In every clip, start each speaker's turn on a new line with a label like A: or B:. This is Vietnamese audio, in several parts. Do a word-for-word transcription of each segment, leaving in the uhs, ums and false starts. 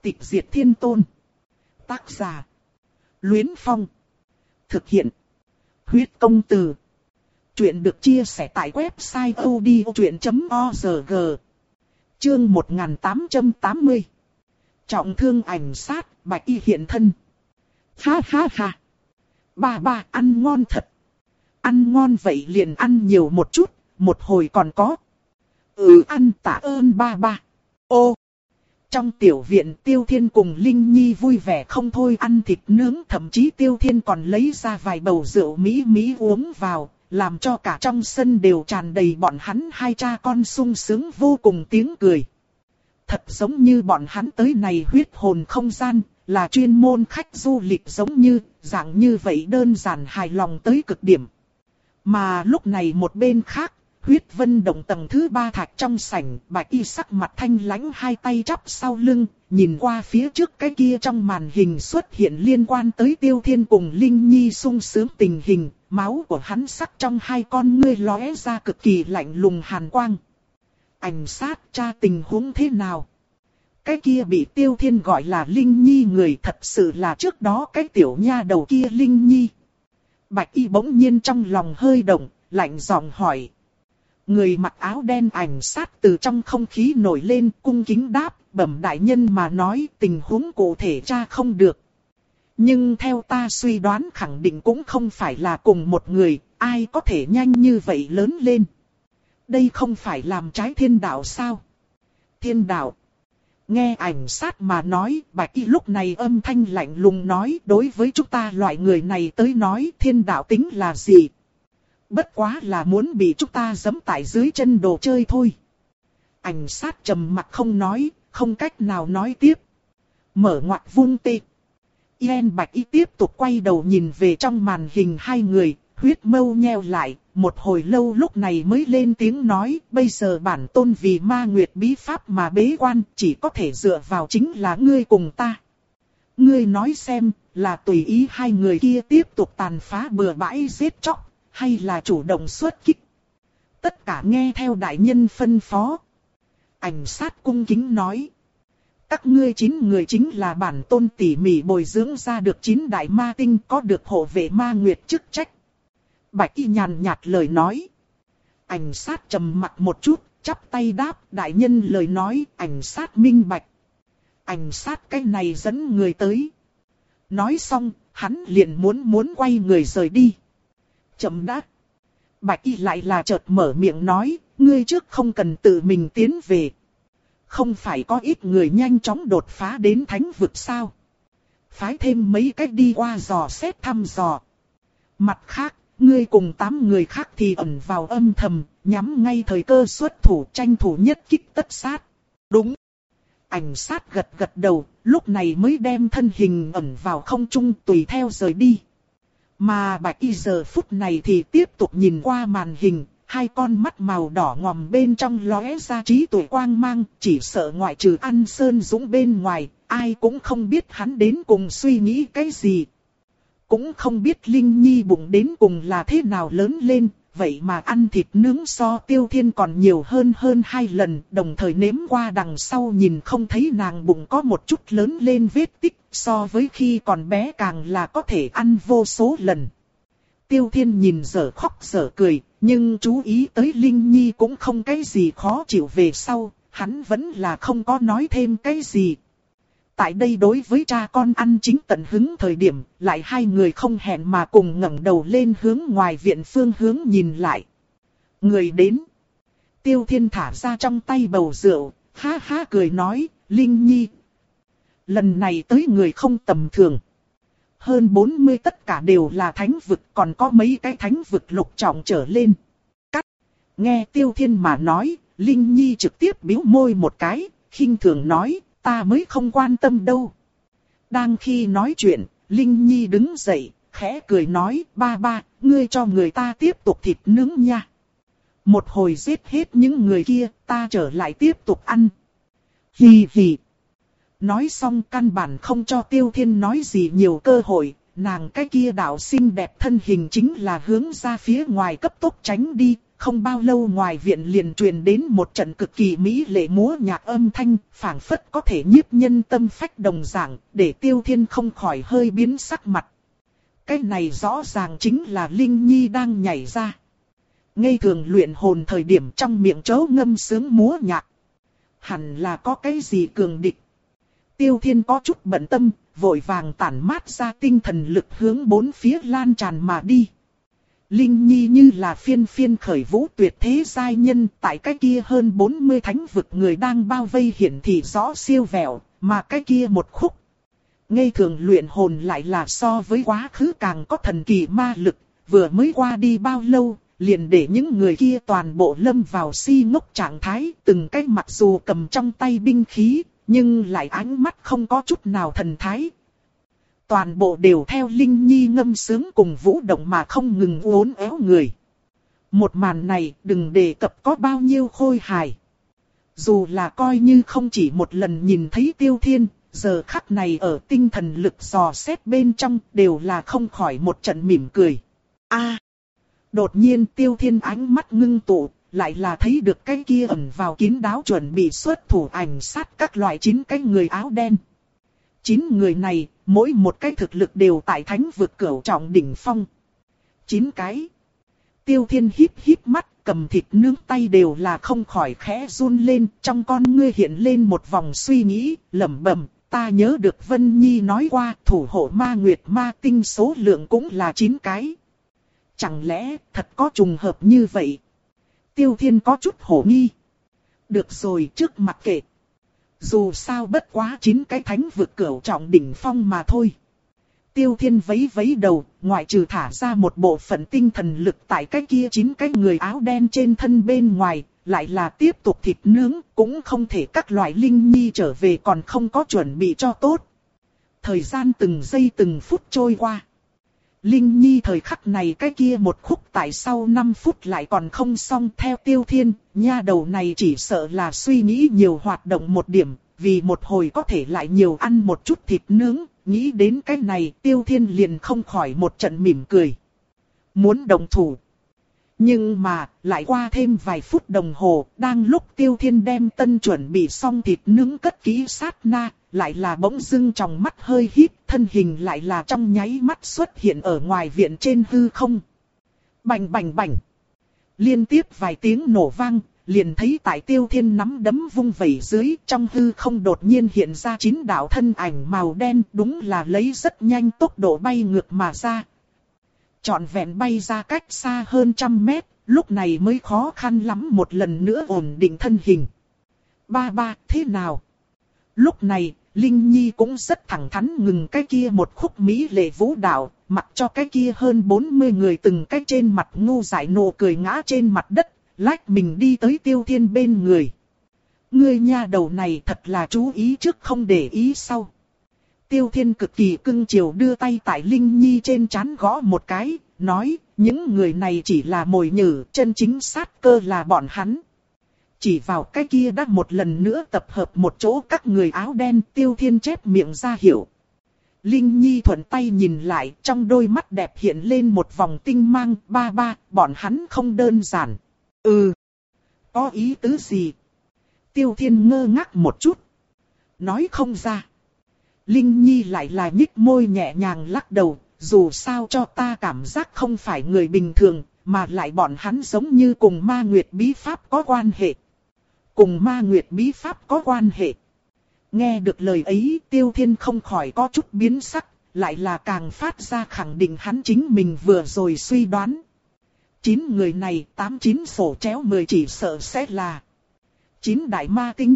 A: Tịch diệt thiên tôn. Tác giả. Luyến Phong. Thực hiện. Huyết công từ. Chuyện được chia sẻ tại website odchuyện chấm org. Chương một nghìn tám trăm tám mươi. Trọng thương ảnh sát, Bạch Y hiện thân. Ha ha ha. Ba ba ăn ngon thật. Ăn ngon vậy liền ăn nhiều một chút, một hồi còn có. Ừ ăn tạ ơn ba ba. Ô. Trong tiểu viện Tiêu Thiên cùng Linh Nhi vui vẻ không thôi ăn thịt nướng, thậm chí Tiêu Thiên còn lấy ra vài bầu rượu mỹ mỹ uống vào, làm cho cả trong sân đều tràn đầy bọn hắn hai cha con sung sướng vô cùng tiếng cười. Thật giống như bọn hắn tới này huyết hồn không gian, là chuyên môn khách du lịch giống như, dạng như vậy đơn giản hài lòng tới cực điểm. Mà lúc này một bên khác, huyết vân động tầng thứ ba thạch trong sảnh, Bạch Y sắc mặt thanh lãnh hai tay chắp sau lưng, nhìn qua phía trước cái kia trong màn hình xuất hiện liên quan tới Tiêu Thiên cùng Linh Nhi sung sướng tình hình, máu của hắn sắc trong hai con ngươi lóe ra cực kỳ lạnh lùng hàn quang. Ảnh sát cha tình huống thế nào? Cái kia bị Tiêu Thiên gọi là Linh Nhi người thật sự là trước đó cái tiểu nha đầu kia Linh Nhi. Bạch Y bỗng nhiên trong lòng hơi động, lạnh giọng hỏi. Người mặc áo đen ảnh sát từ trong không khí nổi lên cung kính đáp, bẩm đại nhân mà nói tình huống cụ thể cha không được. Nhưng theo ta suy đoán khẳng định cũng không phải là cùng một người, ai có thể nhanh như vậy lớn lên. Đây không phải làm trái thiên đạo sao? Thiên đạo. Nghe ảnh sát mà nói, Bạch Y lúc này âm thanh lạnh lùng nói, đối với chúng ta loại người này tới nói thiên đạo tính là gì? Bất quá là muốn bị chúng ta giẫm tại dưới chân đồ chơi thôi. Ảnh sát trầm mặt không nói, không cách nào nói tiếp. Mở ngoặc vung tê. Yên Bạch Y tiếp tục quay đầu nhìn về trong màn hình hai người, huyết mâu nheo lại, một hồi lâu lúc này mới lên tiếng nói, bây giờ bản tôn vì ma nguyệt bí pháp mà bế quan, chỉ có thể dựa vào chính là ngươi cùng ta. Ngươi nói xem, là tùy ý hai người kia tiếp tục tàn phá bừa bãi giết chóc, hay là chủ động xuất kích? Tất cả nghe theo đại nhân phân phó. Ảnh sát cung kính nói. Các ngươi chín người chính là bản tôn tỉ mỉ bồi dưỡng ra được chín đại ma tinh có được hộ vệ ma nguyệt chức trách. Bạch Y nhàn nhạt lời nói. Ảnh sát trầm mặt một chút, chắp tay đáp đại nhân lời nói, ảnh sát minh bạch. Ảnh sát cái này dẫn người tới. Nói xong, hắn liền muốn muốn quay người rời đi. Chậm đã. Bạch Y lại là chợt mở miệng nói, ngươi trước không cần tự mình tiến về. Không phải có ít người nhanh chóng đột phá đến thánh vực sao? Phái thêm mấy cách đi qua dò xét thăm dò. Mặt khác, ngươi cùng tám người khác thì ẩn vào âm thầm, nhắm ngay thời cơ xuất thủ tranh thủ nhất kích tất sát. Đúng. Ảnh sát gật gật đầu, lúc này mới đem thân hình ẩn vào không trung tùy theo rời đi. Mà Bạch Y giờ phút này thì tiếp tục nhìn qua màn hình, hai con mắt màu đỏ ngòm bên trong lóe ra trí tuệ quang mang, chỉ sợ ngoại trừ An Sơn Dũng bên ngoài, ai cũng không biết hắn đến cùng suy nghĩ cái gì. Cũng không biết Linh Nhi bụng đến cùng là thế nào lớn lên, vậy mà ăn thịt nướng so Tiêu Thiên còn nhiều hơn hơn hai lần, đồng thời nếm qua đằng sau nhìn không thấy nàng bụng có một chút lớn lên vết tích, so với khi còn bé càng là có thể ăn vô số lần. Tiêu Thiên nhìn dở khóc dở cười, nhưng chú ý tới Linh Nhi cũng không cái gì khó chịu về sau, hắn vẫn là không có nói thêm cái gì. Tại đây đối với cha con ăn chính tận hứng thời điểm, lại hai người không hẹn mà cùng ngẩng đầu lên hướng ngoài viện phương hướng nhìn lại. Người đến. Tiêu Thiên thả ra trong tay bầu rượu, ha ha cười nói, Linh Nhi. Lần này tới người không tầm thường. Hơn bốn mươi tất cả đều là thánh vực, còn có mấy cái thánh vực lục trọng trở lên. Cắt. Nghe Tiêu Thiên mà nói, Linh Nhi trực tiếp bĩu môi một cái, khinh thường nói, ta mới không quan tâm đâu. Đang khi nói chuyện, Linh Nhi đứng dậy, khẽ cười nói, ba ba, ngươi cho người ta tiếp tục thịt nướng nha. Một hồi giết hết những người kia, ta trở lại tiếp tục ăn. Hì hì. Nói xong căn bản không cho Tiêu Thiên nói gì nhiều cơ hội, nàng cái kia đạo xinh đẹp thân hình chính là hướng ra phía ngoài cấp tốc tránh đi, không bao lâu ngoài viện liền truyền đến một trận cực kỳ mỹ lệ múa nhạc âm thanh, phảng phất có thể nhiếp nhân tâm phách đồng dạng, để Tiêu Thiên không khỏi hơi biến sắc mặt. Cái này rõ ràng chính là Linh Nhi đang nhảy ra. Ngây thường luyện hồn thời điểm trong miệng chớ ngâm sướng múa nhạc. Hẳn là có cái gì cường địch. Tiêu Thiên có chút bận tâm, vội vàng tản mát ra tinh thần lực hướng bốn phía lan tràn mà đi. Linh Nhi như là phiên phiên khởi vũ tuyệt thế giai nhân, tại cái kia hơn bốn mươi thánh vực người đang bao vây hiển thị rõ siêu vẹo, mà cái kia một khúc. Ngây thường luyện hồn lại là so với quá khứ càng có thần kỳ ma lực, vừa mới qua đi bao lâu, liền để những người kia toàn bộ lâm vào si ngốc trạng thái, từng cái mặc dù cầm trong tay binh khí, nhưng lại ánh mắt không có chút nào thần thái. Toàn bộ đều theo Linh Nhi ngâm sướng cùng vũ động mà không ngừng uốn éo người. Một màn này đừng đề cập có bao nhiêu khôi hài. Dù là coi như không chỉ một lần nhìn thấy Tiêu Thiên, giờ khắc này ở tinh thần lực dò xét bên trong đều là không khỏi một trận mỉm cười. A, đột nhiên Tiêu Thiên ánh mắt ngưng tụ, lại là thấy được cái kia ẩn vào kín đáo chuẩn bị xuất thủ ảnh sát các loại chín cái người áo đen. Chín người này, mỗi một cái thực lực đều tại thánh vực cửu trọng đỉnh phong. Chín cái. Tiêu Thiên híp híp mắt, cầm thịt nướng tay đều là không khỏi khẽ run lên, trong con ngươi hiện lên một vòng suy nghĩ, lẩm bẩm, ta nhớ được Vân Nhi nói qua, thủ hộ ma nguyệt ma tinh số lượng cũng là chín cái. Chẳng lẽ thật có trùng hợp như vậy? Tiêu Thiên có chút hổ nghi. Được rồi, trước mặc kệ. Dù sao bất quá chín cái thánh vực cửu trọng đỉnh phong mà thôi. Tiêu Thiên vấy vấy đầu, ngoại trừ thả ra một bộ phận tinh thần lực tại cái kia chín cái người áo đen trên thân bên ngoài, lại là tiếp tục thịt nướng, cũng không thể các loại Linh Nhi trở về còn không có chuẩn bị cho tốt. Thời gian từng giây từng phút trôi qua. Linh Nhi thời khắc này cái kia một khúc tại sau năm phút lại còn không xong theo Tiêu Thiên, nha đầu này chỉ sợ là suy nghĩ nhiều hoạt động một điểm, vì một hồi có thể lại nhiều ăn một chút thịt nướng, nghĩ đến cái này Tiêu Thiên liền không khỏi một trận mỉm cười. Muốn đồng thủ. Nhưng mà, lại qua thêm vài phút đồng hồ, đang lúc Tiêu Thiên đem tân chuẩn bị xong thịt nướng cất kỹ sát na, lại là bỗng dưng trong mắt hơi híp, thân hình lại là trong nháy mắt xuất hiện ở ngoài viện trên hư không. Bành bành bành. Liên tiếp vài tiếng nổ vang, liền thấy tại Tiêu Thiên nắm đấm vung vẩy dưới, trong hư không đột nhiên hiện ra chín đạo thân ảnh màu đen, đúng là lấy rất nhanh tốc độ bay ngược mà ra. Trọn vẹn bay ra cách xa hơn trăm mét, lúc này mới khó khăn lắm một lần nữa ổn định thân hình. Ba ba, thế nào? Lúc này, Linh Nhi cũng rất thẳng thắn ngừng cái kia một khúc mỹ lệ vũ đạo, mặc cho cái kia hơn bốn mươi người từng cái trên mặt ngu dại nụ cười ngã trên mặt đất, lách mình đi tới Tiêu Thiên bên người. Ngươi nha đầu này thật là chú ý trước không để ý sau. Tiêu Thiên cực kỳ cưng chiều đưa tay tại Linh Nhi trên trán gõ một cái, nói, những người này chỉ là mồi nhử, chân chính sát cơ là bọn hắn. Chỉ vào cái kia đã một lần nữa tập hợp một chỗ các người áo đen, Tiêu Thiên chép miệng ra hiểu. Linh Nhi thuận tay nhìn lại, trong đôi mắt đẹp hiện lên một vòng tinh mang, ba ba, bọn hắn không đơn giản. Ừ, có ý tứ gì? Tiêu Thiên ngơ ngác một chút, nói không ra. Linh Nhi lại là nhích môi nhẹ nhàng lắc đầu, dù sao cho ta cảm giác không phải người bình thường, mà lại bọn hắn giống như cùng ma nguyệt bí pháp có quan hệ. Cùng ma nguyệt bí pháp có quan hệ. Nghe được lời ấy, Tiêu Thiên không khỏi có chút biến sắc, lại là càng phát ra khẳng định hắn chính mình vừa rồi suy đoán. Chín người này, tám chín sổ chéo mười chỉ sợ sẽ là chín đại ma tinh.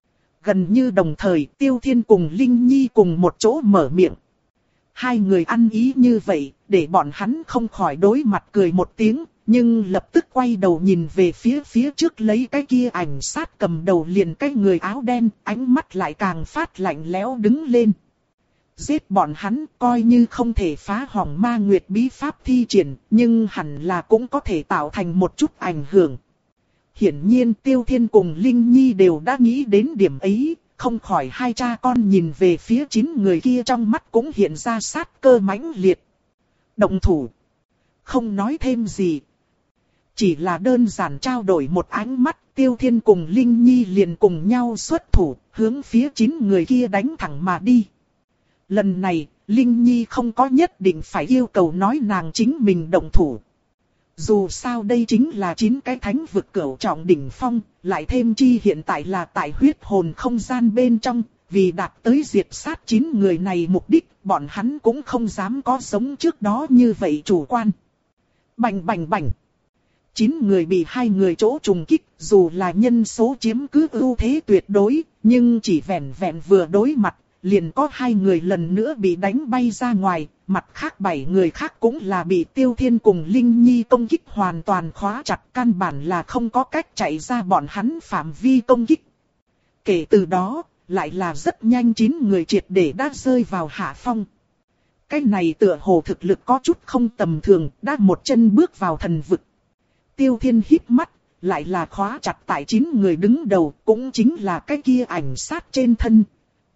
A: Gần như đồng thời, Tiêu Thiên cùng Linh Nhi cùng một chỗ mở miệng. Hai người ăn ý như vậy, để bọn hắn không khỏi đối mặt cười một tiếng, nhưng lập tức quay đầu nhìn về phía phía trước lấy cái kia ảnh sát cầm đầu liền cái người áo đen, ánh mắt lại càng phát lạnh lẽo đứng lên. Giết bọn hắn coi như không thể phá hỏng ma nguyệt bí pháp thi triển, nhưng hẳn là cũng có thể tạo thành một chút ảnh hưởng. Hiển nhiên Tiêu Thiên cùng Linh Nhi đều đã nghĩ đến điểm ấy, không khỏi hai cha con nhìn về phía chín người kia trong mắt cũng hiện ra sát cơ mãnh liệt. Động thủ. Không nói thêm gì. Chỉ là đơn giản trao đổi một ánh mắt, Tiêu Thiên cùng Linh Nhi liền cùng nhau xuất thủ, hướng phía chín người kia đánh thẳng mà đi. Lần này, Linh Nhi không có nhất định phải yêu cầu nói nàng chính mình động thủ. Dù sao đây chính là chín cái thánh vực cửu trọng đỉnh phong, lại thêm chi hiện tại là tại huyết hồn không gian bên trong, vì đạt tới diệt sát chín người này mục đích, bọn hắn cũng không dám có giống trước đó như vậy chủ quan. Bành bành bành. Chín người bị hai người chỗ trùng kích, dù là nhân số chiếm cứ ưu thế tuyệt đối, nhưng chỉ vẹn vẹn vừa đối mặt, liền có hai người lần nữa bị đánh bay ra ngoài, mặt khác bảy người khác cũng là bị Tiêu Thiên cùng Linh Nhi công kích hoàn toàn khóa chặt, căn bản là không có cách chạy ra bọn hắn phạm vi công kích. Kể từ đó, lại là rất nhanh chín người triệt để đã rơi vào hạ phong. Cái này tựa hồ thực lực có chút không tầm thường, đã một chân bước vào thần vực. Tiêu Thiên híp mắt, lại là khóa chặt tại chín người đứng đầu, cũng chính là cái kia ảnh sát trên thân.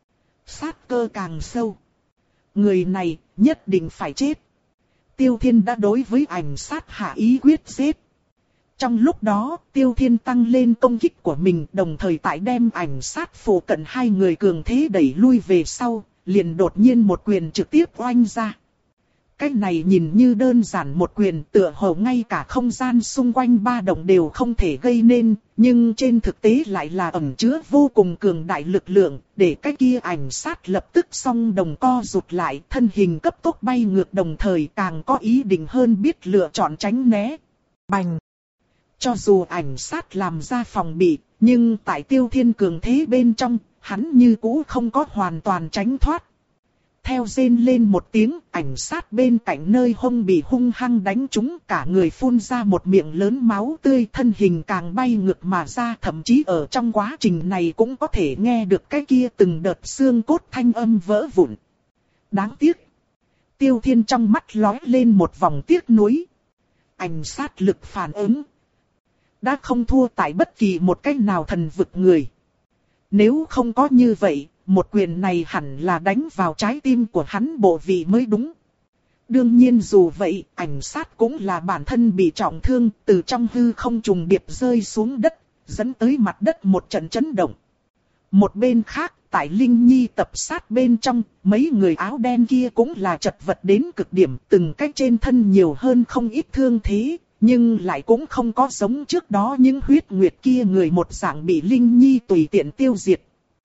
A: Sát cơ càng sâu. Người này nhất định phải chết. Tiêu Thiên đã đối với ảnh sát hạ ý quyết giết. Trong lúc đó, Tiêu Thiên tăng lên công kích của mình, đồng thời tại đem ảnh sát phụ cận hai người cường thế đẩy lui về sau, liền đột nhiên một quyền trực tiếp oanh ra. Cái này nhìn như đơn giản một quyền, tựa hồ ngay cả không gian xung quanh ba động đều không thể gây nên, nhưng trên thực tế lại là ẩn chứa vô cùng cường đại lực lượng, để cái kia ảnh sát lập tức song đồng co rụt lại, thân hình cấp tốc bay ngược, đồng thời càng có ý định hơn biết lựa chọn tránh né. Bành! Cho dù ảnh sát làm ra phòng bị, nhưng tại Tiêu Thiên cường thế bên trong, hắn như cũ không có hoàn toàn tránh thoát. Theo rên lên một tiếng, ảnh sát bên cạnh nơi hông bị hung hăng đánh trúng, cả người phun ra một miệng lớn máu tươi, thân hình càng bay ngược mà ra, thậm chí ở trong quá trình này cũng có thể nghe được cái kia từng đợt xương cốt thanh âm vỡ vụn. Đáng tiếc. Tiêu Thiên trong mắt lóe lên một vòng tiếc nuối. Ảnh sát lực phản ứng đã không thua tại bất kỳ một cách nào thần vực người. Nếu không có như vậy, một quyền này hẳn là đánh vào trái tim của hắn bộ vị mới đúng. Đương nhiên dù vậy, ảnh sát cũng là bản thân bị trọng thương, từ trong hư không trùng điệp rơi xuống đất, dẫn tới mặt đất một trận chấn động. Một bên khác, tại Linh Nhi tập sát bên trong, mấy người áo đen kia cũng là chật vật đến cực điểm, từng cái trên thân nhiều hơn không ít thương thế, nhưng lại cũng không có giống trước đó những huyết nguyệt kia người một dạng bị Linh Nhi tùy tiện tiêu diệt.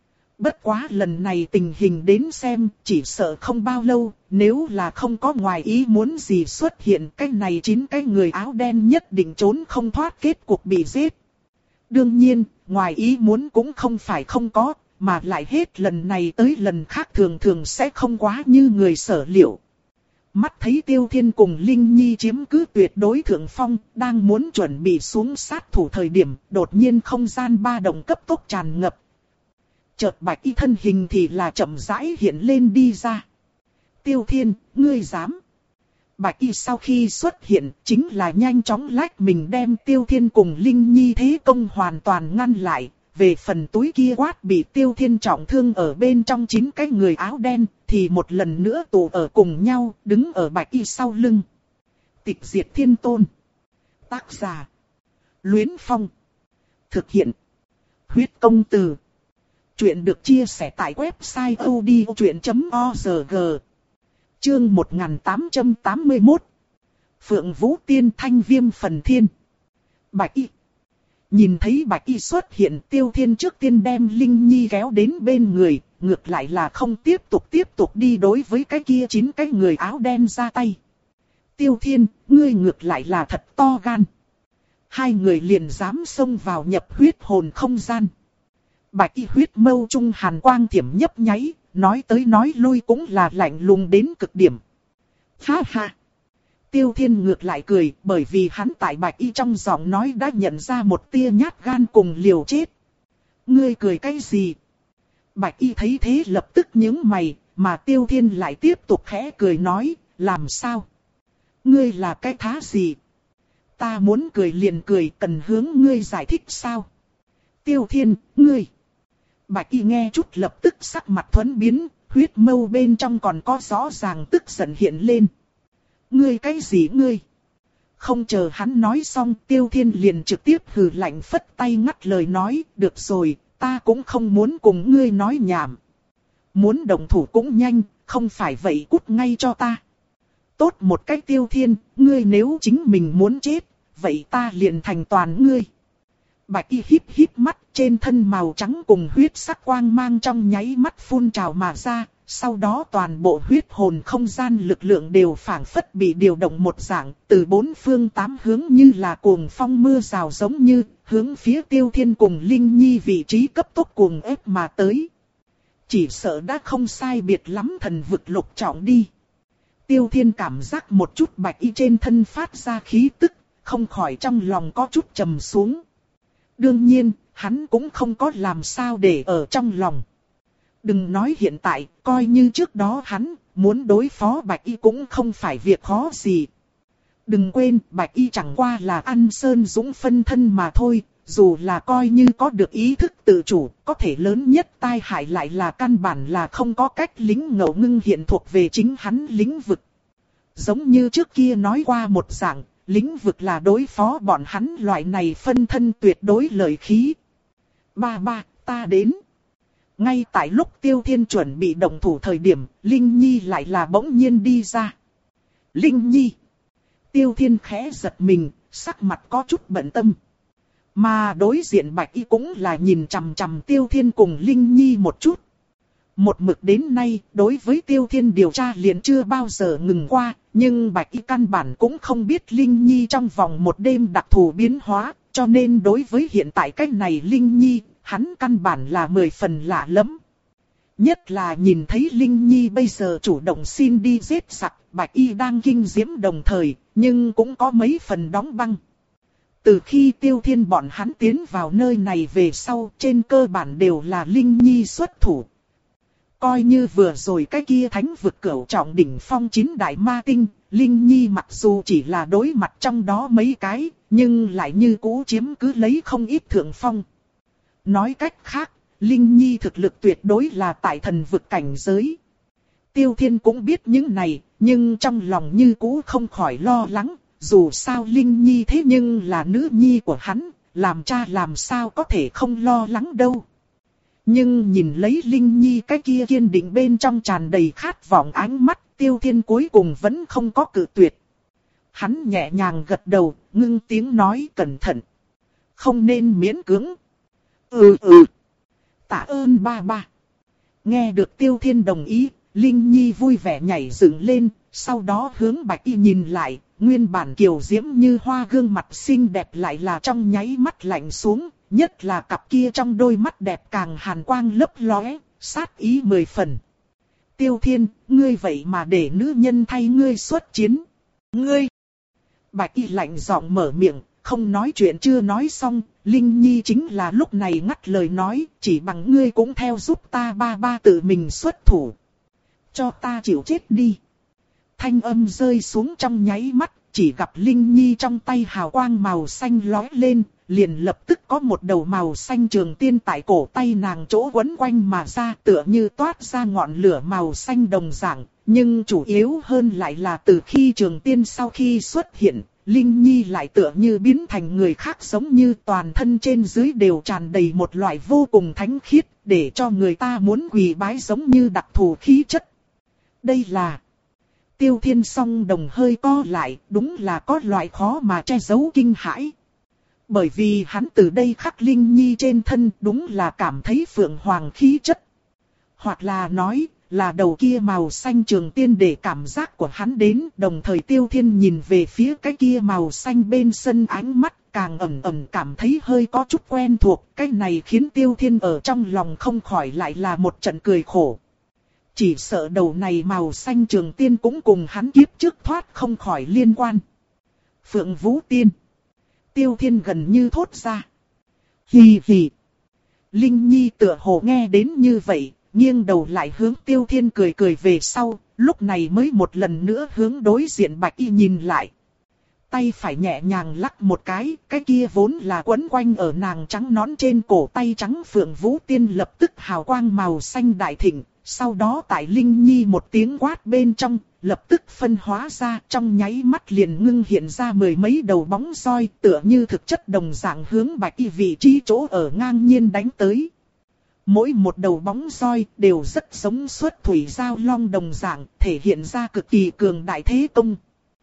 A: Bất quá lần này tình hình đến xem, chỉ sợ không bao lâu, nếu là không có ngoài ý muốn gì xuất hiện, cái này chín cái người áo đen nhất định trốn không thoát kết cục bị giết. Đương nhiên, ngoài ý muốn cũng không phải không có, mà lại hết lần này tới lần khác thường thường sẽ không quá như người sở liệu. Mắt thấy Tiêu Thiên cùng Linh Nhi chiếm cứ tuyệt đối thượng phong, đang muốn chuẩn bị xuống sát thủ thời điểm, đột nhiên không gian ba động cấp tốc tràn ngập. Chợt Bạch Y thân hình thì là chậm rãi hiện lên đi ra. Tiêu Thiên, ngươi dám? Bạch Y sau khi xuất hiện, chính là nhanh chóng lách mình đem Tiêu Thiên cùng Linh Nhi thế công hoàn toàn ngăn lại. Về phần túi kia quát bị Tiêu Thiên trọng thương ở bên trong chín cái người áo đen, thì một lần nữa tụ ở cùng nhau, đứng ở Bạch Y sau lưng. Tịch diệt thiên tôn. Tác giả: Luyến Phong. Thực hiện: Huyết Công Từ. Chuyện được chia sẻ tại website odchuyện chấm org. Chương một nghìn tám trăm tám mươi mốt. Phượng Vũ Tiên Thanh Viêm Phần Thiên. Bạch Y. Nhìn thấy Bạch Y xuất hiện, Tiêu Thiên trước tiên đem Linh Nhi kéo đến bên người, ngược lại là không tiếp tục tiếp tục đi đối với cái kia chín cái người áo đen ra tay. Tiêu Thiên, ngươi ngược lại là thật to gan. Hai người liền dám xông vào nhập huyết hồn không gian. Bạch Y huyết mâu trung hàn quang thiểm nhấp nháy, nói tới nói lui cũng là lạnh lùng đến cực điểm. Ha ha! Tiêu Thiên ngược lại cười, bởi vì hắn tại Bạch Y trong giọng nói đã nhận ra một tia nhát gan cùng liều chết. Ngươi cười cái gì? Bạch Y thấy thế lập tức nhướng mày, mà Tiêu Thiên lại tiếp tục khẽ cười nói, làm sao? Ngươi là cái thá gì? Ta muốn cười liền cười, cần hướng ngươi giải thích sao? Tiêu Thiên, ngươi! Bạch Y nghe chút lập tức sắc mặt thuẫn biến, huyết mâu bên trong còn có rõ ràng tức giận hiện lên. Ngươi cái gì ngươi? Không chờ hắn nói xong, Tiêu Thiên liền trực tiếp hừ lạnh phất tay ngắt lời nói, được rồi, ta cũng không muốn cùng ngươi nói nhảm. Muốn động thủ cũng nhanh, không phải vậy cút ngay cho ta. Tốt một cách Tiêu Thiên, ngươi nếu chính mình muốn chết, vậy ta liền thành toàn ngươi. Bạch y híp híp mắt, trên thân màu trắng cùng huyết sắc quang mang trong nháy mắt phun trào mà ra, sau đó toàn bộ huyết hồn không gian lực lượng đều phảng phất bị điều động một dạng, từ bốn phương tám hướng như là cuồng phong mưa rào giống như, hướng phía Tiêu Thiên cùng Linh Nhi vị trí cấp tốc cuồng ép mà tới. Chỉ sợ đã không sai biệt lắm thần vực lục trọng đi. Tiêu Thiên cảm giác một chút bạch y trên thân phát ra khí tức, không khỏi trong lòng có chút trầm xuống. Đương nhiên, hắn cũng không có làm sao để ở trong lòng. Đừng nói hiện tại, coi như trước đó hắn muốn đối phó bạch y cũng không phải việc khó gì. Đừng quên, bạch y chẳng qua là ăn sơn dũng phân thân mà thôi, dù là coi như có được ý thức tự chủ, có thể lớn nhất tai hại lại là căn bản là không có cách lính ngẫu ngưng hiện thuộc về chính hắn lĩnh vực. Giống như trước kia nói qua một dạng, lĩnh vực là đối phó bọn hắn loại này phân thân tuyệt đối lợi khí. Ba ba, ta đến. Ngay tại lúc Tiêu Thiên chuẩn bị động thủ thời điểm, Linh Nhi lại là bỗng nhiên đi ra. Linh Nhi. Tiêu Thiên khẽ giật mình, sắc mặt có chút bận tâm. Mà đối diện Bạch Y cũng là nhìn chằm chằm Tiêu Thiên cùng Linh Nhi một chút. Một mực đến nay, đối với Tiêu Thiên điều tra liền chưa bao giờ ngừng qua, nhưng Bạch Y căn bản cũng không biết Linh Nhi trong vòng một đêm đặc thù biến hóa, cho nên đối với hiện tại cách này Linh Nhi, hắn căn bản là mười phần lạ lắm. Nhất là nhìn thấy Linh Nhi bây giờ chủ động xin đi giết giặc, Bạch Y đang kinh diễm đồng thời, nhưng cũng có mấy phần đóng băng. Từ khi Tiêu Thiên bọn hắn tiến vào nơi này về sau, trên cơ bản đều là Linh Nhi xuất thủ. Coi như vừa rồi cái kia thánh vực cửu trọng đỉnh phong chín đại ma tinh, Linh Nhi mặc dù chỉ là đối mặt trong đó mấy cái, nhưng lại như cũ chiếm cứ lấy không ít thượng phong. Nói cách khác, Linh Nhi thực lực tuyệt đối là tại thần vực cảnh giới. Tiêu Thiên cũng biết những này, nhưng trong lòng như cũ không khỏi lo lắng, dù sao Linh Nhi thế nhưng là nữ nhi của hắn, làm cha làm sao có thể không lo lắng đâu. Nhưng nhìn lấy Linh Nhi cái kia kiên định bên trong tràn đầy khát vọng ánh mắt, Tiêu Thiên cuối cùng vẫn không có cự tuyệt. Hắn nhẹ nhàng gật đầu, ngưng tiếng nói cẩn thận. Không nên miễn cưỡng. Ừ ừ. Tạ ơn ba ba. Nghe được Tiêu Thiên đồng ý, Linh Nhi vui vẻ nhảy dựng lên, sau đó hướng Bạch Y nhìn lại, nguyên bản kiều diễm như hoa gương mặt xinh đẹp lại là trong nháy mắt lạnh xuống, nhất là cặp kia trong đôi mắt đẹp càng hàn quang lấp lóe, sát ý mười phần. Tiêu Thiên, ngươi vậy mà để nữ nhân thay ngươi xuất chiến. Ngươi! Bạch Y lạnh giọng mở miệng, không nói chuyện chưa nói xong, Linh Nhi chính là lúc này ngắt lời nói, chỉ bằng ngươi cũng theo giúp ta ba ba tự mình xuất thủ. Cho ta chịu chết đi. Thanh âm rơi xuống trong nháy mắt, chỉ gặp Linh Nhi trong tay hào quang màu xanh lóe lên, liền lập tức có một đầu màu xanh trường tiên tại cổ tay nàng chỗ quấn quanh mà ra, tựa như toát ra ngọn lửa màu xanh đồng dạng, nhưng chủ yếu hơn lại là từ khi trường tiên sau khi xuất hiện, Linh Nhi lại tựa như biến thành người khác, giống như toàn thân trên dưới đều tràn đầy một loại vô cùng thánh khiết, để cho người ta muốn quỳ bái, giống như đặc thù khí chất. Đây là... Tiêu Thiên song đồng hơi co lại, đúng là có loại khó mà che giấu kinh hãi. Bởi vì hắn từ đây khắc Linh Nhi trên thân đúng là cảm thấy phượng hoàng khí chất. Hoặc là nói, là đầu kia màu xanh trường tiên để cảm giác của hắn đến, đồng thời Tiêu Thiên nhìn về phía cái kia màu xanh bên sân, ánh mắt càng ẩn ẩn cảm thấy hơi có chút quen thuộc. Cái này khiến Tiêu Thiên ở trong lòng không khỏi lại là một trận cười khổ. Chỉ sợ đầu này màu xanh trường tiên cũng cùng hắn kiếp trước thoát không khỏi liên quan. Phượng Vũ Tiên. Tiêu Thiên gần như thốt ra. Hì hì. Linh Nhi tựa hồ nghe đến như vậy, nghiêng đầu lại hướng Tiêu Thiên cười cười về sau, lúc này mới một lần nữa hướng đối diện Bạch Y nhìn lại. Tay phải nhẹ nhàng lắc một cái, cái kia vốn là quấn quanh ở nàng trắng nón trên cổ tay trắng Phượng Vũ Tiên lập tức hào quang màu xanh đại thịnh, Sau đó tại Linh Nhi một tiếng quát bên trong, lập tức phân hóa ra, trong nháy mắt liền ngưng hiện ra mười mấy đầu bóng roi, tựa như thực chất đồng dạng hướng Bạch Y vị trí chỗ ở ngang nhiên đánh tới. Mỗi một đầu bóng roi đều rất giống xuất thủy giao long đồng dạng, thể hiện ra cực kỳ cường đại thế công.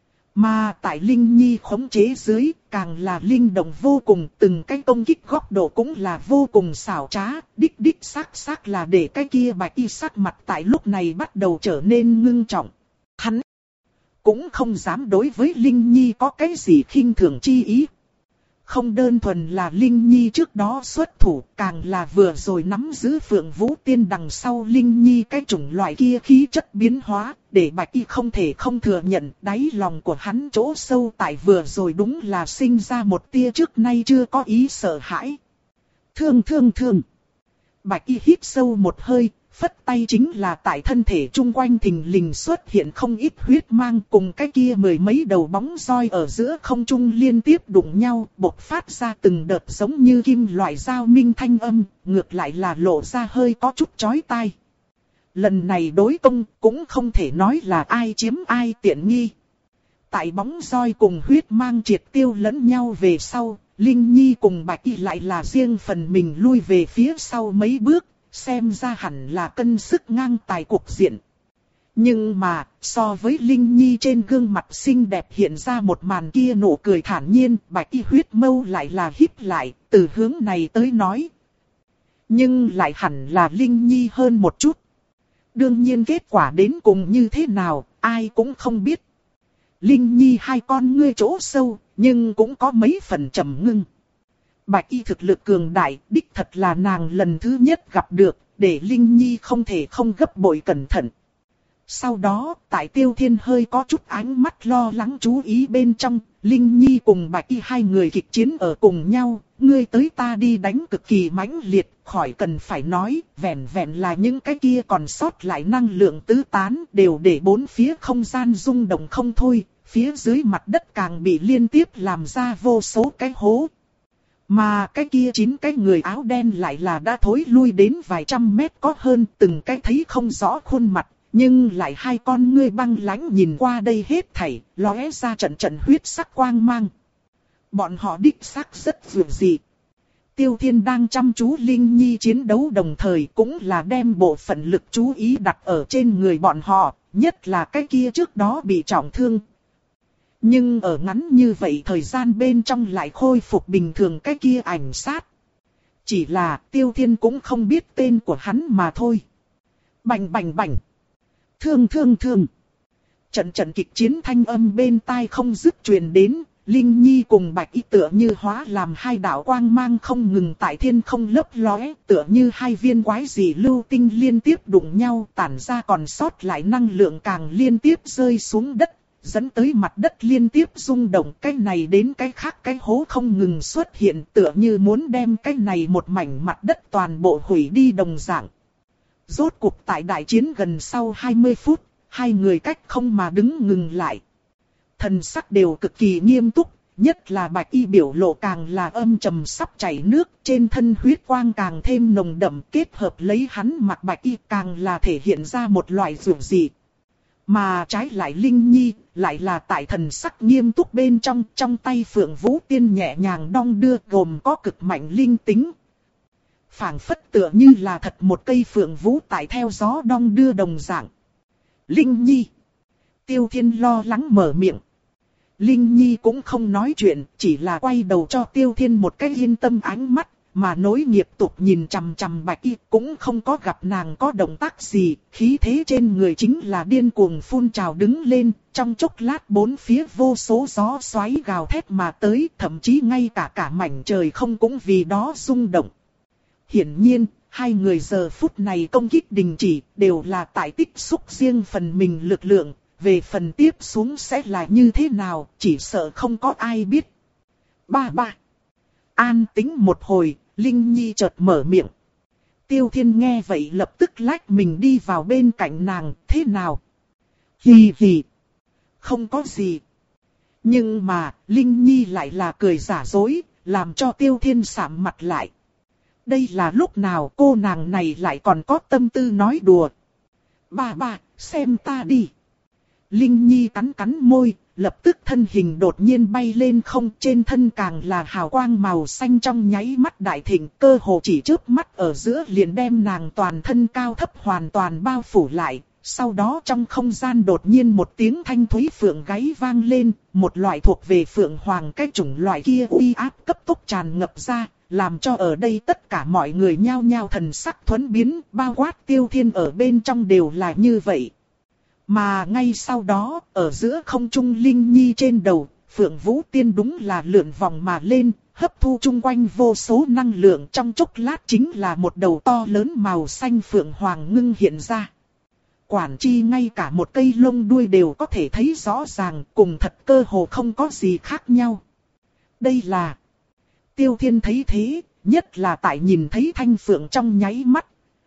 A: Mà tại Linh Nhi khống chế dưới, càng là linh động vô cùng, từng cái công kích góc độ cũng là vô cùng xảo trá, đích đích xác xác là để cái kia Bạch Y sắc mặt tại lúc này bắt đầu trở nên ngưng trọng. Hắn cũng không dám đối với Linh Nhi có cái gì khinh thường chi ý. Không đơn thuần là Linh Nhi trước đó xuất thủ, càng là vừa rồi nắm giữ Phượng Vũ Tiên đằng sau Linh Nhi cái chủng loại kia khí chất biến hóa, để Bạch Y không thể không thừa nhận đáy lòng của hắn chỗ sâu tại vừa rồi đúng là sinh ra một tia trước nay chưa có ý sợ hãi. Thương thương thương. Bạch Y hít sâu một hơi, phất tay chính là tại thân thể chung quanh thình lình xuất hiện không ít huyết mang, cùng cái kia mười mấy đầu bóng roi ở giữa không trung liên tiếp đụng nhau, bộc phát ra từng đợt giống như kim loại dao minh thanh âm, ngược lại là lộ ra hơi có chút chói tai. Lần này đối công cũng không thể nói là ai chiếm ai tiện nghi. Tại bóng roi cùng huyết mang triệt tiêu lẫn nhau về sau, Linh Nhi cùng Bạch Y lại là riêng phần mình lui về phía sau mấy bước. Xem ra hẳn là cân sức ngang tài cục diện. Nhưng mà, so với Linh Nhi trên gương mặt xinh đẹp hiện ra một màn kia nụ cười thản nhiên, Bạch Y huyết mâu lại là híp lại, từ hướng này tới nói. Nhưng lại hẳn là Linh Nhi hơn một chút. Đương nhiên kết quả đến cùng như thế nào, ai cũng không biết. Linh Nhi hai con ngươi chỗ sâu, nhưng cũng có mấy phần trầm ngưng. Bạch Y thực lực cường đại, đích thật là nàng lần thứ nhất gặp được, để Linh Nhi không thể không gấp bội cẩn thận. Sau đó, tại Tiêu Thiên hơi có chút ánh mắt lo lắng chú ý bên trong, Linh Nhi cùng Bạch Y hai người kịch chiến ở cùng nhau, ngươi tới ta đi đánh cực kỳ mãnh liệt, khỏi cần phải nói, vẹn vẹn là những cái kia còn sót lại năng lượng tứ tán, đều để bốn phía không gian rung động không thôi, phía dưới mặt đất càng bị liên tiếp làm ra vô số cái hố. Mà cái kia chín cái người áo đen lại là đã thối lui đến vài trăm mét có hơn, từng cái thấy không rõ khuôn mặt, nhưng lại hai con ngươi băng lãnh nhìn qua đây hết thảy, lóe ra trận trận huyết sắc quang mang. Bọn họ đích xác rất vượt dị. Tiêu Thiên đang chăm chú Linh Nhi chiến đấu đồng thời cũng là đem bộ phận lực chú ý đặt ở trên người bọn họ, nhất là cái kia trước đó bị trọng thương. Nhưng ở ngắn như vậy thời gian bên trong lại khôi phục bình thường cái kia ảnh sát. Chỉ là Tiêu Thiên cũng không biết tên của hắn mà thôi. Bành bành bành. Thương thương thương. Trận trận kịch chiến thanh âm bên tai không dứt truyền đến. Linh Nhi cùng Bạch Y tựa như hóa làm hai đạo quang mang không ngừng tại thiên không lấp lóe, tựa như hai viên quái dị lưu tinh liên tiếp đụng nhau, tản ra còn sót lại năng lượng càng liên tiếp rơi xuống đất, dẫn tới mặt đất liên tiếp rung động, cái này đến cái khác cái hố không ngừng xuất hiện, tựa như muốn đem cái này một mảnh mặt đất toàn bộ hủy đi đồng dạng. Rốt cuộc tại đại chiến gần sau hai mươi phút, hai người cách không mà đứng ngừng lại. Thần sắc đều cực kỳ nghiêm túc, nhất là Bạch Y biểu lộ càng là âm trầm sắp chảy nước, trên thân huyết quang càng thêm nồng đậm, kết hợp lấy hắn mặc Bạch Y càng là thể hiện ra một loại dụ dị. Mà trái lại Linh Nhi, lại là tại thần sắc nghiêm túc bên trong, trong tay Phượng Vũ Tiên nhẹ nhàng đong đưa gồm có cực mạnh linh tính. Phảng phất tựa như là thật một cây Phượng Vũ tại theo gió đong đưa đồng dạng. Linh Nhi. Tiêu Thiên lo lắng mở miệng. Linh Nhi cũng không nói chuyện, chỉ là quay đầu cho Tiêu Thiên một cái yên tâm ánh mắt, mà nối nghiệp tục nhìn chằm chằm Bạch Y, cũng không có gặp nàng có động tác gì, khí thế trên người chính là điên cuồng phun trào đứng lên, trong chốc lát bốn phía vô số gió xoáy gào thét mà tới, thậm chí ngay cả cả mảnh trời không cũng vì đó rung động. Hiển nhiên, hai người giờ phút này công kích đình chỉ, đều là tại tích xúc riêng phần mình lực lượng. Về phần tiếp xuống sẽ là như thế nào, chỉ sợ không có ai biết. Ba ba. An tĩnh một hồi, Linh Nhi chợt mở miệng. Tiêu Thiên nghe vậy lập tức lách mình đi vào bên cạnh nàng, thế nào? Hì hì. Không có gì. Nhưng mà, Linh Nhi lại là cười giả dối, làm cho Tiêu Thiên sạm mặt lại. Đây là lúc nào cô nàng này lại còn có tâm tư nói đùa. Ba ba, xem ta đi. Linh Nhi cắn cắn môi, lập tức thân hình đột nhiên bay lên không, trên thân càng là hào quang màu xanh trong nháy mắt đại thịnh, cơ hồ chỉ chớp mắt ở giữa liền đem nàng toàn thân cao thấp hoàn toàn bao phủ lại. Sau đó trong không gian đột nhiên một tiếng thanh thúy phượng gáy vang lên, một loại thuộc về phượng hoàng cái chủng loại kia uy áp cấp tốc tràn ngập ra, làm cho ở đây tất cả mọi người nhao nhao thần sắc thuẫn biến, bao quát Tiêu Thiên ở bên trong đều là như vậy. Mà ngay sau đó, ở giữa không trung Linh Nhi trên đầu, Phượng Vũ Tiên đúng là lượn vòng mà lên, hấp thu chung quanh vô số năng lượng, trong chốc lát chính là một đầu to lớn màu xanh phượng hoàng ngưng hiện ra. Quản chi ngay cả một cây lông đuôi đều có thể thấy rõ ràng, cùng thật cơ hồ không có gì khác nhau. Đây là... Tiêu Thiên thấy thế, nhất là tại nhìn thấy thanh phượng trong nháy mắt.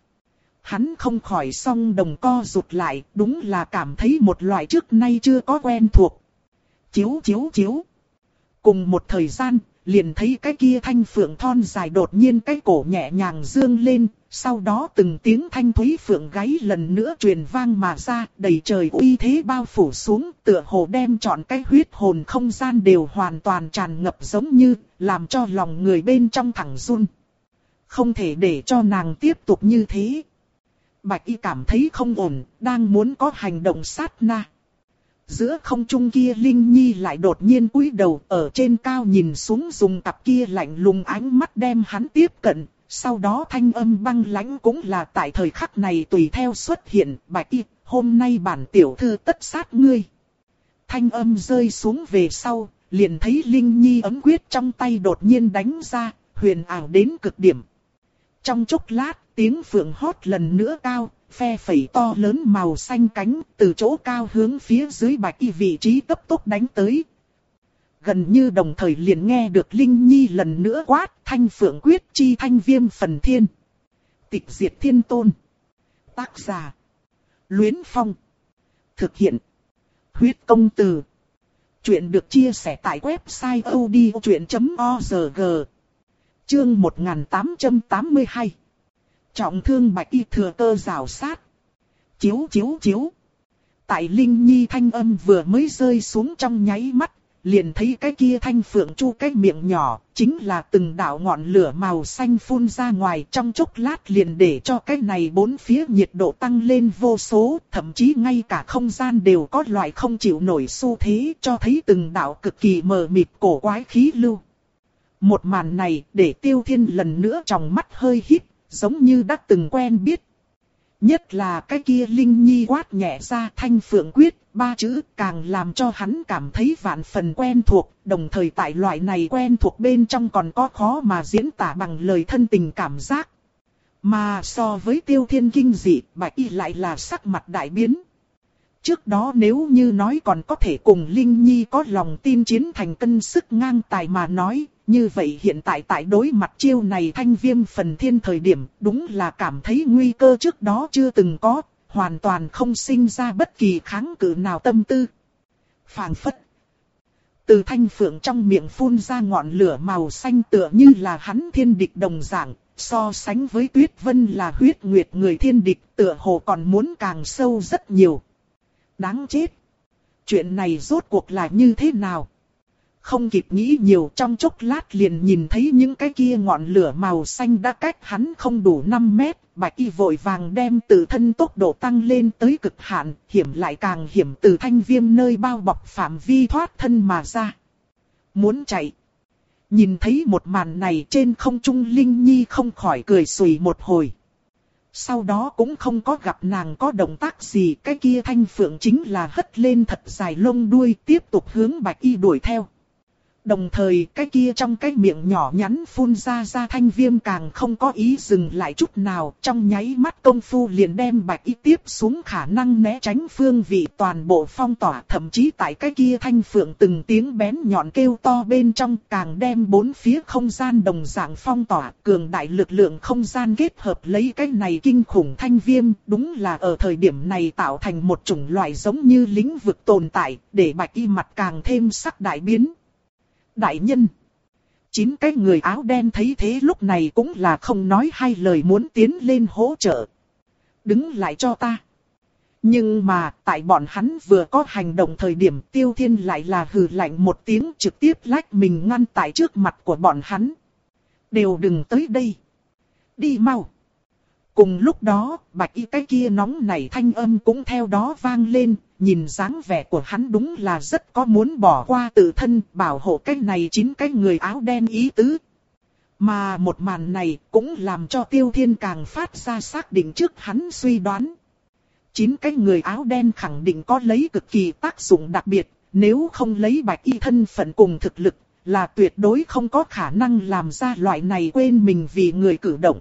A: Hắn không khỏi song đồng co rụt lại, đúng là cảm thấy một loại trước nay chưa có quen thuộc. Chiếu chiếu chiếu. Cùng một thời gian, liền thấy cái kia thanh phượng thon dài đột nhiên cái cổ nhẹ nhàng dương lên, sau đó từng tiếng thanh thúy phượng gáy lần nữa truyền vang mà ra, đầy trời uy thế bao phủ xuống, tựa hồ đem trọn cái huyết hồn không gian đều hoàn toàn tràn ngập giống như, làm cho lòng người bên trong thẳng run. Không thể để cho nàng tiếp tục như thế. Bạch Y cảm thấy không ổn, đang muốn có hành động sát na. Giữa không trung kia Linh Nhi lại đột nhiên cúi đầu ở trên cao nhìn xuống, dùng cặp kia lạnh lùng ánh mắt đem hắn tiếp cận. Sau đó thanh âm băng lãnh cũng là tại thời khắc này tùy theo xuất hiện. Bạch Y, hôm nay bản tiểu thư tất sát ngươi. Thanh âm rơi xuống về sau, liền thấy Linh Nhi ấm quyết trong tay đột nhiên đánh ra, huyền ảo đến cực điểm. Trong chốc lát, tiếng phượng hót lần nữa cao, phe phẩy to lớn màu xanh cánh, từ chỗ cao hướng phía dưới Bạch Y vị trí cấp tốc đánh tới. Gần như đồng thời liền nghe được Linh Nhi lần nữa quát, thanh phượng quyết chi thanh viêm phần thiên. Tịch diệt thiên tôn. Tác giả: Luyến Phong. Thực hiện: Huyết Công Từ. Chuyện được chia sẻ tại website odchuyện chấm org. Chương một nghìn tám trăm tám mươi hai. Trọng thương Bạch Y thừa cơ rào sát. Chiếu chiếu chiếu. Tại Linh Nhi thanh âm vừa mới rơi xuống trong nháy mắt, liền thấy cái kia thanh phượng chu cái miệng nhỏ, chính là từng đạo ngọn lửa màu xanh phun ra ngoài, trong chốc lát liền để cho cái này bốn phía nhiệt độ tăng lên vô số, thậm chí ngay cả không gian đều có loại không chịu nổi xu thế, cho thấy từng đạo cực kỳ mờ mịt cổ quái khí lưu. Một màn này để Tiêu Thiên lần nữa trong mắt hơi híp, giống như đã từng quen biết. Nhất là cái kia Linh Nhi quát nhẹ ra thanh phượng quyết, ba chữ càng làm cho hắn cảm thấy vạn phần quen thuộc, đồng thời tại loại này quen thuộc bên trong còn có khó mà diễn tả bằng lời thân tình cảm giác. Mà so với Tiêu Thiên kinh dị, Bạch Y lại là sắc mặt đại biến. Trước đó nếu như nói còn có thể cùng Linh Nhi có lòng tin chiến thành cân sức ngang tài mà nói, như vậy hiện tại tại đối mặt chiêu này thanh viêm phần thiên thời điểm, đúng là cảm thấy nguy cơ trước đó chưa từng có, hoàn toàn không sinh ra bất kỳ kháng cự nào tâm tư. Phảng phất. Từ thanh phượng trong miệng phun ra ngọn lửa màu xanh tựa như là hắn thiên địch đồng dạng, so sánh với Tuyết Vân là huyết nguyệt người thiên địch tựa hồ còn muốn càng sâu rất nhiều. Đáng chết. Chuyện này rốt cuộc là như thế nào? Không kịp nghĩ nhiều, trong chốc lát liền nhìn thấy những cái kia ngọn lửa màu xanh đã cách hắn không đủ năm mét. Bạch Y vội vàng đem tự thân tốc độ tăng lên tới cực hạn, hiểm lại càng hiểm, từ thanh viêm nơi bao bọc phạm vi thoát thân mà ra. Muốn chạy. Nhìn thấy một màn này, trên không trung Linh Nhi không khỏi cười xùy một hồi. Sau đó cũng không có gặp nàng có động tác gì, cái kia thanh phượng chính là hất lên thật dài lông đuôi tiếp tục hướng Bạch Y đuổi theo. Đồng thời cái kia trong cái miệng nhỏ nhắn phun ra ra thanh viêm càng không có ý dừng lại chút nào, trong nháy mắt công phu liền đem Bạch Y tiếp xuống khả năng né tránh phương vị toàn bộ phong tỏa, thậm chí tại cái kia thanh phượng từng tiếng bén nhọn kêu to bên trong càng đem bốn phía không gian đồng dạng phong tỏa, cường đại lực lượng không gian kết hợp lấy cái này kinh khủng thanh viêm, đúng là ở thời điểm này tạo thành một chủng loại giống như lĩnh vực tồn tại, để Bạch Y mặt càng thêm sắc đại biến. Đại nhân. Chín cái người áo đen thấy thế lúc này cũng là không nói hai lời muốn tiến lên hỗ trợ. Đứng lại cho ta. Nhưng mà, tại bọn hắn vừa có hành động thời điểm Tiêu Thiên lại là hừ lạnh một tiếng trực tiếp lách mình ngăn tại trước mặt của bọn hắn. Đều đừng tới đây. Đi mau. Cùng lúc đó, bạch y cái kia nóng nảy thanh âm cũng theo đó vang lên, nhìn dáng vẻ của hắn đúng là rất có muốn bỏ qua tự thân bảo hộ cái này chín cái người áo đen ý tứ. Mà một màn này cũng làm cho Tiêu Thiên càng phát ra xác định trước hắn suy đoán. Chín cái người áo đen khẳng định có lấy cực kỳ tác dụng đặc biệt, nếu không lấy bạch y thân phận cùng thực lực, là tuyệt đối không có khả năng làm ra loại này quên mình vì người cử động.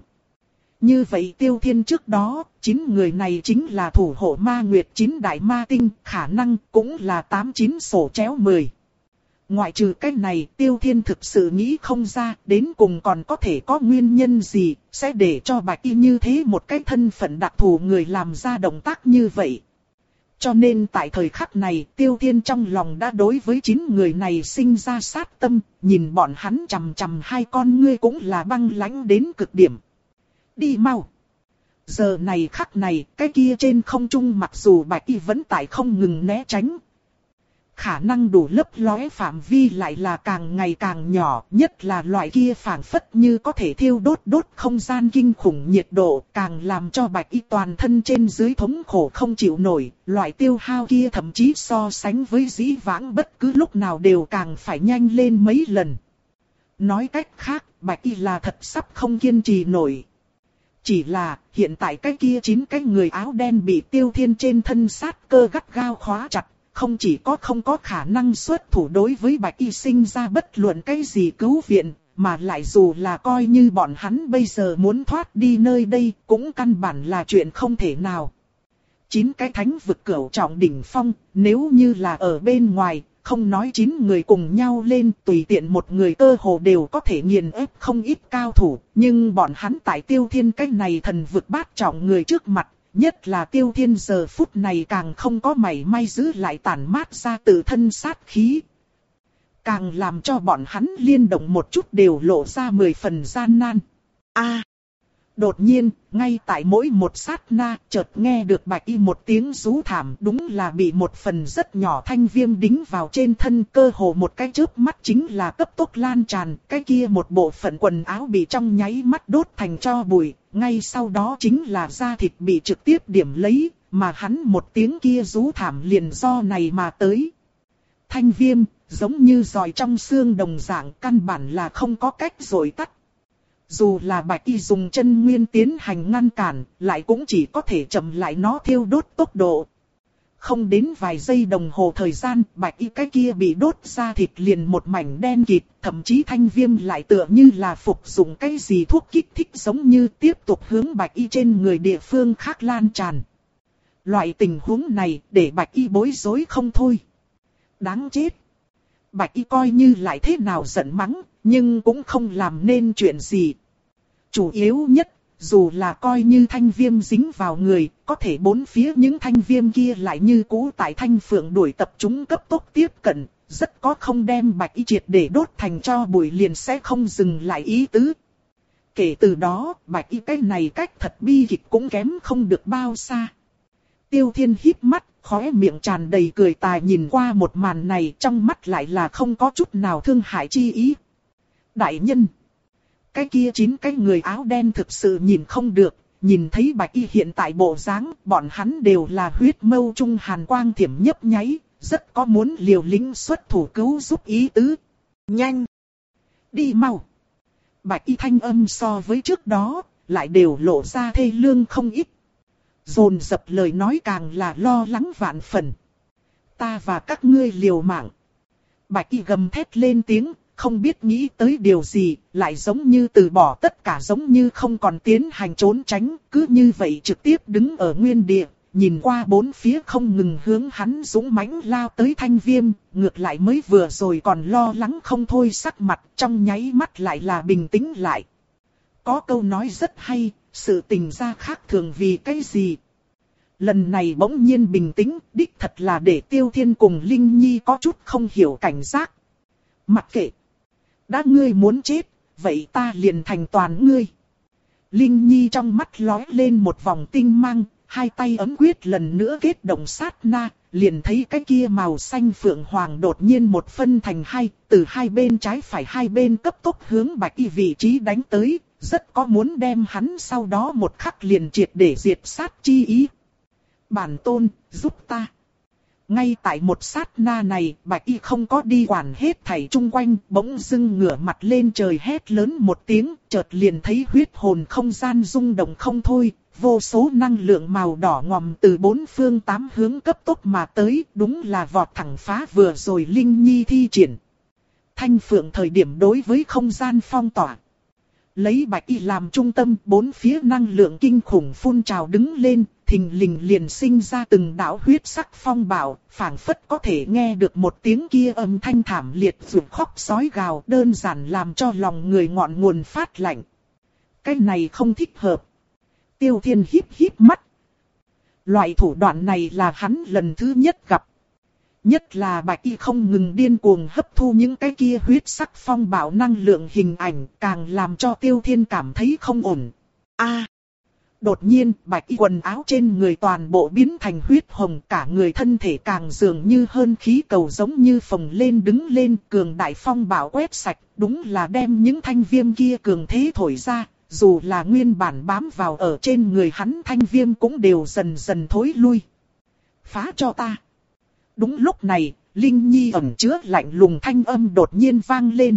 A: Như vậy Tiêu Thiên trước đó, chín người này chính là thủ hộ ma nguyệt chín đại ma tinh, khả năng cũng là tám chín sổ chéo mười. Ngoại trừ cái này, Tiêu Thiên thực sự nghĩ không ra, đến cùng còn có thể có nguyên nhân gì, sẽ để cho bạch y như thế một cái thân phận đặc thù người làm ra động tác như vậy. Cho nên tại thời khắc này, Tiêu Thiên trong lòng đã đối với chín người này sinh ra sát tâm, nhìn bọn hắn chằm chằm hai con ngươi cũng là băng lãnh đến cực điểm. Đi mau. Giờ này khắc này, cái kia trên không trung mặc dù bạch y vẫn tại không ngừng né tránh. Khả năng đủ lấp lóe phạm vi lại là càng ngày càng nhỏ, nhất là loại kia phảng phất như có thể thiêu đốt đốt không gian kinh khủng nhiệt độ, càng làm cho bạch y toàn thân trên dưới thống khổ không chịu nổi, loại tiêu hao kia thậm chí so sánh với dĩ vãng bất cứ lúc nào đều càng phải nhanh lên mấy lần. Nói cách khác, bạch y là thật sắp không kiên trì nổi. Chỉ là, hiện tại cái kia chín cái người áo đen bị Tiêu Thiên trên thân sát cơ gắt gao khóa chặt, không chỉ có không có khả năng xuất thủ đối với bạch y sinh ra bất luận cái gì cứu viện, mà lại dù là coi như bọn hắn bây giờ muốn thoát đi nơi đây, cũng căn bản là chuyện không thể nào. Chín cái thánh vực cửu trọng đỉnh phong, nếu như là ở bên ngoài, không nói chín người cùng nhau lên, tùy tiện một người cơ hồ đều có thể nghiền ép không ít cao thủ, nhưng bọn hắn tại Tiêu Thiên cái này thần vực bát trọng người trước mặt, nhất là Tiêu Thiên giờ phút này càng không có mảy may giữ lại tản mát ra tự thân sát khí. Càng làm cho bọn hắn liên động một chút đều lộ ra mười phần gian nan. A! Đột nhiên, ngay tại mỗi một sát na, chợt nghe được bạch y một tiếng rú thảm, đúng là bị một phần rất nhỏ thanh viêm đính vào trên thân, cơ hồ một cái chớp mắt chính là cấp tốc lan tràn, cái kia một bộ phận quần áo bị trong nháy mắt đốt thành tro bụi, ngay sau đó chính là da thịt bị trực tiếp điểm lấy, mà hắn một tiếng kia rú thảm liền do này mà tới. Thanh viêm, giống như giòi trong xương đồng dạng, căn bản là không có cách dội tắt. Dù là bạch y dùng chân nguyên tiến hành ngăn cản, lại cũng chỉ có thể chậm lại nó thiêu đốt tốc độ. Không đến vài giây đồng hồ thời gian, bạch y cái kia bị đốt ra thịt liền một mảnh đen kịt, thậm chí thanh viêm lại tựa như là phục dụng cái gì thuốc kích thích giống như tiếp tục hướng bạch y trên người địa phương khác lan tràn. Loại tình huống này để bạch y bối rối không thôi. Đáng chết. Bạch y coi như lại thế nào giận mắng, nhưng cũng không làm nên chuyện gì. Chủ yếu nhất, dù là coi như thanh viêm dính vào người, có thể bốn phía những thanh viêm kia lại như cũ tại thanh phượng đuổi tập chúng cấp tốc tiếp cận, rất có không đem bạch y triệt để đốt thành tro bụi liền sẽ không dừng lại ý tứ. Kể từ đó, bạch y cái này cách thật bi kịch cũng kém không được bao xa. Tiêu Thiên híp mắt, khóe miệng tràn đầy cười tài nhìn qua một màn này, trong mắt lại là không có chút nào thương hại chi ý. Đại nhân! Cái kia chín cái người áo đen thực sự nhìn không được, nhìn thấy bạch y hiện tại bộ dáng, bọn hắn đều là huyết mâu trung hàn quang thiểm nhấp nháy, rất có muốn liều lĩnh xuất thủ cứu giúp ý tứ. Nhanh! Đi mau! Bạch y thanh âm so với trước đó, lại đều lộ ra thê lương không ít. Dồn dập lời nói càng là lo lắng vạn phần. Ta và các ngươi liều mạng. Bạch y gầm thét lên tiếng, không biết nghĩ tới điều gì, lại giống như từ bỏ tất cả, giống như không còn tiến hành trốn tránh, cứ như vậy trực tiếp đứng ở nguyên địa, nhìn qua bốn phía không ngừng hướng hắn dũng mãnh lao tới thanh viêm, ngược lại mới vừa rồi còn lo lắng không thôi sắc mặt, trong nháy mắt lại là bình tĩnh lại. Có câu nói rất hay, sự tình ra khác thường vì cái gì? Lần này bỗng nhiên bình tĩnh, đích thật là để Tiêu Thiên cùng Linh Nhi có chút không hiểu cảnh giác. Mặc kệ. Đã ngươi muốn chết, vậy ta liền thành toàn ngươi. Linh Nhi trong mắt lóe lên một vòng tinh mang, hai tay ấm quyết lần nữa kết động sát na, liền thấy cái kia màu xanh phượng hoàng đột nhiên một phân thành hai, từ hai bên trái phải hai bên cấp tốc hướng Bạch Y vị trí đánh tới, rất có muốn đem hắn sau đó một khắc liền triệt để diệt sát chi ý. Bản tôn, giúp ta. Ngay tại một sát na này, Bạch Y không có đi quản hết thảy chung quanh, bỗng dưng ngửa mặt lên trời hét lớn một tiếng, chợt liền thấy huyết hồn không gian rung động không thôi, vô số năng lượng màu đỏ ngòm từ bốn phương tám hướng cấp tốc mà tới, đúng là vọt thẳng phá vừa rồi Linh Nhi thi triển. Thanh Phượng thời điểm đối với không gian phong tỏa. Lấy Bạch Y làm trung tâm, bốn phía năng lượng kinh khủng phun trào đứng lên, thình lình liền sinh ra từng đạo huyết sắc phong bạo, phảng phất có thể nghe được một tiếng kia âm thanh thảm liệt ruột khóc sói gào, đơn giản làm cho lòng người ngọn nguồn phát lạnh. Cái này không thích hợp. Tiêu Thiên híp híp mắt. Loại thủ đoạn này là hắn lần thứ nhất gặp. Nhất là Bạch Y không ngừng điên cuồng hấp thu những cái kia huyết sắc phong bạo năng lượng hình ảnh, càng làm cho Tiêu Thiên cảm thấy không ổn. A! Đột nhiên, Bạch Y quần áo trên người toàn bộ biến thành huyết hồng, cả người thân thể càng dường như hơn khí cầu giống như phồng lên đứng lên, cường đại phong bạo quét sạch, đúng là đem những thanh viêm kia cường thế thổi ra, dù là nguyên bản bám vào ở trên người hắn thanh viêm cũng đều dần dần thối lui. Phá cho ta! Đúng lúc này, Linh Nhi ẩn chứa lạnh lùng thanh âm đột nhiên vang lên.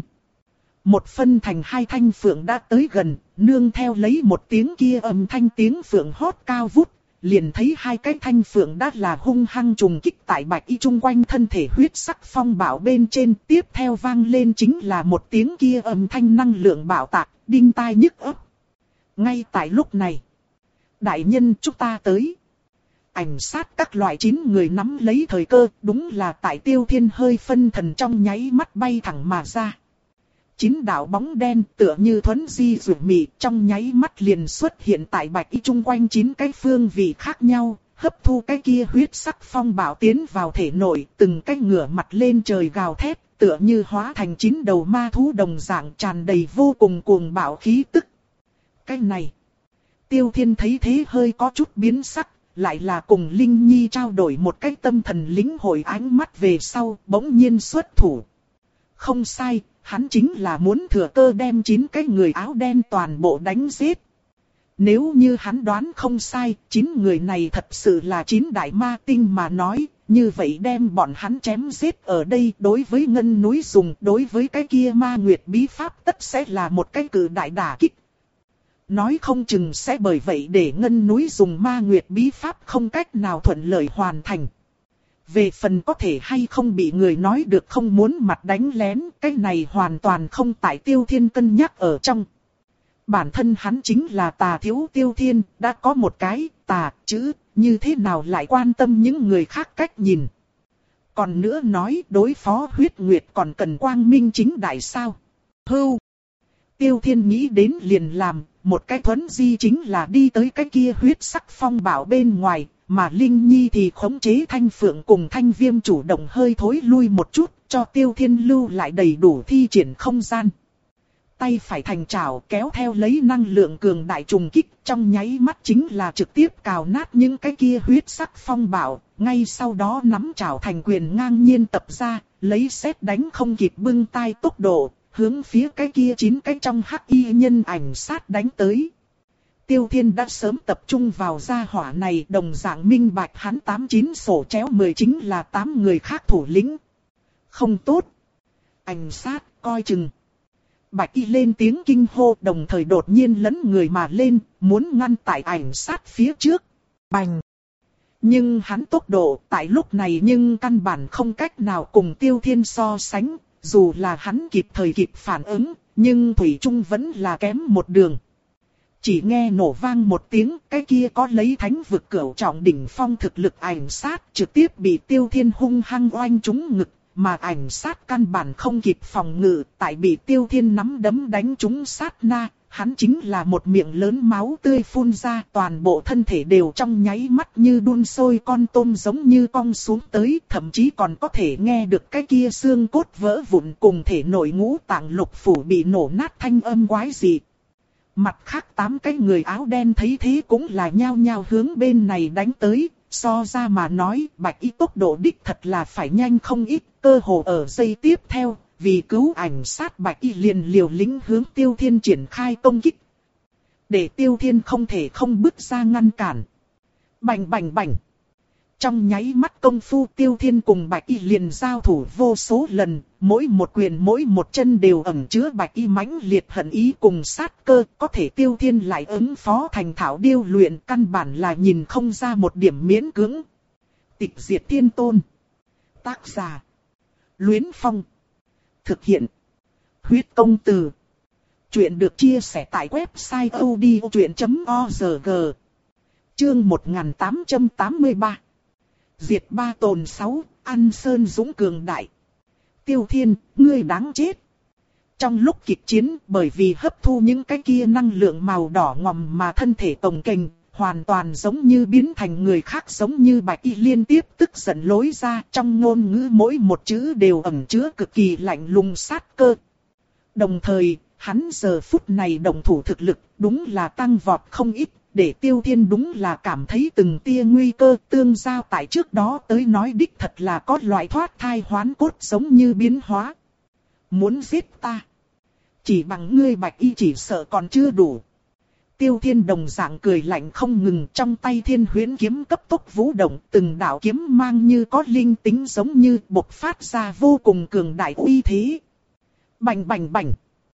A: Một phân thành hai thanh phượng đã tới gần, nương theo lấy một tiếng kia âm thanh tiếng phượng hót cao vút, liền thấy hai cái thanh phượng đã là hung hăng trùng kích tại Bạch Y chung quanh thân thể huyết sắc phong bạo bên trên, tiếp theo vang lên chính là một tiếng kia âm thanh năng lượng bạo tạc, đinh tai nhức óc. Ngay tại lúc này, đại nhân chúng ta tới. Ảnh sát các loại chín người nắm lấy thời cơ, đúng là tại Tiêu Thiên hơi phân thần trong nháy mắt bay thẳng mà ra. Chín đạo bóng đen tựa như thuấn di rủ mị trong nháy mắt liền xuất hiện tại Bạch Y chung quanh chín cái phương vị khác nhau, hấp thu cái kia huyết sắc phong bạo tiến vào thể nội, từng cái ngửa mặt lên trời gào thét, tựa như hóa thành chín đầu ma thú đồng dạng tràn đầy vô cùng cuồng bạo khí tức. Cái này, Tiêu Thiên thấy thế hơi có chút biến sắc. Lại là cùng Linh Nhi trao đổi một cái tâm thần lĩnh hội ánh mắt về sau, bỗng nhiên xuất thủ. Không sai, hắn chính là muốn thừa cơ đem chín cái người áo đen toàn bộ đánh giết. Nếu như hắn đoán không sai, chín người này thật sự là chín đại ma tinh mà nói, như vậy đem bọn hắn chém giết ở đây đối với ngân núi dùng, đối với cái kia ma nguyệt bí pháp tất sẽ là một cái cự đại đả kích. Nói không chừng sẽ bởi vậy để ngân núi dùng ma nguyệt bí pháp không cách nào thuận lợi hoàn thành. Về phần có thể hay không bị người nói được không muốn mặt đánh lén, cái này hoàn toàn không tại Tiêu Thiên cân nhắc ở trong. Bản thân hắn chính là tà thiếu Tiêu Thiên, đã có một cái tà chữ, như thế nào lại quan tâm những người khác cách nhìn. Còn nữa nói đối phó huyết nguyệt còn cần quang minh chính đại sao. Hưu! Tiêu Thiên nghĩ đến liền làm, một cái thuấn di chính là đi tới cái kia huyết sắc phong bạo bên ngoài, mà Linh Nhi thì khống chế thanh phượng cùng thanh viêm chủ động hơi thối lui một chút, cho Tiêu Thiên lưu lại đầy đủ thi triển không gian. Tay phải thành chảo kéo theo lấy năng lượng cường đại trùng kích, trong nháy mắt chính là trực tiếp cào nát những cái kia huyết sắc phong bạo, ngay sau đó nắm chảo thành quyền ngang nhiên tập ra, lấy sét đánh không kịp bưng tay tốc độ, hướng phía cái kia chín cái trong hắc y nhân ảnh sát đánh tới. Tiêu Thiên đã sớm tập trung vào gia hỏa này, đồng dạng minh bạch hắn tám chín sổ chéo mười chính là tám người khác thủ lĩnh. Không tốt. Ảnh sát, coi chừng. Bạch Y lên tiếng kinh hô, đồng thời đột nhiên lấn người mà lên, muốn ngăn tại ảnh sát phía trước. Bành. Nhưng hắn tốc độ tại lúc này nhưng căn bản không cách nào cùng Tiêu Thiên so sánh. Dù là hắn kịp thời kịp phản ứng, nhưng thủy chung vẫn là kém một đường. Chỉ nghe nổ vang một tiếng, cái kia có lấy thánh vực cửu trọng đỉnh phong thực lực ảnh sát trực tiếp bị Tiêu Thiên hung hăng oanh trúng ngực, mà ảnh sát căn bản không kịp phòng ngự, tại bị Tiêu Thiên nắm đấm đánh trúng sát na, hắn chính là một miệng lớn máu tươi phun ra, toàn bộ thân thể đều trong nháy mắt như đun sôi con tôm giống như cong xuống tới, thậm chí còn có thể nghe được cái kia xương cốt vỡ vụn cùng thể nội ngũ tạng lục phủ bị nổ nát thanh âm quái dị. Mặt khác tám cái người áo đen thấy thế cũng là nhao nhao hướng bên này đánh tới. So ra mà nói, Bạch Y tốc độ đích thật là phải nhanh không ít, cơ hồ ở giây tiếp theo, vì cứu ảnh sát Bạch Y liền liều lĩnh hướng Tiêu Thiên triển khai công kích. Để Tiêu Thiên không thể không bước ra ngăn cản. Bành bành bành. Trong nháy mắt công phu Tiêu Thiên cùng Bạch Y liền giao thủ vô số lần, mỗi một quyền mỗi một chân đều ẩn chứa Bạch Y mãnh liệt hận ý cùng sát cơ, có thể Tiêu Thiên lại ứng phó thành thạo điêu luyện, căn bản là nhìn không ra một điểm miễn cưỡng. Tịch diệt thiên tôn. Tác giả: Luyến Phong. Thực hiện: Huyết Công Từ. Chuyện được chia sẻ tại website odchuyện chấm org. Chương một nghìn tám trăm tám mươi ba. Diệt ba tồn sáu, ăn sơn dũng cường đại. Tiêu Thiên, ngươi đáng chết. Trong lúc kịch chiến, bởi vì hấp thu những cái kia năng lượng màu đỏ ngòm mà thân thể cồng kềnh, hoàn toàn giống như biến thành người khác, giống như Bạch Y liên tiếp tức giận lối ra, trong ngôn ngữ mỗi một chữ đều ẩn chứa cực kỳ lạnh lùng sát cơ. Đồng thời, hắn giờ phút này động thủ thực lực đúng là tăng vọt không ít, để Tiêu Thiên đúng là cảm thấy từng tia nguy cơ, tương giao tại trước đó tới nói đích thật là có loại thoát thai hoán cốt giống như biến hóa. Muốn giết ta? Chỉ bằng ngươi Bạch Y chỉ sợ còn chưa đủ. Tiêu Thiên đồng dạng cười lạnh không ngừng, trong tay Thiên Huyễn kiếm cấp tốc vũ động, từng đạo kiếm mang như có linh tính giống như bộc phát ra vô cùng cường đại uy thế. Bành bành bành.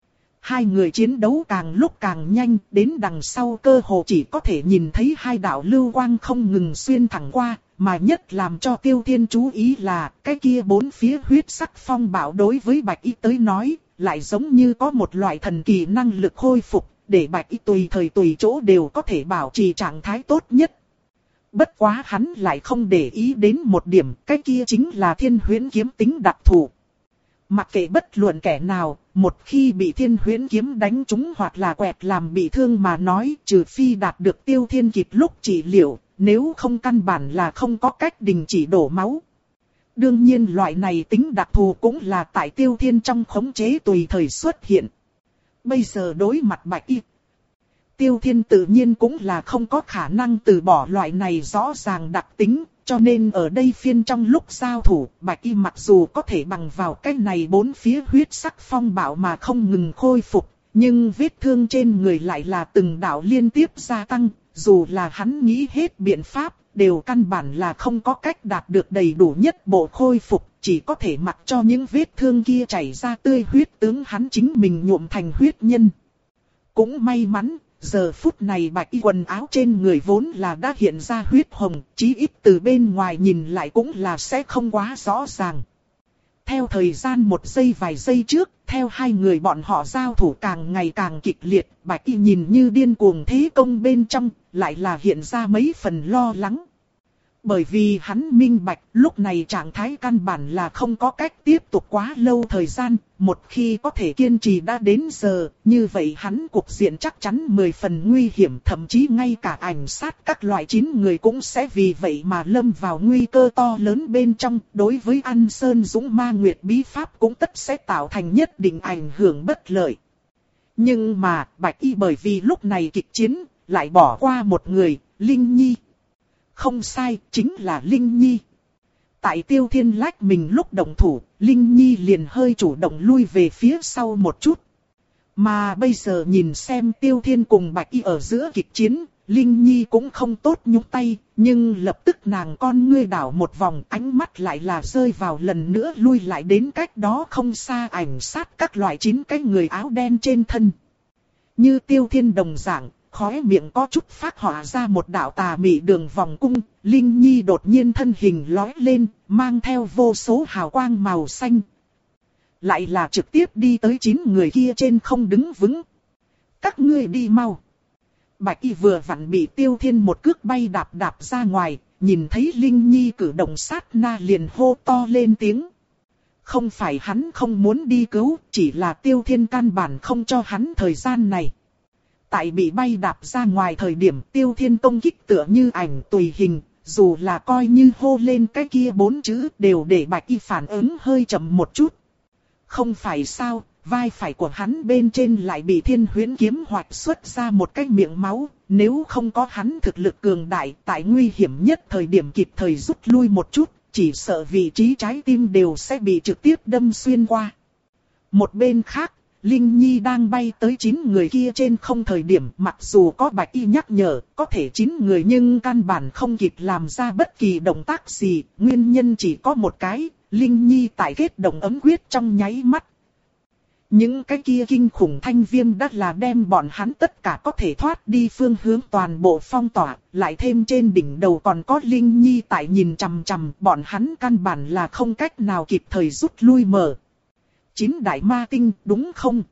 A: Hai người chiến đấu càng lúc càng nhanh, đến đằng sau cơ hồ chỉ có thể nhìn thấy hai đạo lưu quang không ngừng xuyên thẳng qua, mà nhất làm cho Tiêu Thiên chú ý là cái kia bốn phía huyết sắc phong bạo đối với Bạch Y tới nói, lại giống như có một loại thần kỳ năng lực khôi phục, để Bạch Y tùy thời tùy chỗ đều có thể bảo trì trạng thái tốt nhất. Bất quá hắn lại không để ý đến một điểm, cái kia chính là Thiên Huyễn kiếm tính đặc thù. Mặc kệ bất luận kẻ nào, một khi bị Thiên Huyễn kiếm đánh trúng hoặc là quẹt làm bị thương mà nói, trừ phi đạt được Tiêu Thiên kịp lúc trị liệu, nếu không căn bản là không có cách đình chỉ đổ máu. Đương nhiên loại này tính đặc thù cũng là tại Tiêu Thiên trong khống chế tùy thời xuất hiện. Bây giờ đối mặt Bạch Y, Tiêu Thiên tự nhiên cũng là không có khả năng từ bỏ loại này rõ ràng đặc tính. Cho nên ở đây phiên trong lúc giao thủ, Bạch Y mặc dù có thể bằng vào cái này bốn phía huyết sắc phong bạo mà không ngừng khôi phục, nhưng vết thương trên người lại là từng đạo liên tiếp gia tăng, dù là hắn nghĩ hết biện pháp, đều căn bản là không có cách đạt được đầy đủ nhất bộ khôi phục, chỉ có thể mặc cho những vết thương kia chảy ra tươi huyết tướng hắn chính mình nhuộm thành huyết nhân. Cũng may mắn, giờ phút này Bạch Y quần áo trên người vốn là đã hiện ra huyết hồng, chí ít từ bên ngoài nhìn lại cũng là sẽ không quá rõ ràng. Theo thời gian một giây vài giây trước, theo hai người bọn họ giao thủ càng ngày càng kịch liệt, Bạch Y nhìn như điên cuồng thế công bên trong, lại là hiện ra mấy phần lo lắng. Bởi vì hắn minh bạch, lúc này trạng thái căn bản là không có cách tiếp tục quá lâu thời gian, một khi có thể kiên trì đã đến giờ, như vậy hắn cục diện chắc chắn mười phần nguy hiểm, thậm chí ngay cả ảnh sát các loại chín người cũng sẽ vì vậy mà lâm vào nguy cơ to lớn bên trong, đối với An Sơn Dũng Ma Nguyệt bí pháp cũng tất sẽ tạo thành nhất định ảnh hưởng bất lợi. Nhưng mà, Bạch Y bởi vì lúc này kịch chiến, lại bỏ qua một người, Linh Nhi. Không sai, chính là Linh Nhi. Tại Tiêu Thiên lách mình lúc động thủ, Linh Nhi liền hơi chủ động lui về phía sau một chút. Mà bây giờ nhìn xem Tiêu Thiên cùng Bạch Y ở giữa kịch chiến, Linh Nhi cũng không tốt nhúc tay, nhưng lập tức nàng con ngươi đảo một vòng, ánh mắt lại là rơi vào lần nữa lui lại đến cách đó không xa ảnh sát các loại chín cái người áo đen trên thân. Như Tiêu Thiên đồng dạng, khóe miệng có chút phát họa ra một đạo tà mị đường vòng cung, Linh Nhi đột nhiên thân hình lói lên, mang theo vô số hào quang màu xanh. Lại là trực tiếp đi tới chín người kia trên không đứng vững. Các ngươi đi mau. Bạch Y vừa vặn bị Tiêu Thiên một cước bay đạp đạp ra ngoài, nhìn thấy Linh Nhi cử động sát na liền hô to lên tiếng. Không phải hắn không muốn đi cứu, chỉ là Tiêu Thiên căn bản không cho hắn thời gian này. Tại bị bay đạp ra ngoài thời điểm Tiêu Thiên công kích tựa như ảnh tùy hình, dù là coi như hô lên cái kia bốn chữ đều để Bạch Y phản ứng hơi chậm một chút. Không phải sao, vai phải của hắn bên trên lại bị Thiên Huyễn kiếm hoạch xuất ra một cái miệng máu. Nếu không có hắn thực lực cường đại, tại nguy hiểm nhất thời điểm kịp thời rút lui một chút, chỉ sợ vị trí trái tim đều sẽ bị trực tiếp đâm xuyên qua. Một bên khác, Linh Nhi đang bay tới chín người kia trên không thời điểm, mặc dù có Bạch Y nhắc nhở, có thể chín người nhưng căn bản không kịp làm ra bất kỳ động tác gì, nguyên nhân chỉ có một cái, Linh Nhi tại kết động ấm quyết trong nháy mắt. Những cái kia kinh khủng thanh viêm đã là đem bọn hắn tất cả có thể thoát đi phương hướng toàn bộ phong tỏa, lại thêm trên đỉnh đầu còn có Linh Nhi tại nhìn chằm chằm, bọn hắn căn bản là không cách nào kịp thời rút lui mở. Chín đại ma tinh, đúng không?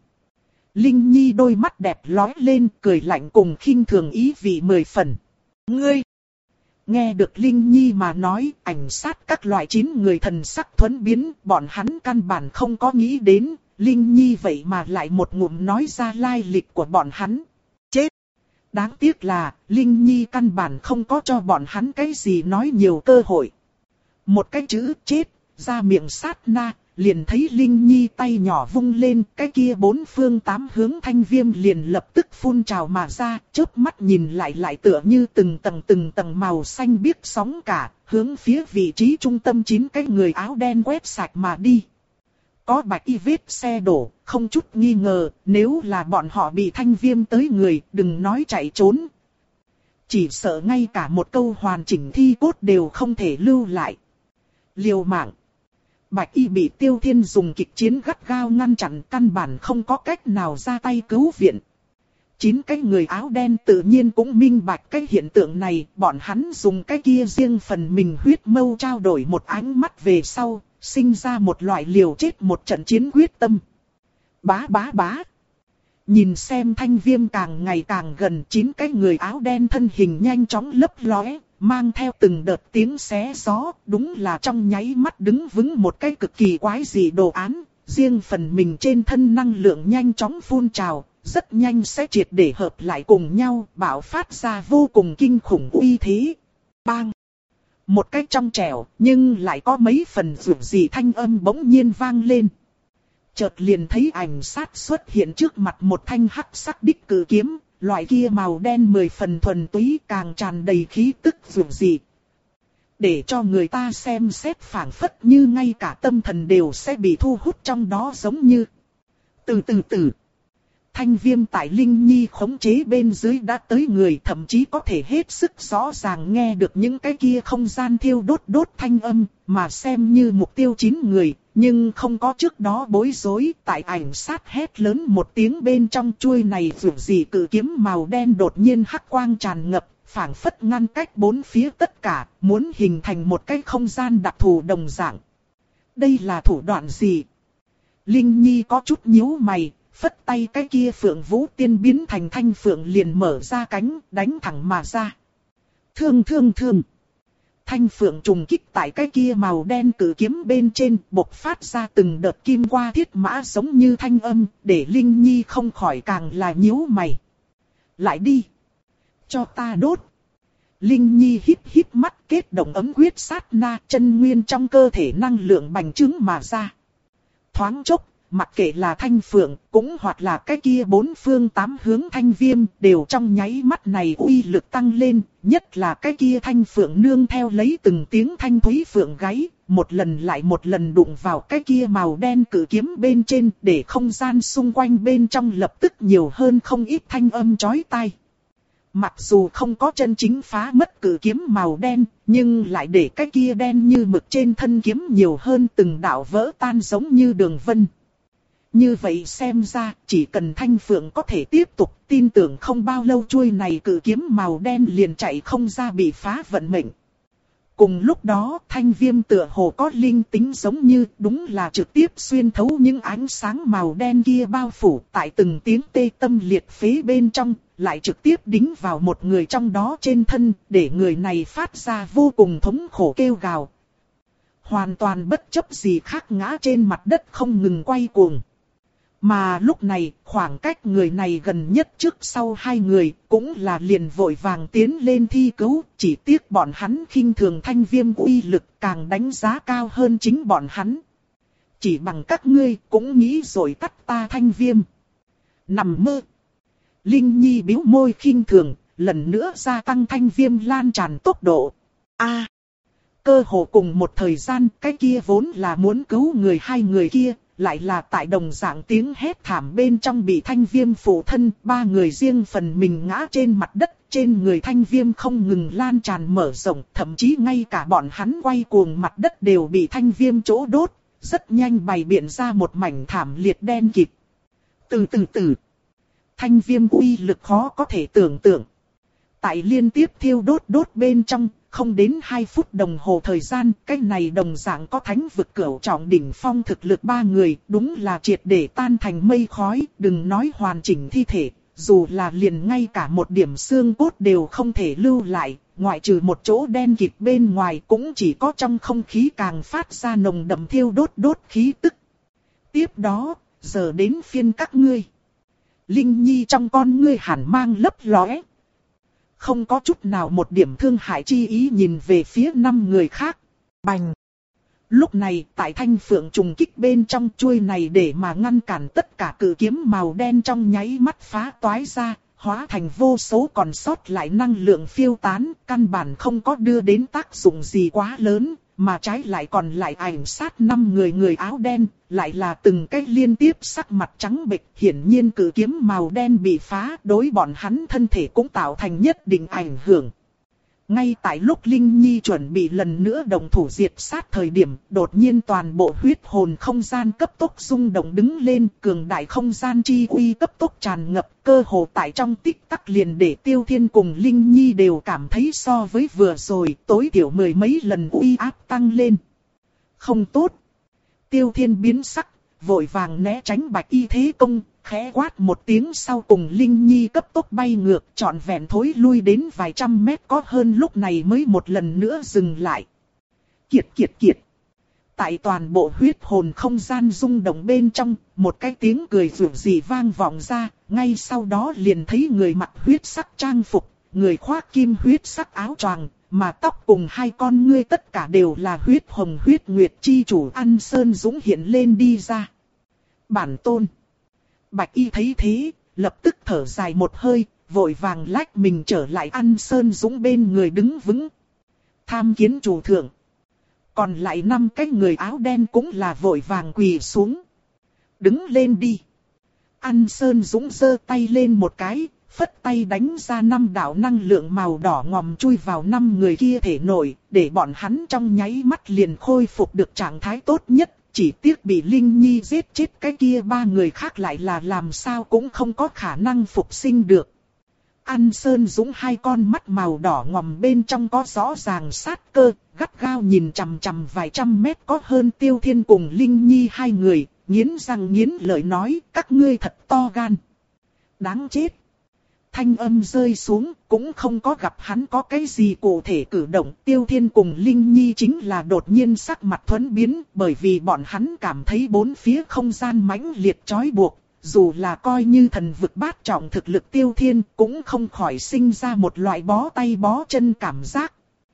A: Linh Nhi đôi mắt đẹp lóe lên, cười lạnh cùng khinh thường ý vị mười phần. Ngươi! Nghe được Linh Nhi mà nói, ảnh sát các loại chín người thần sắc thuẫn biến, bọn hắn căn bản không có nghĩ đến, Linh Nhi vậy mà lại một ngụm nói ra lai lịch của bọn hắn. Chết! Đáng tiếc là, Linh Nhi căn bản không có cho bọn hắn cái gì nói nhiều cơ hội. Một cái chữ chết, ra miệng sát na. Liền thấy Linh Nhi tay nhỏ vung lên, cái kia bốn phương tám hướng thanh viêm liền lập tức phun trào mà ra, chớp mắt nhìn lại lại tựa như từng tầng từng tầng màu xanh biếc sóng cả, hướng phía vị trí trung tâm chín cái người áo đen quét sạch mà đi. Có Bạch Y vết xe đổ, không chút nghi ngờ, nếu là bọn họ bị thanh viêm tới người, đừng nói chạy trốn. Chỉ sợ ngay cả một câu hoàn chỉnh thi cốt đều không thể lưu lại. Liều mạng. Bạch Y bị Tiêu Thiên dùng kịch chiến gắt gao ngăn chặn, căn bản không có cách nào ra tay cứu viện. Chín cái người áo đen tự nhiên cũng minh bạch cái hiện tượng này, bọn hắn dùng cái kia riêng phần mình huyết mâu trao đổi một ánh mắt về sau, sinh ra một loại liều chết một trận chiến quyết tâm. Bá bá bá. Nhìn xem thanh viêm càng ngày càng gần, chín cái người áo đen thân hình nhanh chóng lấp lóe. Mang theo từng đợt tiếng xé gió, đúng là trong nháy mắt đứng vững một cái cực kỳ quái dị đồ án, riêng phần mình trên thân năng lượng nhanh chóng phun trào, rất nhanh sẽ triệt để hợp lại cùng nhau, bạo phát ra vô cùng kinh khủng uy thế. Bang! Một cái trong trẻo, nhưng lại có mấy phần rủi dị thanh âm bỗng nhiên vang lên. Chợt liền thấy ảnh sát xuất hiện trước mặt một thanh hắc sắc đích cử kiếm. Loại kia màu đen mười phần thuần túy càng tràn đầy khí tức dịu dị. Để cho người ta xem xét phảng phất như ngay cả tâm thần đều sẽ bị thu hút trong đó giống như. Từ từ từ. Thanh viêm tại Linh Nhi khống chế bên dưới đã tới người, thậm chí có thể hết sức rõ ràng nghe được những cái kia không gian thiêu đốt đốt thanh âm, mà xem như mục tiêu chín người, nhưng không có trước đó bối rối. Tại ảnh sát hét lớn một tiếng bên trong chuôi này vượt gì cử kiếm màu đen đột nhiên hắc quang tràn ngập, phảng phất ngăn cách bốn phía tất cả, muốn hình thành một cái không gian đặc thù đồng dạng. Đây là thủ đoạn gì? Linh Nhi có chút nhíu mày. Phất tay cái kia phượng vũ tiên biến thành thanh phượng liền mở ra cánh, đánh thẳng mà ra. Thương thương thương. Thanh phượng trùng kích tại cái kia màu đen cử kiếm bên trên, bộc phát ra từng đợt kim qua thiết mã giống như thanh âm, để Linh Nhi không khỏi càng là nhíu mày. Lại đi. Cho ta đốt. Linh Nhi híp híp mắt kết động ấm quyết sát na, chân nguyên trong cơ thể năng lượng bành trướng mà ra. Thoáng chốc. Mặc kệ là thanh phượng, cũng hoặc là cái kia bốn phương tám hướng thanh viêm, đều trong nháy mắt này uy lực tăng lên, nhất là cái kia thanh phượng nương theo lấy từng tiếng thanh thúy phượng gáy, một lần lại một lần đụng vào cái kia màu đen cử kiếm bên trên, để không gian xung quanh bên trong lập tức nhiều hơn không ít thanh âm chói tai. Mặc dù không có chân chính phá mất cử kiếm màu đen, nhưng lại để cái kia đen như mực trên thân kiếm nhiều hơn từng đạo vỡ tan giống như đường vân. Như vậy xem ra, chỉ cần thanh phượng có thể tiếp tục, tin tưởng không bao lâu chuôi này cử kiếm màu đen liền chạy không ra bị phá vận mệnh. Cùng lúc đó, thanh viêm tựa hồ có linh tính giống như, đúng là trực tiếp xuyên thấu những ánh sáng màu đen kia bao phủ tại từng tiếng tê tâm liệt phế bên trong, lại trực tiếp đính vào một người trong đó trên thân, để người này phát ra vô cùng thống khổ kêu gào. Hoàn toàn bất chấp gì khác ngã trên mặt đất không ngừng quay cuồng. Mà lúc này, khoảng cách người này gần nhất trước sau hai người, cũng là liền vội vàng tiến lên thi cứu, chỉ tiếc bọn hắn khinh thường thanh viêm uy lực càng đánh giá cao hơn chính bọn hắn. chỉ bằng các ngươi cũng nghĩ rồi tắt ta thanh viêm. Nằm mơ. Linh Nhi bĩu môi khinh thường, lần nữa gia tăng thanh viêm lan tràn tốc độ. A, cơ hồ cùng một thời gian, cái kia vốn là muốn cứu người hai người kia, lại là tại đồng dạng tiếng hét thảm bên trong bị thanh viêm phụ thân, ba người riêng phần mình ngã trên mặt đất, trên người thanh viêm không ngừng lan tràn mở rộng, thậm chí ngay cả bọn hắn quay cuồng mặt đất đều bị thanh viêm chỗ đốt, rất nhanh bày biện ra một mảnh thảm liệt đen kịt. Từ từ từ, thanh viêm uy lực khó có thể tưởng tượng. Tại liên tiếp thiêu đốt đốt bên trong, không đến hai phút đồng hồ thời gian, cái này đồng dạng có thánh vực cửu trọng đỉnh phong thực lực ba người, đúng là triệt để tan thành mây khói, đừng nói hoàn chỉnh thi thể, dù là liền ngay cả một điểm xương cốt đều không thể lưu lại, ngoại trừ một chỗ đen kịt bên ngoài cũng chỉ có trong không khí càng phát ra nồng đậm thiêu đốt đốt khí tức. Tiếp đó, giờ đến phiên các ngươi. Linh Nhi trong con ngươi hàn mang lấp lóe. Không có chút nào một điểm thương hại chi ý nhìn về phía năm người khác. Bành! Lúc này tại thanh phượng trùng kích bên trong chuôi này để mà ngăn cản tất cả cự kiếm màu đen trong nháy mắt phá toái ra, hóa thành vô số còn sót lại năng lượng phiêu tán, căn bản không có đưa đến tác dụng gì quá lớn, mà trái lại còn lại ảnh sát năm người người áo đen, lại là từng cách liên tiếp sắc mặt trắng bệch, hiển nhiên cự kiếm màu đen bị phá, đối bọn hắn thân thể cũng tạo thành nhất định ảnh hưởng. Ngay tại lúc Linh Nhi chuẩn bị lần nữa đồng thủ diệt sát thời điểm, đột nhiên toàn bộ huyết hồn không gian cấp tốc rung động đứng lên, cường đại không gian chi uy cấp tốc tràn ngập, cơ hồ tại trong tích tắc liền để Tiêu Thiên cùng Linh Nhi đều cảm thấy so với vừa rồi, tối thiểu mười mấy lần uy áp tăng lên. Không tốt. Tiêu Thiên biến sắc, vội vàng né tránh Bạch Y thế công, khẽ quát một tiếng sau cùng Linh Nhi cấp tốc bay ngược, trọn vẹn thối lui đến vài trăm mét có hơn, lúc này mới một lần nữa dừng lại. Kiệt kiệt kiệt. Tại toàn bộ huyết hồn không gian rung động bên trong, một cái tiếng cười rủa rỉ vang vọng ra, ngay sau đó liền thấy người mặc huyết sắc trang phục, người khoác kim huyết sắc áo choàng, mà tóc cùng hai con ngươi tất cả đều là huyết hồng huyết nguyệt chi chủ An Sơn Dũng hiện lên đi ra. Bản tôn. Bạch Y thấy thế, lập tức thở dài một hơi, vội vàng lách mình trở lại An Sơn Dũng bên người đứng vững. Tham kiến chủ thượng. Còn lại năm cái người áo đen cũng là vội vàng quỳ xuống. Đứng lên đi. An Sơn Dũng giơ tay lên một cái, phất tay đánh ra năm đạo năng lượng màu đỏ ngòm chui vào năm người kia thể nội, để bọn hắn trong nháy mắt liền khôi phục được trạng thái tốt nhất. Chỉ tiếc bị Linh Nhi giết chết cái kia ba người khác lại là làm sao cũng không có khả năng phục sinh được. An Sơn Dũng hai con mắt màu đỏ ngòm bên trong có rõ ràng sát cơ, gắt gao nhìn chằm chằm vài trăm mét có hơn Tiêu Thiên cùng Linh Nhi hai người, nghiến răng nghiến lợi nói các ngươi thật to gan. Đáng chết. Thanh âm rơi xuống, cũng không có gặp hắn có cái gì cụ thể cử động. Tiêu Thiên cùng Linh Nhi chính là đột nhiên sắc mặt thuẫn biến, bởi vì bọn hắn cảm thấy bốn phía không gian mãnh liệt trói buộc. Dù là coi như thần vực bát trọng thực lực Tiêu Thiên, cũng không khỏi sinh ra một loại bó tay bó chân cảm giác.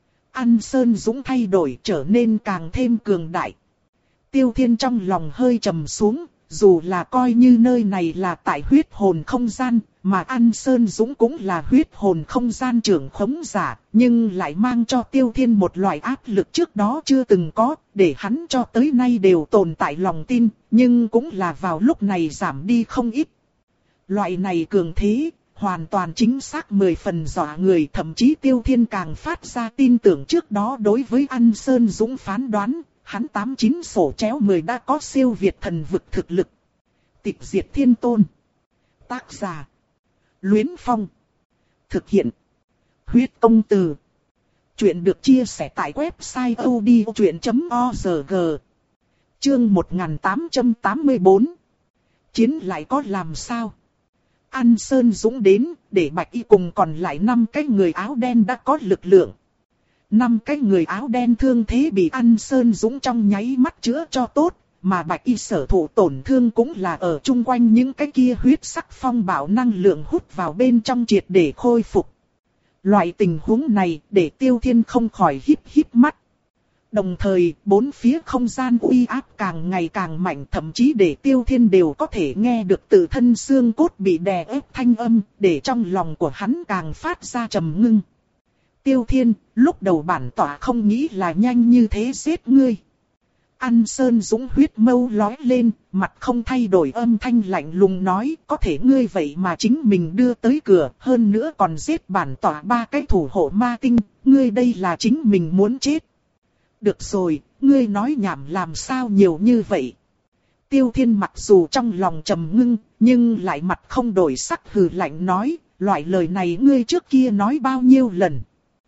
A: An Sơn Dũng thay đổi trở nên càng thêm cường đại. Tiêu Thiên trong lòng hơi trầm xuống. Dù là coi như nơi này là tại huyết hồn không gian, mà An Sơn Dũng cũng là huyết hồn không gian trưởng khống giả, nhưng lại mang cho Tiêu Thiên một loại áp lực trước đó chưa từng có, để hắn cho tới nay đều tồn tại lòng tin, nhưng cũng là vào lúc này giảm đi không ít. Loại này cường thế, hoàn toàn chính xác mười phần dọa người, thậm chí Tiêu Thiên càng phát ra tin tưởng trước đó đối với An Sơn Dũng phán đoán. Hắn tám chín sổ chéo mười đã có siêu việt thần vực thực lực. Tịch diệt thiên tôn. Tác giả. Luyến Phong. Thực hiện. Huyết công từ. Chuyện được chia sẻ tại website odchuyện chấm org. Chương một nghìn tám trăm tám mươi tư. Chiến lại có làm sao? An Sơn Dũng đến, để Bạch Y cùng còn lại năm cái người áo đen đã có lực lượng. Năm cái người áo đen thương thế bị An Sơn Dũng trong nháy mắt chữa cho tốt, mà Bạch Y sở thụ tổn thương cũng là ở chung quanh những cái kia huyết sắc phong bạo năng lượng hút vào bên trong triệt để khôi phục. Loại tình huống này để Tiêu Thiên không khỏi híp híp mắt. Đồng thời, bốn phía không gian uy áp càng ngày càng mạnh, thậm chí để Tiêu Thiên đều có thể nghe được tự thân xương cốt bị đè ép thanh âm, để trong lòng của hắn càng phát ra trầm ngưng. Tiêu Thiên, lúc đầu bản tỏa không nghĩ là nhanh như thế giết ngươi. An Sơn Dũng huyết mâu lói lên, mặt không thay đổi, âm thanh lạnh lùng nói, có thể ngươi vậy mà chính mình đưa tới cửa, hơn nữa còn giết bản tỏa ba cái thủ hộ ma tinh, ngươi đây là chính mình muốn chết. Được rồi, ngươi nói nhảm làm sao nhiều như vậy. Tiêu Thiên mặc dù trong lòng trầm ngưng, nhưng lại mặt không đổi sắc hừ lạnh nói, loại lời này ngươi trước kia nói bao nhiêu lần.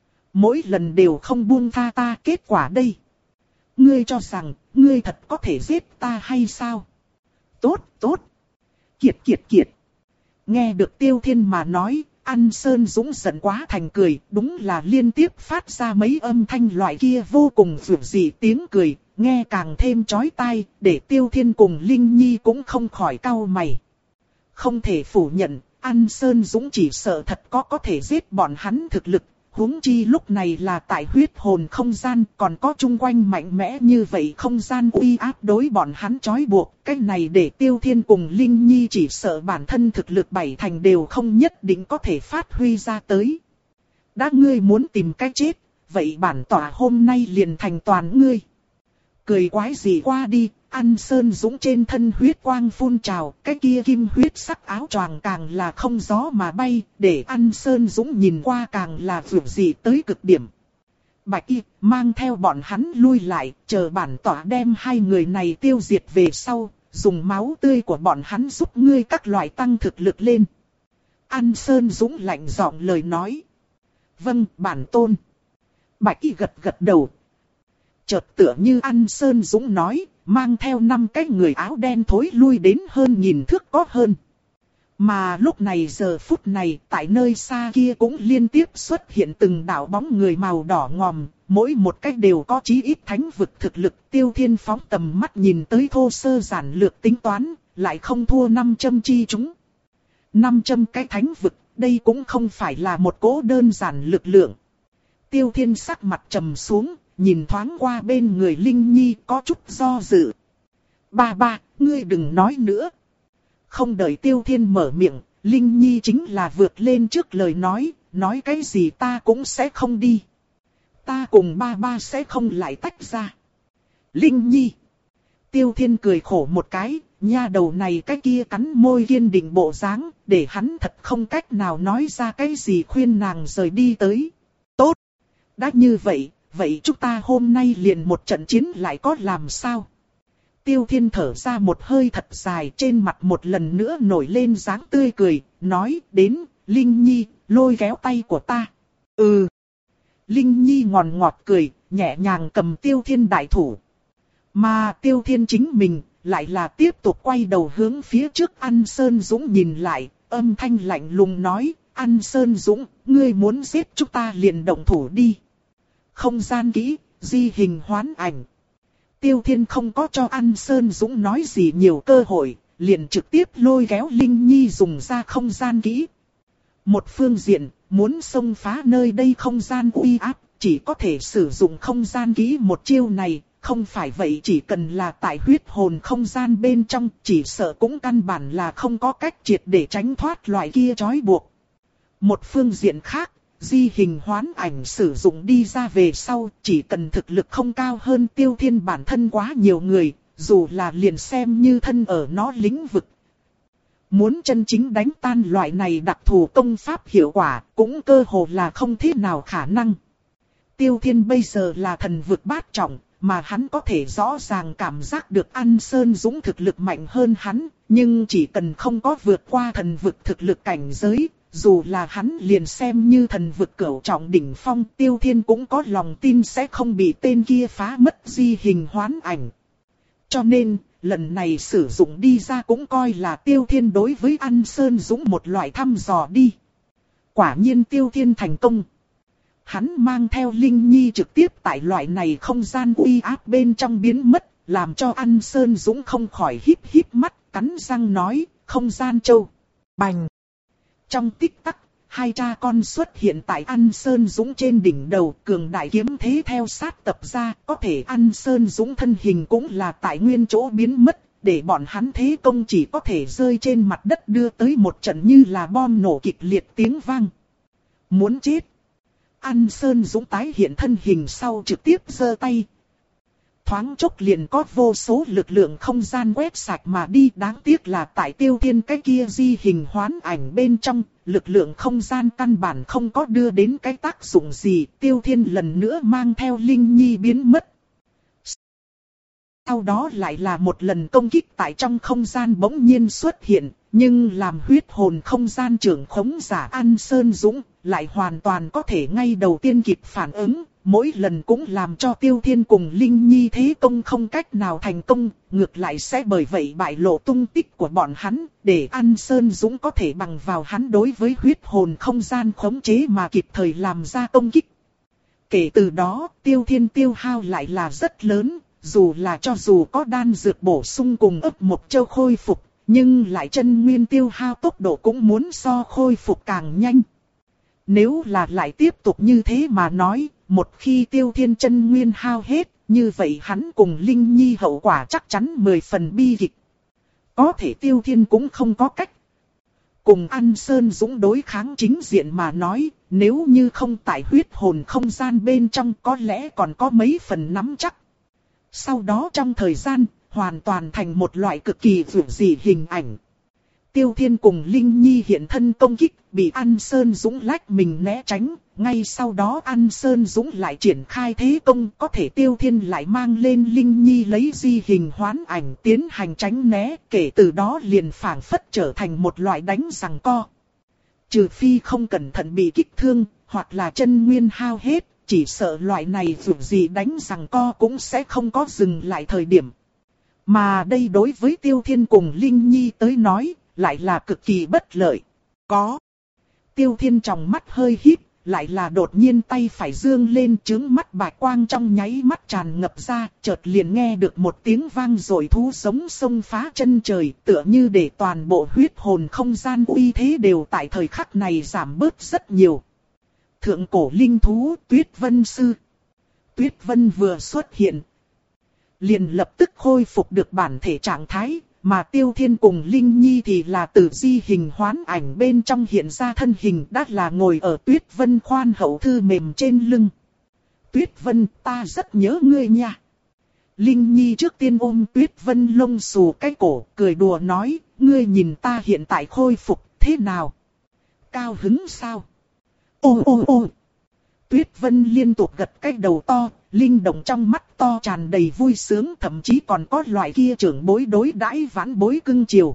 A: Mỗi lần đều không buông tha ta, kết quả đây. Ngươi cho rằng, ngươi thật có thể giết ta hay sao? Tốt, tốt. Kiệt kiệt kiệt. Nghe được Tiêu Thiên mà nói, An Sơn Dũng giận quá thành cười, đúng là liên tiếp phát ra mấy âm thanh loại kia vô cùng dữ dị tiếng cười, nghe càng thêm chói tai, để Tiêu Thiên cùng Linh Nhi cũng không khỏi cau mày. Không thể phủ nhận, An Sơn Dũng chỉ sợ thật có có thể giết bọn hắn thực lực, huống chi lúc này là tại huyết hồn không gian, còn có chung quanh mạnh mẽ như vậy không gian uy áp đối bọn hắn trói buộc. Cái này để Tiêu Thiên cùng Linh Nhi chỉ sợ bản thân thực lực bảy thành đều không nhất định có thể phát huy ra tới. Đã ngươi muốn tìm cách chết, vậy bản tỏa hôm nay liền thành toàn ngươi. Cười quái gì qua đi, An Sơn Dũng trên thân huyết quang phun trào, cái kia kim huyết sắc áo choàng càng là không gió mà bay, để An Sơn Dũng nhìn qua càng là vượt dị tới cực điểm. Bạch Y mang theo bọn hắn lui lại, chờ bản tỏa đem hai người này tiêu diệt về sau, dùng máu tươi của bọn hắn giúp ngươi các loại tăng thực lực lên. An Sơn Dũng lạnh giọng lời nói. Vâng, bản tôn. Bạch Y gật gật đầu. Chợt tựa như An Sơn Dũng nói, mang theo năm cái người áo đen thối lui đến hơn nghìn thước có hơn. Mà lúc này giờ phút này, tại nơi xa kia cũng liên tiếp xuất hiện từng đạo bóng người màu đỏ ngòm, mỗi một cách đều có chí ít thánh vực thực lực. Tiêu Thiên phóng tầm mắt nhìn tới thô sơ giản lược tính toán, lại không thua năm trăm chi chúng. năm trăm cái thánh vực, đây cũng không phải là một cỗ đơn giản lực lượng. Tiêu Thiên sắc mặt trầm xuống, nhìn thoáng qua bên người Linh Nhi có chút do dự. Ba ba, ngươi đừng nói nữa. Không đợi Tiêu Thiên mở miệng, Linh Nhi chính là vượt lên trước lời nói, nói cái gì ta cũng sẽ không đi. Ta cùng ba ba sẽ không lại tách ra. Linh Nhi. Tiêu Thiên cười khổ một cái, nha đầu này cái kia cắn môi kiên định bộ dáng, để hắn thật không cách nào nói ra cái gì khuyên nàng rời đi tới. Tốt. Đã như vậy. Vậy chúng ta hôm nay liền một trận chiến lại có làm sao? Tiêu Thiên thở ra một hơi thật dài, trên mặt một lần nữa nổi lên dáng tươi cười, nói đến, Linh Nhi, lôi kéo tay của ta. Ừ. Linh Nhi ngòn ngọt cười, nhẹ nhàng cầm Tiêu Thiên đại thủ. Mà Tiêu Thiên chính mình, lại là tiếp tục quay đầu hướng phía trước An Sơn Dũng nhìn lại, âm thanh lạnh lùng nói, An Sơn Dũng, ngươi muốn giết chúng ta liền động thủ đi. Không gian kỹ, di hình hoán ảnh. Tiêu Thiên không có cho An Sơn Dũng nói gì nhiều cơ hội, liền trực tiếp lôi kéo Linh Nhi dùng ra không gian kỹ. Một phương diện, muốn xông phá nơi đây không gian uy áp, chỉ có thể sử dụng không gian kỹ một chiêu này, không phải vậy chỉ cần là tại huyết hồn không gian bên trong, chỉ sợ cũng căn bản là không có cách triệt để tránh thoát loại kia trói buộc. Một phương diện khác, di hình hoán ảnh sử dụng đi ra về sau, chỉ cần thực lực không cao hơn Tiêu Thiên bản thân quá nhiều người, dù là liền xem như thân ở nó lĩnh vực. Muốn chân chính đánh tan loại này đặc thù công pháp hiệu quả, cũng cơ hồ là không thế nào khả năng. Tiêu Thiên bây giờ là thần vực bát trọng, mà hắn có thể rõ ràng cảm giác được An Sơn Dũng thực lực mạnh hơn hắn, nhưng chỉ cần không có vượt qua thần vực thực lực cảnh giới, dù là hắn liền xem như thần vực cửu trọng đỉnh phong, Tiêu Thiên cũng có lòng tin sẽ không bị tên kia phá mất di hình hoán ảnh. Cho nên, lần này sử dụng đi ra cũng coi là Tiêu Thiên đối với An Sơn Dũng một loại thăm dò đi. Quả nhiên Tiêu Thiên thành công. Hắn mang theo Linh Nhi trực tiếp tại loại này không gian uy áp bên trong biến mất, làm cho An Sơn Dũng không khỏi híp híp mắt, cắn răng nói, không gian châu. Bành! Trong tích tắc, hai cha con xuất hiện tại An Sơn Dũng trên đỉnh đầu, cường đại kiếm thế theo sát tập ra, có thể An Sơn Dũng thân hình cũng là tại nguyên chỗ biến mất, để bọn hắn thế công chỉ có thể rơi trên mặt đất đưa tới một trận như là bom nổ kịch liệt tiếng vang. Muốn chết! An Sơn Dũng tái hiện thân hình sau trực tiếp giơ tay. Thoáng chốc liền có vô số lực lượng không gian quét sạch mà đi, đáng tiếc là tại Tiêu Thiên cái kia di hình hoán ảnh bên trong, lực lượng không gian căn bản không có đưa đến cái tác dụng gì, Tiêu Thiên lần nữa mang theo Linh Nhi biến mất. Sau đó lại là một lần công kích tại trong không gian bỗng nhiên xuất hiện, nhưng làm huyết hồn không gian trưởng khống giả An Sơn Dũng, lại hoàn toàn có thể ngay đầu tiên kịp phản ứng, mỗi lần cũng làm cho Tiêu Thiên cùng Linh Nhi thế công không cách nào thành công, ngược lại sẽ bởi vậy bại lộ tung tích của bọn hắn, để An Sơn Dũng có thể bằng vào hắn đối với huyết hồn không gian khống chế mà kịp thời làm ra công kích. Kể từ đó, Tiêu Thiên tiêu hao lại là rất lớn. Dù là cho dù có đan dược bổ sung cùng ấp một châu khôi phục, nhưng lại chân nguyên tiêu hao tốc độ cũng muốn so khôi phục càng nhanh. Nếu là lại tiếp tục như thế mà nói, một khi Tiêu Thiên chân nguyên hao hết, như vậy hắn cùng Linh Nhi hậu quả chắc chắn mười phần bi kịch. Có thể Tiêu Thiên cũng không có cách. Cùng An Sơn Dũng đối kháng chính diện mà nói, nếu như không tại huyết hồn không gian bên trong có lẽ còn có mấy phần nắm chắc. Sau đó trong thời gian, hoàn toàn thành một loại cực kỳ vượt dị hình ảnh. Tiêu Thiên cùng Linh Nhi hiện thân công kích, bị An Sơn Dũng lách mình né tránh. Ngay sau đó An Sơn Dũng lại triển khai thế công, có thể Tiêu Thiên lại mang lên Linh Nhi lấy di hình hoán ảnh tiến hành tránh né. Kể từ đó liền phảng phất trở thành một loại đánh giằng co. Trừ phi không cẩn thận bị kích thương, hoặc là chân nguyên hao hết. Chỉ sợ loại này dù gì đánh giằng co cũng sẽ không có dừng lại thời điểm. Mà đây đối với Tiêu Thiên cùng Linh Nhi tới nói, lại là cực kỳ bất lợi. Có. Tiêu Thiên trong mắt hơi híp, lại là đột nhiên tay phải dương lên trướng mắt bạch quang trong nháy mắt tràn ngập ra, chợt liền nghe được một tiếng vang rồi thú sống xông phá chân trời, tựa như để toàn bộ huyết hồn không gian uy thế đều tại thời khắc này giảm bớt rất nhiều. Thượng cổ linh thú Tuyết Vân Sư. Tuyết Vân vừa xuất hiện, liền lập tức khôi phục được bản thể trạng thái, mà Tiêu Thiên cùng Linh Nhi thì là từ di hình hoán ảnh bên trong hiện ra thân hình đã là ngồi ở Tuyết Vân khoan hậu thư mềm trên lưng. Tuyết Vân, ta rất nhớ ngươi nha. Linh Nhi trước tiên ôm Tuyết Vân lông xù cái cổ, cười đùa nói, ngươi nhìn ta hiện tại khôi phục thế nào? Cao hứng sao? Ô ô ô! Tuyết Vân liên tục gật cái đầu to, linh động trong mắt to tràn đầy vui sướng, thậm chí còn có loại kia trưởng bối đối đãi vãn bối cưng chiều.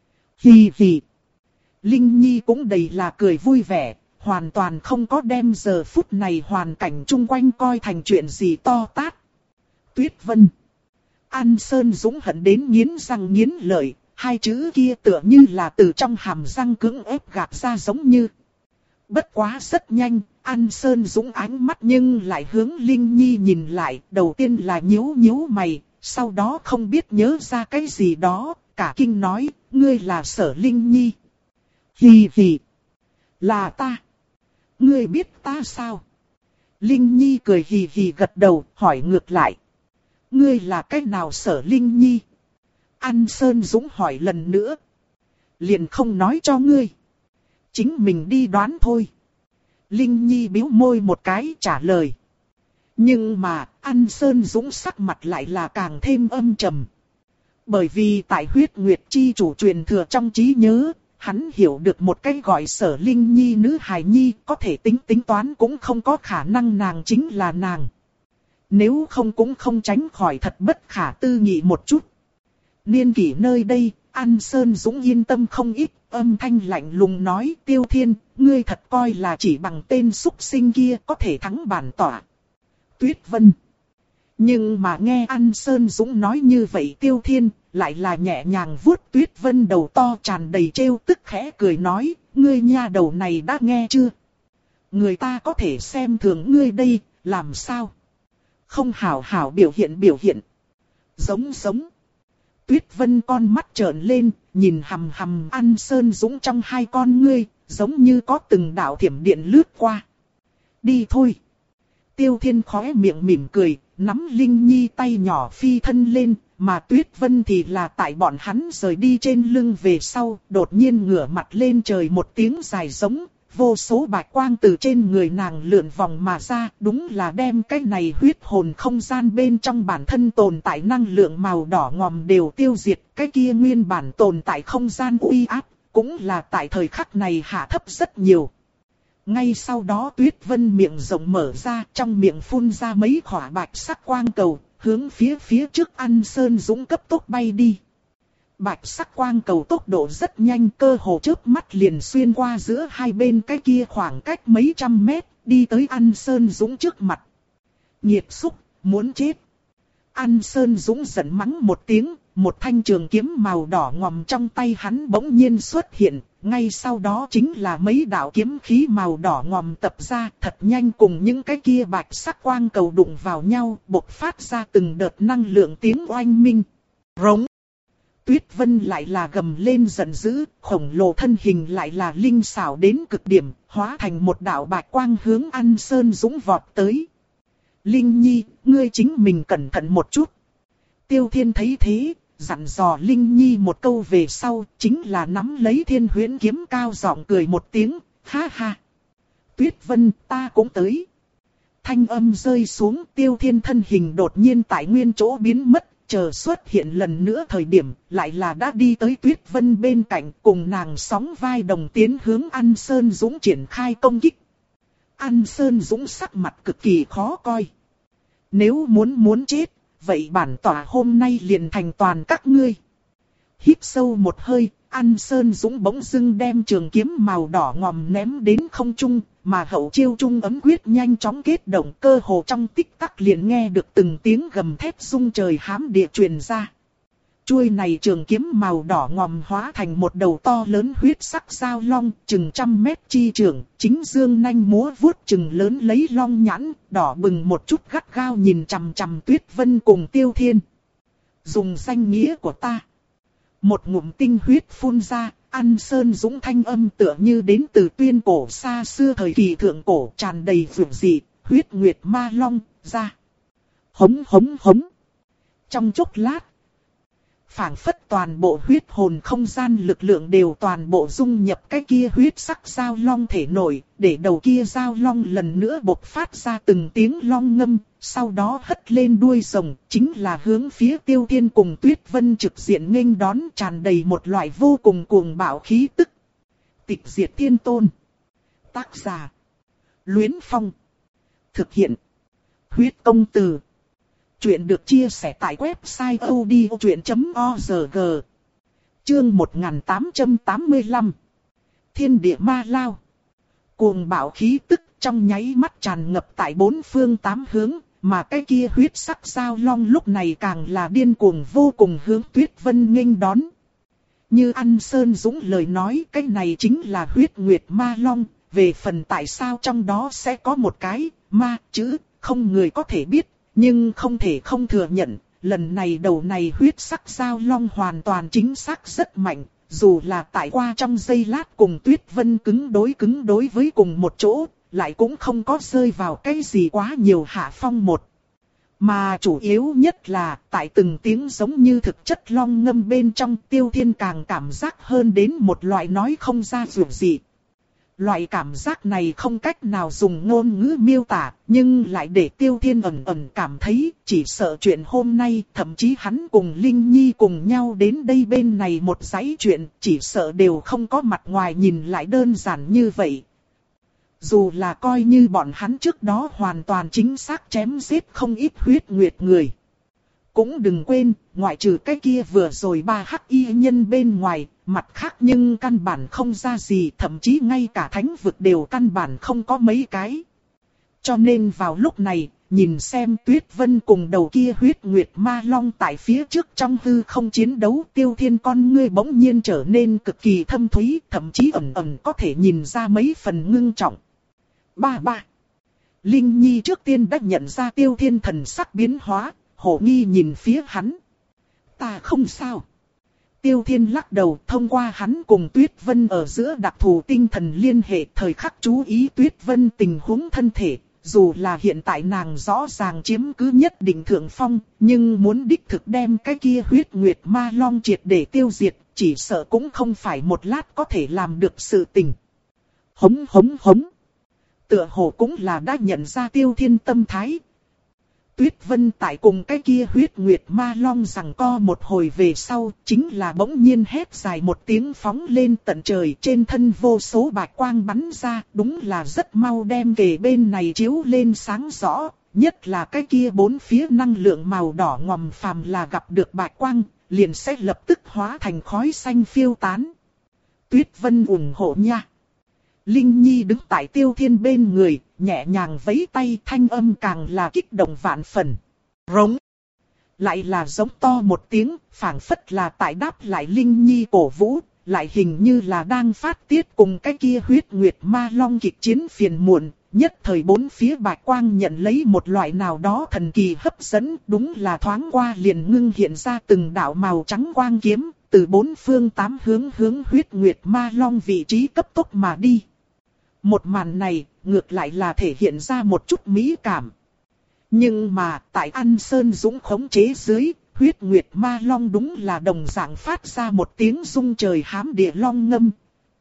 A: Hì hì! Linh Nhi cũng đầy là cười vui vẻ, hoàn toàn không có đem giờ phút này hoàn cảnh chung quanh coi thành chuyện gì to tát. Tuyết Vân! An Sơn Dũng hận đến nghiến răng nghiến lợi, hai chữ kia tựa như là từ trong hàm răng cưỡng ép gạt ra giống như. Bất quá rất nhanh, An Sơn Dũng ánh mắt nhưng lại hướng Linh Nhi nhìn lại, đầu tiên là nhíu nhíu mày, sau đó không biết nhớ ra cái gì đó, cả kinh nói, ngươi là Sở Linh Nhi. Hì hì, là ta. Ngươi biết ta sao? Linh Nhi cười hì hì gật đầu, hỏi ngược lại. Ngươi là cái nào Sở Linh Nhi? An Sơn Dũng hỏi lần nữa. Liền không nói cho ngươi. Chính mình đi đoán thôi. Linh Nhi bĩu môi một cái trả lời. Nhưng mà, An Sơn Dũng sắc mặt lại là càng thêm âm trầm. Bởi vì tại huyết nguyệt chi chủ truyền thừa trong trí nhớ, hắn hiểu được một cái gọi Sở Linh Nhi nữ hài nhi, có thể tính tính toán cũng không có khả năng nàng chính là nàng. Nếu không cũng không tránh khỏi thật bất khả tư nghị một chút. Niên kỷ nơi đây, An Sơn Dũng yên tâm không ít, âm thanh lạnh lùng nói, Tiêu Thiên, ngươi thật coi là chỉ bằng tên súc sinh kia có thể thắng bản tỏa. Tuyết Vân. Nhưng mà nghe An Sơn Dũng nói như vậy Tiêu Thiên, lại là nhẹ nhàng vuốt Tuyết Vân đầu to tràn đầy trêu tức khẽ cười nói, ngươi nha đầu này đã nghe chưa? Người ta có thể xem thường ngươi đây, làm sao? Không hảo hảo biểu hiện biểu hiện. Giống giống. Tuyết Vân con mắt trợn lên, nhìn hằm hằm An Sơn Dũng trong hai con ngươi, giống như có từng đạo thiểm điện lướt qua. Đi thôi. Tiêu Thiên khóe miệng mỉm cười, nắm Linh Nhi tay nhỏ phi thân lên, mà Tuyết Vân thì là tại bọn hắn rời đi trên lưng về sau, đột nhiên ngửa mặt lên trời một tiếng dài giống, vô số bạch quang từ trên người nàng lượn vòng mà ra, đúng là đem cái này huyết hồn không gian bên trong bản thân tồn tại năng lượng màu đỏ ngòm đều tiêu diệt, cái kia nguyên bản tồn tại không gian uy áp, cũng là tại thời khắc này hạ thấp rất nhiều. Ngay sau đó Tuyết Vân miệng rộng mở ra, trong miệng phun ra mấy khỏa bạch sắc quang cầu, hướng phía phía trước An Sơn Dũng cấp tốc bay đi. Bạch sắc quang cầu tốc độ rất nhanh, cơ hồ chớp mắt liền xuyên qua giữa hai bên cái kia khoảng cách mấy trăm mét, đi tới An Sơn Dũng trước mặt. Nhiệt xúc, muốn chết. An Sơn Dũng giận mắng một tiếng, một thanh trường kiếm màu đỏ ngòm trong tay hắn bỗng nhiên xuất hiện, ngay sau đó chính là mấy đạo kiếm khí màu đỏ ngòm tập ra, thật nhanh cùng những cái kia bạch sắc quang cầu đụng vào nhau, bộc phát ra từng đợt năng lượng tiếng oanh minh. Rống. Tuyết Vân lại là gầm lên giận dữ, khổng lồ thân hình lại là linh xảo đến cực điểm, hóa thành một đạo bạch quang hướng An Sơn Dũng vọt tới. Linh Nhi, ngươi chính mình cẩn thận một chút. Tiêu Thiên thấy thế, dặn dò Linh Nhi một câu về sau, chính là nắm lấy Thiên Huyễn kiếm cao giọng cười một tiếng, ha ha. Tuyết Vân, ta cũng tới. Thanh âm rơi xuống, Tiêu Thiên thân hình đột nhiên tại nguyên chỗ biến mất, chờ xuất hiện lần nữa thời điểm, lại là đã đi tới Tuyết Vân bên cạnh, cùng nàng sóng vai đồng tiến hướng An Sơn Dũng triển khai công kích. An Sơn Dũng sắc mặt cực kỳ khó coi. Nếu muốn muốn chết, vậy bản tỏa hôm nay liền thành toàn các ngươi. Hít sâu một hơi, An Sơn Dũng bỗng dưng đem trường kiếm màu đỏ ngòm ném đến không trung, mà hậu chiêu trung ấm quyết nhanh chóng kết động, cơ hồ trong tích tắc liền nghe được từng tiếng gầm thét rung trời hám địa truyền ra. Chuôi này trường kiếm màu đỏ ngòm hóa thành một đầu to lớn huyết sắc dao long, chừng trăm mét chi trường, chính dương nanh múa vuốt chừng lớn lấy long nhãn, đỏ bừng một chút gắt gao nhìn chằm chằm Tuyết Vân cùng Tiêu Thiên. Dùng danh nghĩa của ta. Một ngụm tinh huyết phun ra, An Sơn Dũng thanh âm tựa như đến từ tuyên cổ xa xưa thời kỳ thượng cổ, tràn đầy vượng dị, huyết nguyệt ma long, ra. Hống hống hống. Trong chốc lát, phảng phất toàn bộ huyết hồn không gian lực lượng đều toàn bộ dung nhập cái kia huyết sắc dao long thể nổi, để đầu kia dao long lần nữa bộc phát ra từng tiếng long ngâm, sau đó hất lên đuôi rồng, chính là hướng phía Tiêu Thiên cùng Tuyết Vân trực diện nghênh đón, tràn đầy một loại vô cùng cuồng bạo khí tức. Tịch diệt thiên tôn. Tác giả: Luyến Phong. Thực hiện: Huyết Công Từ. Chuyện được chia sẻ tại website odchuyện chấm org. Chương một nghìn tám trăm tám mươi lăm. Thiên địa ma lao. Cuồng bạo khí tức trong nháy mắt tràn ngập tại bốn phương tám hướng, mà cái kia huyết sắc dao long lúc này càng là điên cuồng vô cùng hướng Tuyết Vân nghênh đón. Như An Sơn Dũng lời nói, cái này chính là huyết nguyệt ma long, về phần tại sao trong đó sẽ có một cái ma chữ, không người có thể biết. Nhưng không thể không thừa nhận, lần này đầu này huyết sắc dao long hoàn toàn chính xác rất mạnh, dù là tại qua trong giây lát cùng Tuyết Vân cứng đối cứng đối với cùng một chỗ, lại cũng không có rơi vào cái gì quá nhiều hạ phong một. Mà chủ yếu nhất là, tại từng tiếng giống như thực chất long ngâm bên trong, Tiêu Thiên càng cảm giác hơn đến một loại nói không ra dù gì. Loại cảm giác này không cách nào dùng ngôn ngữ miêu tả, nhưng lại để Tiêu Thiên ẩn ẩn cảm thấy, chỉ sợ chuyện hôm nay, thậm chí hắn cùng Linh Nhi cùng nhau đến đây bên này một dãy chuyện, chỉ sợ đều không có mặt ngoài nhìn lại đơn giản như vậy. Dù là coi như bọn hắn trước đó hoàn toàn chính xác chém giết không ít huyết nguyệt người. Cũng đừng quên, ngoại trừ cái kia vừa rồi ba hắc y nhân bên ngoài, mặt khác nhưng căn bản không ra gì, thậm chí ngay cả thánh vực đều căn bản không có mấy cái. Cho nên vào lúc này, nhìn xem Tuyết Vân cùng đầu kia huyết nguyệt ma long tại phía trước trong hư không chiến đấu, Tiêu Thiên con ngươi bỗng nhiên trở nên cực kỳ thâm thúy, thậm chí ẩn ẩn có thể nhìn ra mấy phần ngưng trọng. Ba ba. Linh Nhi trước tiên đã nhận ra Tiêu Thiên thần sắc biến hóa, hổ nghi nhìn phía hắn. Ta không sao. Tiêu Thiên lắc đầu, thông qua hắn cùng Tuyết Vân ở giữa đặc thù tinh thần liên hệ, thời khắc chú ý Tuyết Vân tình huống thân thể. Dù là hiện tại nàng rõ ràng chiếm cứ nhất định thượng phong, nhưng muốn đích thực đem cái kia huyết nguyệt ma long triệt để tiêu diệt, chỉ sợ cũng không phải một lát có thể làm được sự tình. Hống hống hống. Tựa hồ cũng là đã nhận ra Tiêu Thiên tâm thái. Tuyết Vân tại cùng cái kia huyết nguyệt ma long giằng co một hồi về sau, chính là bỗng nhiên hét dài một tiếng phóng lên tận trời, trên thân vô số bạch quang bắn ra, đúng là rất mau đem kề bên này chiếu lên sáng rõ, nhất là cái kia bốn phía năng lượng màu đỏ ngòm phàm là gặp được bạch quang, liền sẽ lập tức hóa thành khói xanh phiêu tán. Tuyết Vân ủng hộ nha. Linh Nhi đứng tại Tiêu Thiên bên người, nhẹ nhàng vẫy tay, thanh âm càng là kích động vạn phần. Rống. Lại là giống to một tiếng, phảng phất là tại đáp lại Linh Nhi cổ vũ, lại hình như là đang phát tiết cùng cái kia huyết nguyệt ma long kịch chiến phiền muộn. Nhất thời bốn phía bạch quang nhận lấy một loại nào đó thần kỳ hấp dẫn, đúng là thoáng qua liền ngưng hiện ra từng đạo màu trắng quang kiếm, từ bốn phương tám hướng hướng huyết nguyệt ma long vị trí cấp tốc mà đi. Một màn này, ngược lại là thể hiện ra một chút mỹ cảm. Nhưng mà, tại An Sơn Dũng khống chế dưới, huyết nguyệt ma long đúng là đồng dạng phát ra một tiếng rung trời hám địa long ngâm.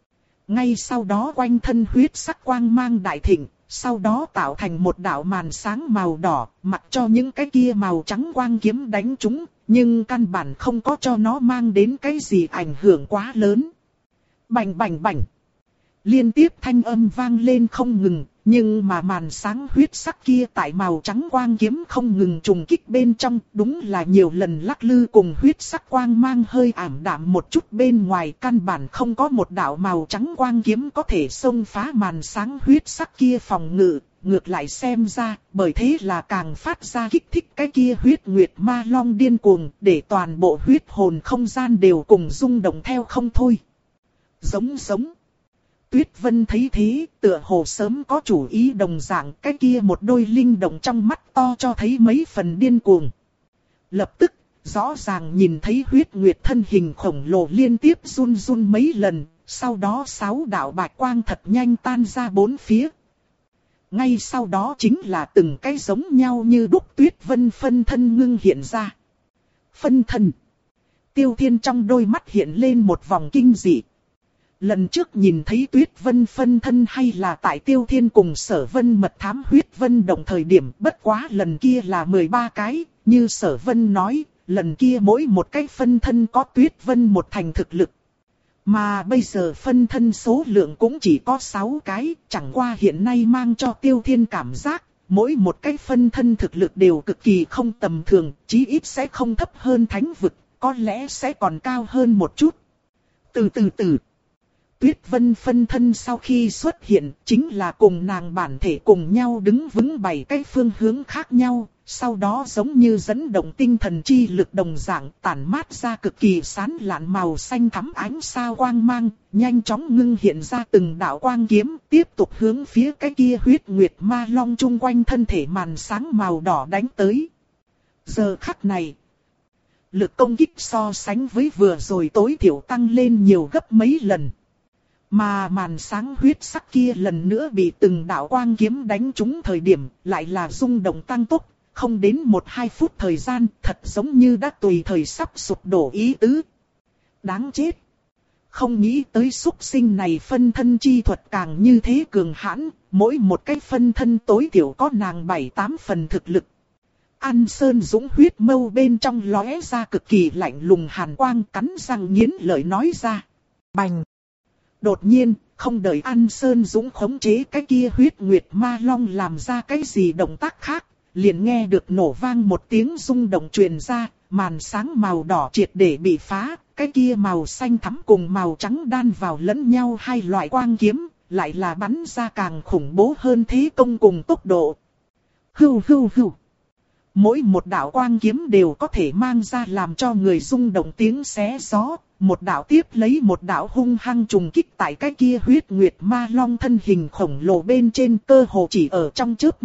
A: Ngay sau đó quanh thân huyết sắc quang mang đại thịnh, sau đó tạo thành một đạo màn sáng màu đỏ, mặc cho những cái kia màu trắng quang kiếm đánh chúng, nhưng căn bản không có cho nó mang đến cái gì ảnh hưởng quá lớn. Bành bành bành. Liên tiếp thanh âm vang lên không ngừng, nhưng mà màn sáng huyết sắc kia tại màu trắng quang kiếm không ngừng trùng kích bên trong, đúng là nhiều lần lắc lư cùng huyết sắc quang mang hơi ảm đạm một chút bên ngoài, căn bản không có một đạo màu trắng quang kiếm có thể xông phá màn sáng huyết sắc kia phòng ngự. Ngược lại xem ra, bởi thế là càng phát ra kích thích cái kia huyết nguyệt ma long điên cuồng, để toàn bộ huyết hồn không gian đều cùng rung động theo không thôi. Giống giống. Tuyết Vân thấy thế, tựa hồ sớm có chủ ý đồng dạng, cái kia một đôi linh động trong mắt to cho thấy mấy phần điên cuồng. Lập tức, rõ ràng nhìn thấy huyết nguyệt thân hình khổng lồ liên tiếp run run mấy lần, sau đó sáu đạo bạch quang thật nhanh tan ra bốn phía. Ngay sau đó chính là từng cái giống nhau như đúc Tuyết Vân phân thân ngưng hiện ra. Phân thân. Tiêu Thiên trong đôi mắt hiện lên một vòng kinh dị. Lần trước nhìn thấy Tuyết Vân phân thân hay là tại Tiêu Thiên cùng Sở Vân mật thám huyết vân động thời điểm, bất quá lần kia là mười ba cái, như Sở Vân nói, lần kia mỗi một cái phân thân có Tuyết Vân một thành thực lực. Mà bây giờ phân thân số lượng cũng chỉ có sáu cái, chẳng qua hiện nay mang cho Tiêu Thiên cảm giác, mỗi một cái phân thân thực lực đều cực kỳ không tầm thường, chí ít sẽ không thấp hơn thánh vực, có lẽ sẽ còn cao hơn một chút. Từ từ từ. Tuyết Vân phân thân sau khi xuất hiện, chính là cùng nàng bản thể cùng nhau đứng vững bảy cái phương hướng khác nhau, sau đó giống như dẫn động tinh thần chi lực đồng dạng tản mát ra cực kỳ sáng lạn màu xanh thắm ánh sao quang mang, nhanh chóng ngưng hiện ra từng đạo quang kiếm, tiếp tục hướng phía cái kia huyết nguyệt ma long chung quanh thân thể màn sáng màu đỏ đánh tới. Giờ khắc này, lực công kích so sánh với vừa rồi tối thiểu tăng lên nhiều gấp mấy lần. Mà màn sáng huyết sắc kia lần nữa bị từng đạo quang kiếm đánh trúng thời điểm, lại là rung động tăng tốc, không đến một hai phút thời gian, thật giống như đã tùy thời sắp sụp đổ ý tứ. Đáng chết! Không nghĩ tới xúc sinh này phân thân chi thuật càng như thế cường hãn, mỗi một cái phân thân tối thiểu có nàng bảy tám phần thực lực. An Sơn Dũng huyết mâu bên trong lóe ra cực kỳ lạnh lùng hàn quang, cắn răng nghiến lợi nói ra. Bành! Đột nhiên, không đợi An Sơn Dũng khống chế cái kia huyết nguyệt ma long làm ra cái gì động tác khác, liền nghe được nổ vang một tiếng rung động truyền ra, màn sáng màu đỏ triệt để bị phá, cái kia màu xanh thắm cùng màu trắng đan vào lẫn nhau hai loại quang kiếm, lại là bắn ra càng khủng bố hơn thế công cùng tốc độ. Hưu hưu hưu. Mỗi một đạo quang kiếm đều có thể mang ra làm cho người rung động tiếng xé gió. Một đạo tiếp lấy một đạo hung hăng trùng kích tại cái kia huyết nguyệt ma long thân hình khổng lồ bên trên, cơ hồ chỉ ở trong chớp mắt,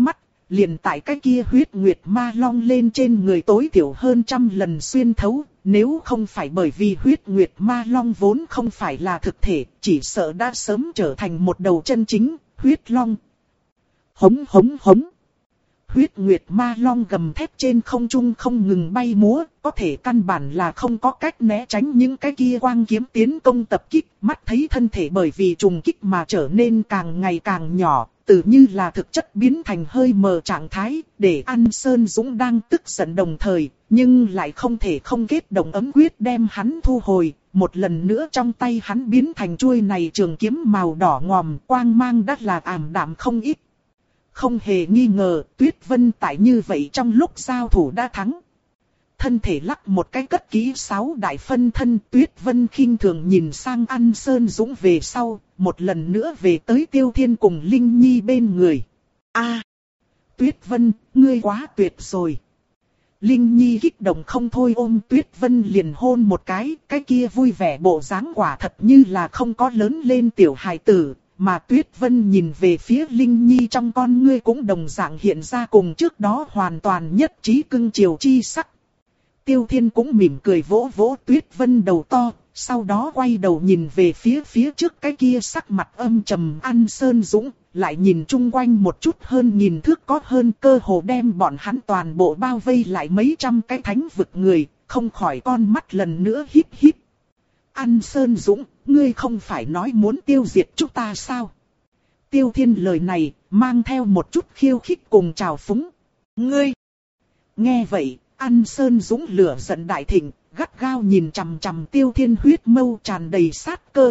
A: liền tại cái kia huyết nguyệt ma long lên trên người tối thiểu hơn trăm lần xuyên thấu, nếu không phải bởi vì huyết nguyệt ma long vốn không phải là thực thể, chỉ sợ đã sớm trở thành một đầu chân chính, huyết long. Hống hống hống. Huyết nguyệt ma long gầm thét trên không trung không ngừng bay múa, có thể căn bản là không có cách né tránh những cái kia quang kiếm tiến công tập kích, mắt thấy thân thể bởi vì trùng kích mà trở nên càng ngày càng nhỏ, tự như là thực chất biến thành hơi mờ trạng thái, để An Sơn Dũng đang tức giận đồng thời, nhưng lại không thể không kết động ấm quyết đem hắn thu hồi, một lần nữa trong tay hắn biến thành chuôi này trường kiếm màu đỏ ngòm, quang mang đắt là ảm đạm không ít. Không hề nghi ngờ, Tuyết Vân tại như vậy trong lúc giao thủ đã thắng. Thân thể lắc một cái cất kỹ sáu đại phân thân, Tuyết Vân khinh thường nhìn sang An Sơn Dũng về sau, một lần nữa về tới Tiêu Thiên cùng Linh Nhi bên người. A, Tuyết Vân, ngươi quá tuyệt rồi. Linh Nhi kích động không thôi ôm Tuyết Vân liền hôn một cái, cái kia vui vẻ bộ dáng quả thật như là không có lớn lên tiểu hài tử. Mà Tuyết Vân nhìn về phía Linh Nhi trong con ngươi cũng đồng dạng hiện ra cùng trước đó hoàn toàn nhất trí cưng chiều chi sắc. Tiêu Thiên cũng mỉm cười vỗ vỗ Tuyết Vân đầu to, sau đó quay đầu nhìn về phía phía trước cái kia sắc mặt âm trầm An Sơn Dũng, lại nhìn chung quanh một chút hơn nhìn thước có hơn cơ hồ đem bọn hắn toàn bộ bao vây lại mấy trăm cái thánh vực người, không khỏi con mắt lần nữa híp híp. An Sơn Dũng, ngươi không phải nói muốn tiêu diệt chúng ta sao? Tiêu Thiên lời này, mang theo một chút khiêu khích cùng trào phúng. Ngươi! Nghe vậy, An Sơn Dũng lửa giận đại thịnh, gắt gao nhìn chằm chằm Tiêu Thiên huyết mâu tràn đầy sát cơ.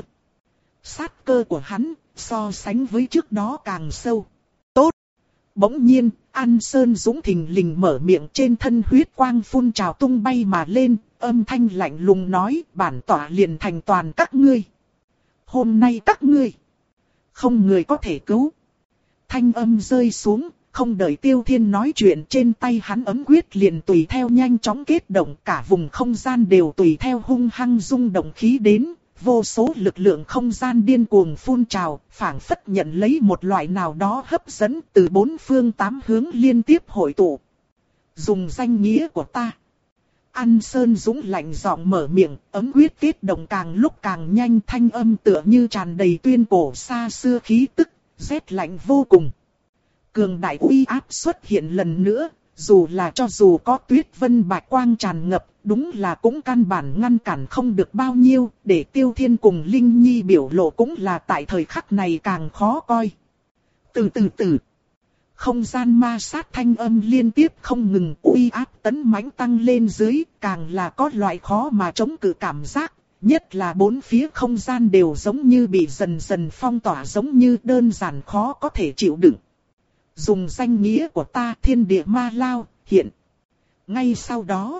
A: Sát cơ của hắn, so sánh với trước đó càng sâu. Tốt! Bỗng nhiên, An Sơn Dũng thình lình mở miệng trên thân huyết quang phun trào tung bay mà lên, âm thanh lạnh lùng nói, bản tỏa liền thành toàn các ngươi. Hôm nay các ngươi, không người có thể cứu. Thanh âm rơi xuống, không đợi Tiêu Thiên nói chuyện trên tay hắn ấm quyết liền tùy theo nhanh chóng kết động, cả vùng không gian đều tùy theo hung hăng rung động khí đến. Vô số lực lượng không gian điên cuồng phun trào, phảng phất nhận lấy một loại nào đó hấp dẫn từ bốn phương tám hướng liên tiếp hội tụ. Dùng danh nghĩa của ta. An Sơn Dũng lạnh giọng mở miệng, ấm quyết kết động càng lúc càng nhanh, thanh âm tựa như tràn đầy tuyên cổ xa xưa khí tức, rét lạnh vô cùng. Cường đại uy áp xuất hiện lần nữa, dù là cho dù có Tuyết Vân bạch quang tràn ngập, đúng là cũng căn bản ngăn cản không được bao nhiêu, để Tiêu Thiên cùng Linh Nhi biểu lộ cũng là tại thời khắc này càng khó coi. Từ từ từ. Không gian ma sát thanh âm liên tiếp không ngừng uy áp tấn mãnh tăng lên dưới, càng là có loại khó mà chống cự cảm giác, nhất là bốn phía không gian đều giống như bị dần dần phong tỏa giống như đơn giản khó có thể chịu đựng. Dùng danh nghĩa của ta thiên địa ma lao, hiện. Ngay sau đó,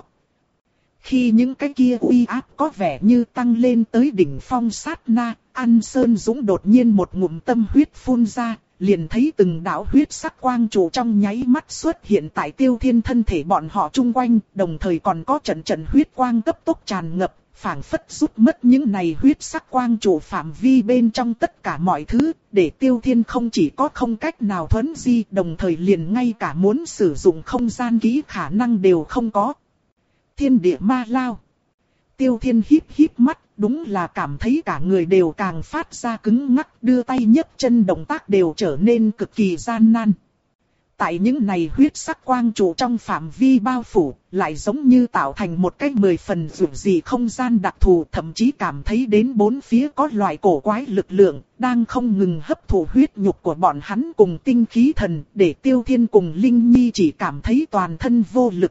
A: khi những cái kia uy áp có vẻ như tăng lên tới đỉnh phong sát na, An Sơn Dũng đột nhiên một ngụm tâm huyết phun ra. Liền thấy từng đạo huyết sắc quang trụ trong nháy mắt xuất hiện tại Tiêu Thiên thân thể bọn họ chung quanh, đồng thời còn có trận trận huyết quang cấp tốc tràn ngập, phảng phất rút mất những này huyết sắc quang trụ phạm vi bên trong tất cả mọi thứ, để Tiêu Thiên không chỉ có không cách nào thuấn di, đồng thời liền ngay cả muốn sử dụng không gian kỹ khả năng đều không có. Thiên địa ma lao. Tiêu Thiên híp híp mắt, đúng là cảm thấy cả người đều càng phát ra cứng ngắc, đưa tay nhấc chân động tác đều trở nên cực kỳ gian nan. Tại những này huyết sắc quang trụ trong phạm vi bao phủ, lại giống như tạo thành một cái mười phần dù gì không gian đặc thù, thậm chí cảm thấy đến bốn phía có loại cổ quái lực lượng, đang không ngừng hấp thụ huyết nhục của bọn hắn cùng tinh khí thần, để Tiêu Thiên cùng Linh Nhi chỉ cảm thấy toàn thân vô lực.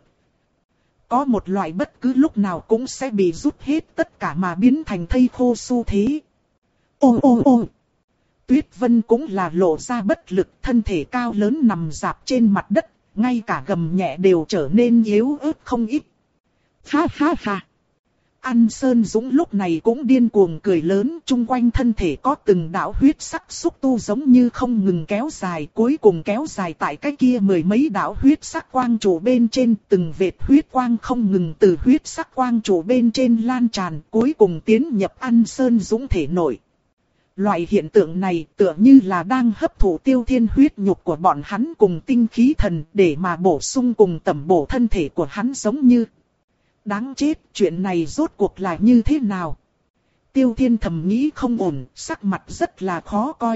A: Có một loại bất cứ lúc nào cũng sẽ bị rút hết tất cả mà biến thành thây khô xu thế. Ô ô ô! Tuyết Vân cũng là lộ ra bất lực, thân thể cao lớn nằm rạp trên mặt đất, ngay cả gầm nhẹ đều trở nên yếu ớt không ít. Ha ha ha! An Sơn Dũng lúc này cũng điên cuồng cười lớn, chung quanh thân thể có từng đạo huyết sắc xúc tu giống như không ngừng kéo dài, cuối cùng kéo dài tại cái kia mười mấy đạo huyết sắc quang trụ bên trên, từng vệt huyết quang không ngừng từ huyết sắc quang trụ bên trên lan tràn, cuối cùng tiến nhập An Sơn Dũng thể nội. Loại hiện tượng này tựa như là đang hấp thụ Tiêu Thiên huyết nhục của bọn hắn cùng tinh khí thần để mà bổ sung cùng tẩm bổ thân thể của hắn giống như. Đáng chết, chuyện này rốt cuộc là như thế nào? Tiêu Thiên thầm nghĩ không ổn, sắc mặt rất là khó coi.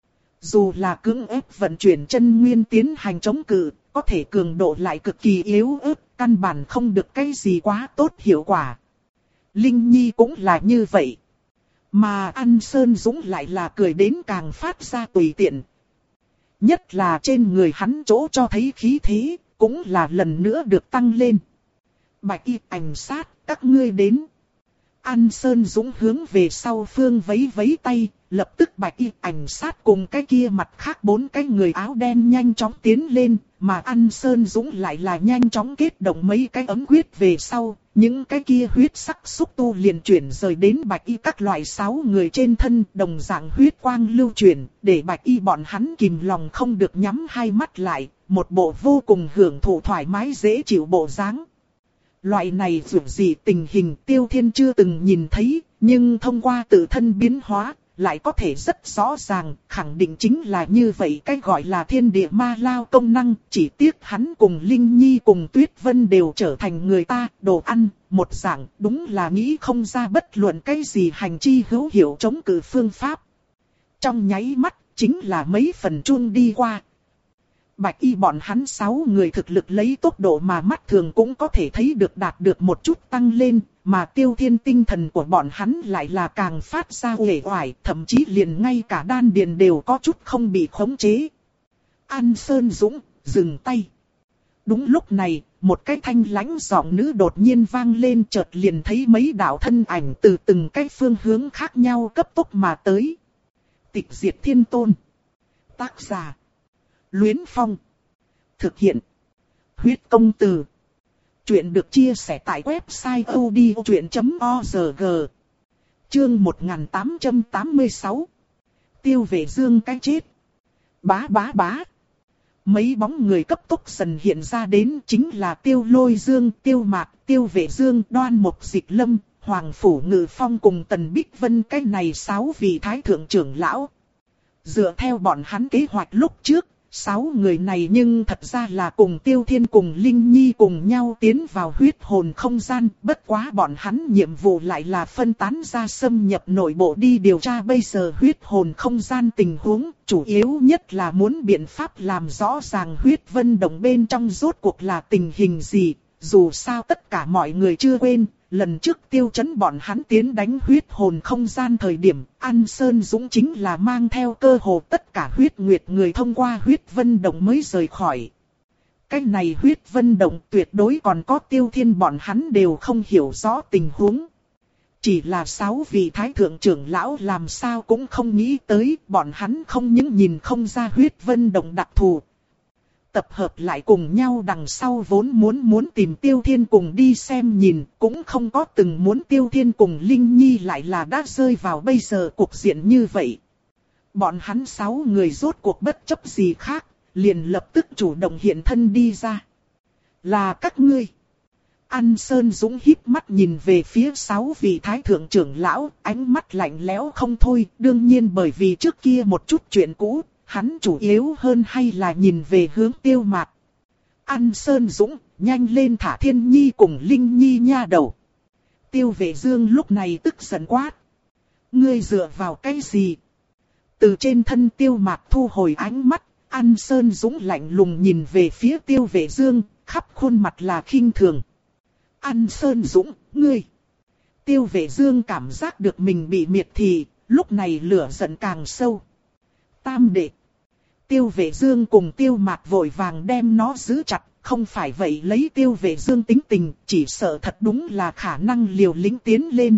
A: Dù là cưỡng ép vận chuyển chân nguyên tiến hành chống cự, có thể cường độ lại cực kỳ yếu ớt, căn bản không được cái gì quá tốt hiệu quả. Linh Nhi cũng là như vậy. Mà An Sơn Dũng lại là cười đến càng phát ra tùy tiện. Nhất là trên người hắn chỗ cho thấy khí thế, cũng là lần nữa được tăng lên. Bạch y ảnh sát, các ngươi đến. An Sơn Dũng hướng về sau phương vấy vấy tay, lập tức bạch y ảnh sát cùng cái kia mặt khác bốn cái người áo đen nhanh chóng tiến lên, mà An Sơn Dũng lại là nhanh chóng kết động mấy cái ấm huyết về sau, những cái kia huyết sắc xúc tu liền chuyển rời đến bạch y các loại sáu người trên thân, đồng dạng huyết quang lưu chuyển, để bạch y bọn hắn kìm lòng không được nhắm hai mắt lại, một bộ vô cùng hưởng thụ thoải mái dễ chịu bộ dáng. Loại này dù gì tình hình Tiêu Thiên chưa từng nhìn thấy, nhưng thông qua tự thân biến hóa, lại có thể rất rõ ràng, khẳng định chính là như vậy. Cái gọi là thiên địa ma lao công năng, chỉ tiếc hắn cùng Linh Nhi cùng Tuyết Vân đều trở thành người ta, đồ ăn, một dạng, đúng là nghĩ không ra bất luận cái gì hành chi hữu hiệu chống cự phương pháp. Trong nháy mắt, chính là mấy phần chuông đi qua. Bạch y bọn hắn sáu người thực lực lấy tốc độ mà mắt thường cũng có thể thấy được đạt được một chút tăng lên, mà Tiêu Thiên tinh thần của bọn hắn lại là càng phát ra uể oải, thậm chí liền ngay cả đan điền đều có chút không bị khống chế. An Sơn Dũng, dừng tay. Đúng lúc này, một cái thanh lãnh giọng nữ đột nhiên vang lên, chợt liền thấy mấy đạo thân ảnh từ từng cái phương hướng khác nhau cấp tốc mà tới. Tịch Diệt Thiên Tôn. Tác giả Luyến Phong. Thực hiện Huyết Công Từ. Chuyện được chia sẻ tại website odchuyện chấm org. Chương một nghìn tám trăm tám mươi sáu. Tiêu Vệ Dương cái chết. Bá bá bá. Mấy bóng người cấp tốc dần hiện ra đến chính là Tiêu Lôi Dương, Tiêu Mạc, Tiêu Vệ Dương, Đoan Mộc Dịch Lâm, Hoàng Phủ Ngự Phong cùng Tần Bích Vân, cái này sáu vị thái thượng trưởng lão. Dựa theo bọn hắn kế hoạch lúc trước, sáu người này nhưng thật ra là cùng Tiêu Thiên cùng Linh Nhi cùng nhau tiến vào huyết hồn không gian, bất quá bọn hắn nhiệm vụ lại là phân tán ra xâm nhập nội bộ đi điều tra bây giờ huyết hồn không gian tình huống, chủ yếu nhất là muốn biện pháp làm rõ ràng huyết vân động bên trong rốt cuộc là tình hình gì, dù sao tất cả mọi người chưa quên. Lần trước Tiêu Chấn bọn hắn tiến đánh huyết hồn không gian thời điểm, An Sơn Dũng chính là mang theo cơ hồ tất cả huyết nguyệt người thông qua huyết vân động mới rời khỏi. Cái này huyết vân động tuyệt đối còn có Tiêu Thiên bọn hắn đều không hiểu rõ tình huống. Chỉ là sáu vị thái thượng trưởng lão làm sao cũng không nghĩ tới, bọn hắn không những nhìn không ra huyết vân động đặc thù. Tập hợp lại cùng nhau đằng sau vốn muốn muốn tìm Tiêu Thiên cùng đi xem nhìn, cũng không có từng muốn Tiêu Thiên cùng Linh Nhi lại là đã rơi vào bây giờ cục diện như vậy. Bọn hắn sáu người rốt cuộc bất chấp gì khác, liền lập tức chủ động hiện thân đi ra. Là các ngươi. An Sơn Dũng híp mắt nhìn về phía sáu vị thái thượng trưởng lão, ánh mắt lạnh lẽo không thôi, đương nhiên bởi vì trước kia một chút chuyện cũ. Hắn chủ yếu hơn hay là nhìn về hướng Tiêu Mạc. An Sơn Dũng, nhanh lên thả Thiên Nhi cùng Linh Nhi nha đầu. Tiêu Vệ Dương lúc này tức giận quát. Ngươi dựa vào cái gì? Từ trên thân Tiêu Mạc thu hồi ánh mắt, An Sơn Dũng lạnh lùng nhìn về phía Tiêu Vệ Dương, khắp khuôn mặt là khinh thường. An Sơn Dũng, ngươi. Tiêu Vệ Dương cảm giác được mình bị miệt thị, lúc này lửa giận càng sâu. Tam đệ. Tiêu Vệ Dương cùng Tiêu Mạc vội vàng đem nó giữ chặt, không phải vậy lấy Tiêu Vệ Dương tính tình, chỉ sợ thật đúng là khả năng liều lĩnh tiến lên.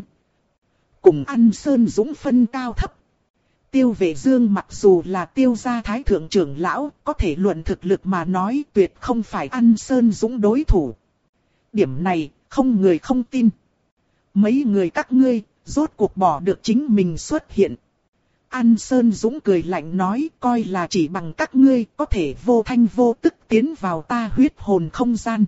A: Cùng An Sơn Dũng phân cao thấp. Tiêu Vệ Dương mặc dù là Tiêu gia thái thượng trưởng lão, có thể luận thực lực mà nói tuyệt không phải An Sơn Dũng đối thủ. Điểm này, không người không tin. Mấy người các ngươi, rốt cuộc bỏ được chính mình xuất hiện. An Sơn Dũng cười lạnh nói, coi là chỉ bằng các ngươi có thể vô thanh vô tức tiến vào ta huyết hồn không gian.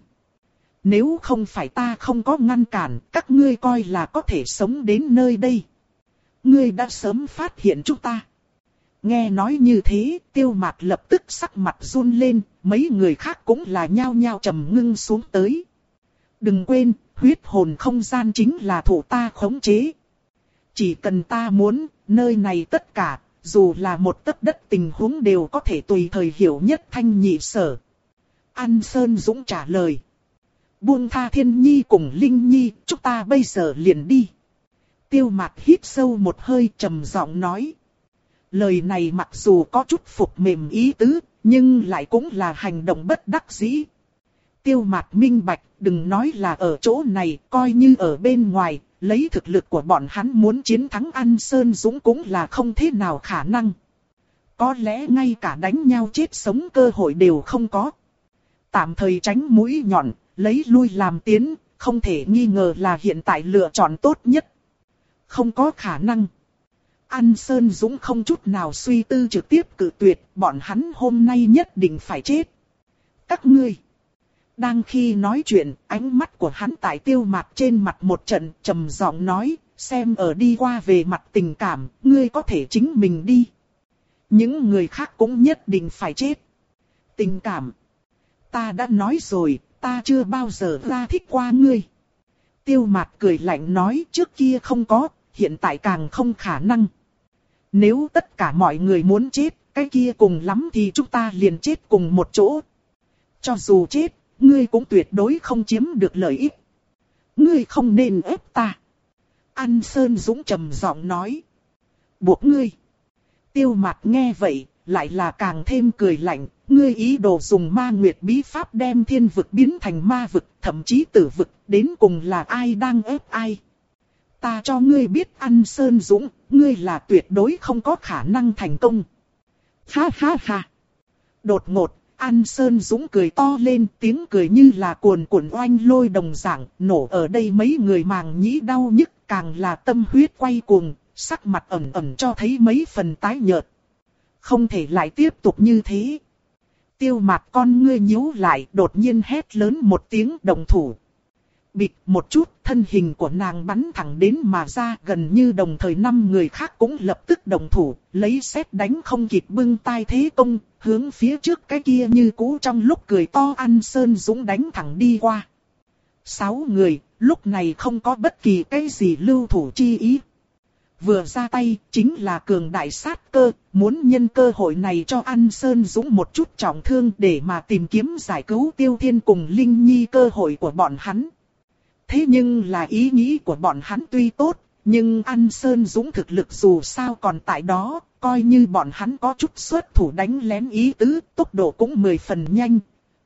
A: Nếu không phải ta không có ngăn cản, các ngươi coi là có thể sống đến nơi đây. ngươi đã sớm phát hiện chúng ta. Nghe nói như thế, Tiêu Mạt lập tức sắc mặt run lên, mấy người khác cũng là nhao nhao trầm ngưng xuống tới. Đừng quên, huyết hồn không gian chính là thủ ta khống chế. Chỉ cần ta muốn, nơi này tất cả, dù là một tấc đất tình huống đều có thể tùy thời hiểu nhất thanh nhị sở. An Sơn Dũng trả lời. Buông tha Thiên Nhi cùng Linh Nhi, chúng ta bây giờ liền đi. Tiêu Mạt hít sâu một hơi trầm giọng nói. Lời này mặc dù có chút phục mềm ý tứ, nhưng lại cũng là hành động bất đắc dĩ. Tiêu Mạt minh bạch, đừng nói là ở chỗ này, coi như ở bên ngoài, lấy thực lực của bọn hắn muốn chiến thắng An Sơn Dũng cũng là không thế nào khả năng. Có lẽ ngay cả đánh nhau chết sống cơ hội đều không có. Tạm thời tránh mũi nhọn, lấy lui làm tiến, không thể nghi ngờ là hiện tại lựa chọn tốt nhất. Không có khả năng. An Sơn Dũng không chút nào suy tư trực tiếp cự tuyệt, bọn hắn hôm nay nhất định phải chết. Các ngươi. Đang khi nói chuyện, ánh mắt của hắn tại Tiêu Mạt trên mặt một trận trầm giọng nói, xem ở đi qua về mặt tình cảm, ngươi có thể chính mình đi. Những người khác cũng nhất định phải chết. Tình cảm. Ta đã nói rồi, ta chưa bao giờ ra thích qua ngươi. Tiêu Mạt cười lạnh nói, trước kia không có, hiện tại càng không khả năng. Nếu tất cả mọi người muốn chết, cái kia cùng lắm thì chúng ta liền chết cùng một chỗ. Cho dù chết, ngươi cũng tuyệt đối không chiếm được lợi ích. Ngươi không nên ép ta. An Sơn Dũng trầm giọng nói. Buộc ngươi. Tiêu Mạt nghe vậy, lại là càng thêm cười lạnh. Ngươi ý đồ dùng ma nguyệt bí pháp đem thiên vực biến thành ma vực, thậm chí tử vực, đến cùng là ai đang ép ai. Ta cho ngươi biết An Sơn Dũng, ngươi là tuyệt đối không có khả năng thành công. Ha ha ha. Đột ngột, An Sơn Dũng cười to lên, tiếng cười như là cuồn cuộn oanh lôi đồng dạng, nổ ở đây mấy người màng nhĩ đau nhức, càng là tâm huyết quay cuồng, sắc mặt ẩn ẩn cho thấy mấy phần tái nhợt. Không thể lại tiếp tục như thế. Tiêu Mạt con ngươi nhíu lại, đột nhiên hét lớn một tiếng đồng thủ. Bịch một chút, thân hình của nàng bắn thẳng đến mà ra, gần như đồng thời năm người khác cũng lập tức đồng thủ, lấy sét đánh không kịp bưng tay thế công, hướng phía trước cái kia như cũ trong lúc cười to An Sơn Dũng đánh thẳng đi qua. Sáu người, lúc này không có bất kỳ cái gì lưu thủ chi ý. Vừa ra tay, chính là cường đại sát cơ, muốn nhân cơ hội này cho An Sơn Dũng một chút trọng thương để mà tìm kiếm giải cứu Tiêu Thiên cùng Linh Nhi cơ hội của bọn hắn. Thế nhưng là ý nghĩ của bọn hắn tuy tốt, nhưng An Sơn Dũng thực lực dù sao còn tại đó, coi như bọn hắn có chút xuất thủ đánh lén ý tứ, tốc độ cũng mười phần nhanh.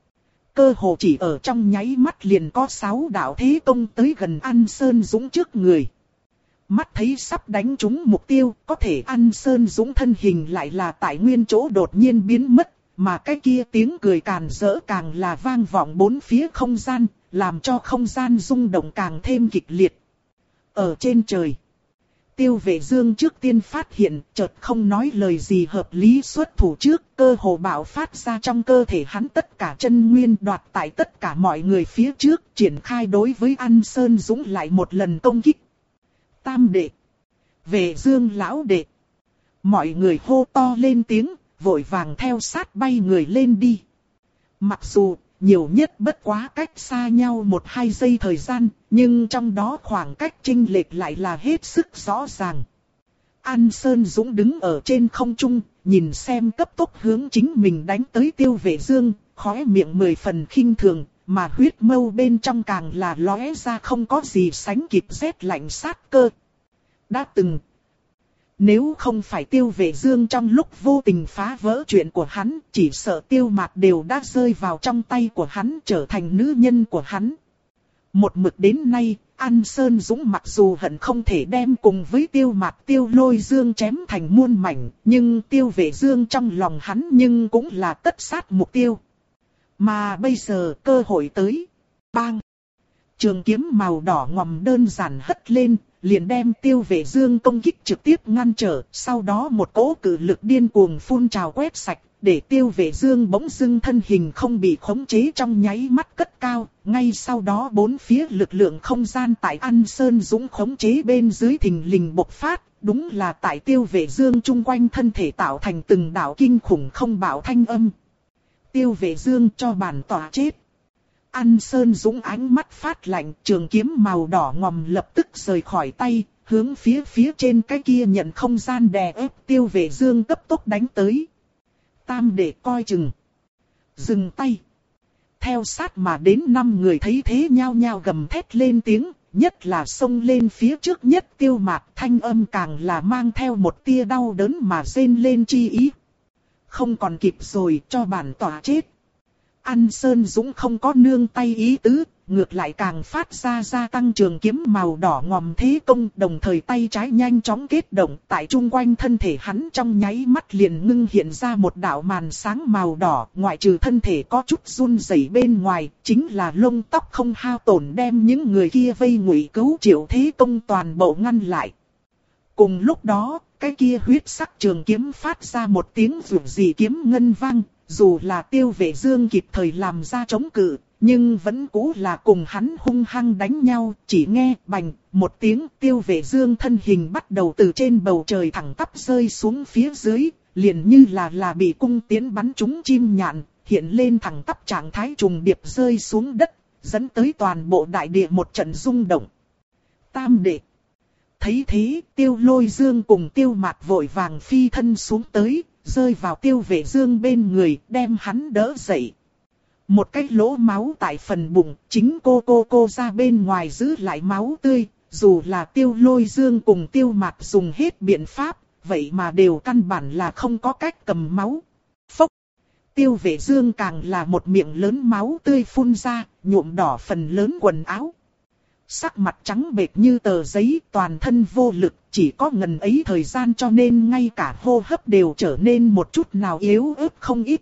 A: Cơ hồ chỉ ở trong nháy mắt liền có sáu đạo thế công tới gần An Sơn Dũng trước người. Mắt thấy sắp đánh trúng mục tiêu, có thể An Sơn Dũng thân hình lại là tại nguyên chỗ đột nhiên biến mất, mà cái kia tiếng cười càn rỡ càng là vang vọng bốn phía không gian, làm cho không gian rung động càng thêm kịch liệt. Ở trên trời, Tiêu Vệ Dương trước tiên phát hiện, chợt không nói lời gì hợp lý xuất thủ trước, cơ hồ bạo phát ra trong cơ thể hắn tất cả chân nguyên đoạt tại tất cả mọi người phía trước, triển khai đối với An Sơn Dũng lại một lần công kích. Tam đệ, Vệ Dương lão đệ, mọi người hô to lên tiếng, vội vàng theo sát bay người lên đi. Mặc dù nhiều nhất bất quá cách xa nhau một hai giây thời gian, nhưng trong đó khoảng cách chênh lệch lại là hết sức rõ ràng. An Sơn Dũng đứng ở trên không trung, nhìn xem cấp tốc hướng chính mình đánh tới Tiêu Vệ Dương, khóe miệng mười phần khinh thường, mà huyết mâu bên trong càng là lóe ra không có gì sánh kịp rét lạnh sát cơ. Đã từng, nếu không phải Tiêu Vệ Dương trong lúc vô tình phá vỡ chuyện của hắn, chỉ sợ Tiêu Mạt đều đã rơi vào trong tay của hắn, trở thành nữ nhân của hắn. Một mực đến nay, An Sơn Dũng mặc dù hận không thể đem cùng với Tiêu Mạt Tiêu Lôi Dương chém thành muôn mảnh, nhưng Tiêu Vệ Dương trong lòng hắn nhưng cũng là tất sát mục tiêu. Mà bây giờ cơ hội tới. Bang! Trường kiếm màu đỏ ngòm đơn giản hất lên, liền đem Tiêu Vệ Dương công kích trực tiếp ngăn trở, sau đó một cỗ cự lực điên cuồng phun trào quét sạch, để Tiêu Vệ Dương bỗng dưng thân hình không bị khống chế trong nháy mắt cất cao, ngay sau đó bốn phía lực lượng không gian tại An Sơn Dũng khống chế bên dưới thình lình bộc phát, đúng là tại Tiêu Vệ Dương chung quanh thân thể tạo thành từng đạo kinh khủng không bạo thanh âm. Tiêu Vệ Dương cho bản tỏa chết. An Sơn Dũng ánh mắt phát lạnh, trường kiếm màu đỏ ngòm lập tức rời khỏi tay, hướng phía phía trên cái kia nhận không gian đè ép Tiêu Vệ Dương cấp tốc đánh tới. Tam đệ coi chừng. Dừng tay. Theo sát mà đến năm người thấy thế nhao nhao gầm thét lên tiếng, nhất là xông lên phía trước nhất Tiêu Mạc, thanh âm càng là mang theo một tia đau đớn mà rên lên chi ý. Không còn kịp rồi, cho bản tỏa chết. An Sơn Dũng không có nương tay ý tứ, ngược lại càng phát ra gia tăng trường kiếm màu đỏ ngòm thế công, đồng thời tay trái nhanh chóng kết động, tại chung quanh thân thể hắn trong nháy mắt liền ngưng hiện ra một đạo màn sáng màu đỏ, ngoại trừ thân thể có chút run rẩy bên ngoài, chính là lông tóc không hao tổn đem những người kia vây ngụy cứu Triệu thế công toàn bộ ngăn lại. Cùng lúc đó, cái kia huyết sắc trường kiếm phát ra một tiếng rủ rì kiếm ngân vang, dù là Tiêu Vệ Dương kịp thời làm ra chống cự, nhưng vẫn cũ là cùng hắn hung hăng đánh nhau, chỉ nghe bành một tiếng, Tiêu Vệ Dương thân hình bắt đầu từ trên bầu trời thẳng tắp rơi xuống phía dưới, liền như là là bị cung tiễn bắn trúng chim nhạn, hiện lên thẳng tắp trạng thái trùng điệp rơi xuống đất, dẫn tới toàn bộ đại địa một trận rung động. Tam đệ. Thấy thế, Tiêu Lôi Dương cùng Tiêu Mạc vội vàng phi thân xuống tới, rơi vào Tiêu Vệ Dương bên người, đem hắn đỡ dậy. Một cái lỗ máu tại phần bụng, chính cô cô cô ra bên ngoài giữ lại máu tươi, dù là Tiêu Lôi Dương cùng Tiêu Mạc dùng hết biện pháp, vậy mà đều căn bản là không có cách cầm máu. Phốc! Tiêu Vệ Dương càng là một miệng lớn máu tươi phun ra, nhuộm đỏ phần lớn quần áo. Sắc mặt trắng bệch như tờ giấy, toàn thân vô lực, chỉ có ngần ấy thời gian cho nên ngay cả hô hấp đều trở nên một chút nào yếu ớt không ít.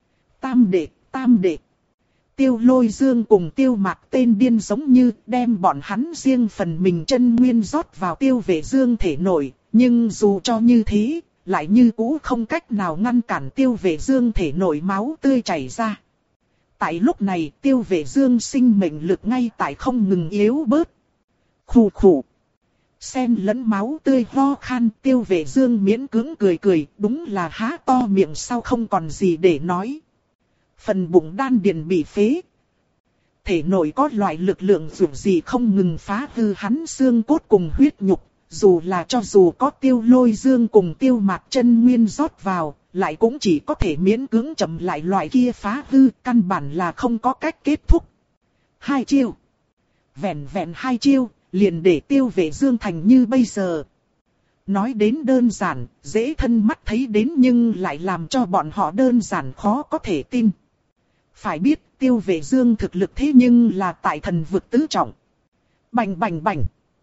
A: Tam đệ, tam đệ. Tiêu Lôi Dương cùng Tiêu Mạc tên điên giống như đem bọn hắn riêng phần mình chân nguyên rót vào Tiêu Vệ Dương thể nội, nhưng dù cho như thế, lại như cũ không cách nào ngăn cản Tiêu Vệ Dương thể nội máu tươi chảy ra. Tại lúc này, Tiêu Vệ Dương sinh mệnh lực ngay tại không ngừng yếu bớt. Khủ khủ. Xen lẫn máu tươi ho khan, Tiêu Vệ Dương miễn cưỡng cười cười, đúng là há to miệng sau không còn gì để nói. Phần bụng đan điền bị phế. Thể nội có loại lực lượng dù gì không ngừng phá hư hắn xương cốt cùng huyết nhục, dù là cho dù có Tiêu Lôi Dương cùng Tiêu Mạc chân nguyên rót vào, lại cũng chỉ có thể miễn cưỡng chậm lại loại kia phá hư, căn bản là không có cách kết thúc. Hai chiêu. Vẹn vẹn hai chiêu, liền để Tiêu Vệ Dương thành như bây giờ. Nói đến đơn giản, dễ thân mắt thấy đến nhưng lại làm cho bọn họ đơn giản khó có thể tin. Phải biết, Tiêu Vệ Dương thực lực thế nhưng là tại thần vực tứ trọng. Bành bành bành.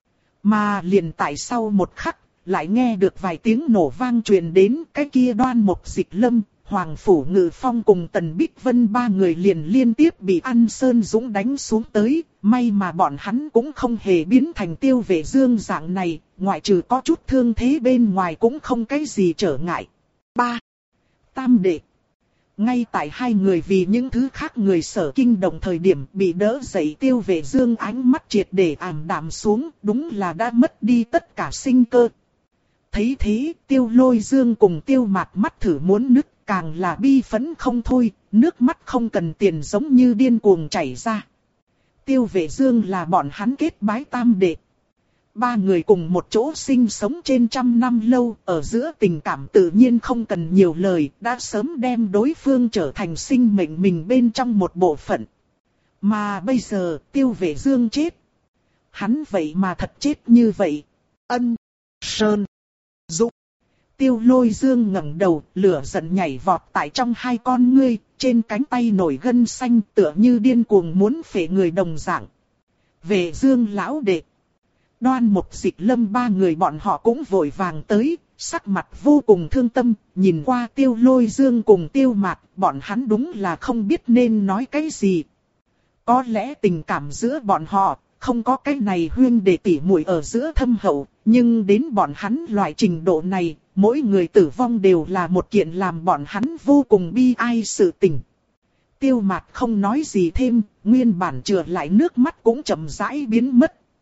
A: Mà liền tại sau một khắc, lại nghe được vài tiếng nổ vang truyền đến, cái kia Đoan Mục Dịch Lâm, Hoàng Phủ Ngự Phong cùng Tần Bích Vân ba người liền liên tiếp bị An Sơn Dũng đánh xuống tới, may mà bọn hắn cũng không hề biến thành Tiêu Vệ Dương dạng này, ngoại trừ có chút thương thế bên ngoài cũng không cái gì trở ngại. ba. Tam đệ. Ngay tại hai người vì những thứ khác người Sở kinh động thời điểm bị đỡ dậy, Tiêu Vệ Dương ánh mắt triệt để ảm đạm xuống, đúng là đã mất đi tất cả sinh cơ. Thấy thế, Tiêu Lôi Dương cùng Tiêu Mạc mắt thử muốn nứt, càng là bi phẫn không thôi, nước mắt không cần tiền giống như điên cuồng chảy ra. Tiêu Vệ Dương là bọn hắn kết bái tam đệ. Ba người cùng một chỗ sinh sống trên trăm năm lâu, ở giữa tình cảm tự nhiên không cần nhiều lời, đã sớm đem đối phương trở thành sinh mệnh mình bên trong một bộ phận. Mà bây giờ, Tiêu Vệ Dương chết. Hắn vậy mà thật chết như vậy. Ân, Sơn, Dũng. Tiêu Lôi Dương ngẩng đầu, lửa giận nhảy vọt tại trong hai con ngươi, trên cánh tay nổi gân xanh tựa như điên cuồng muốn phệ người đồng dạng. Vệ Dương lão đệ. Đoan Mục Dịch Lâm ba người bọn họ cũng vội vàng tới, sắc mặt vô cùng thương tâm, nhìn qua Tiêu Lôi Dương cùng Tiêu Mạc, bọn hắn đúng là không biết nên nói cái gì. Có lẽ tình cảm giữa bọn họ, không có cái này huyên đệ tỉ muội ở giữa thâm hậu, nhưng đến bọn hắn loại trình độ này, mỗi người tử vong đều là một kiện làm bọn hắn vô cùng bi ai sự tình. Tiêu Mạc không nói gì thêm, nguyên bản chừa lại nước mắt cũng chậm rãi biến mất.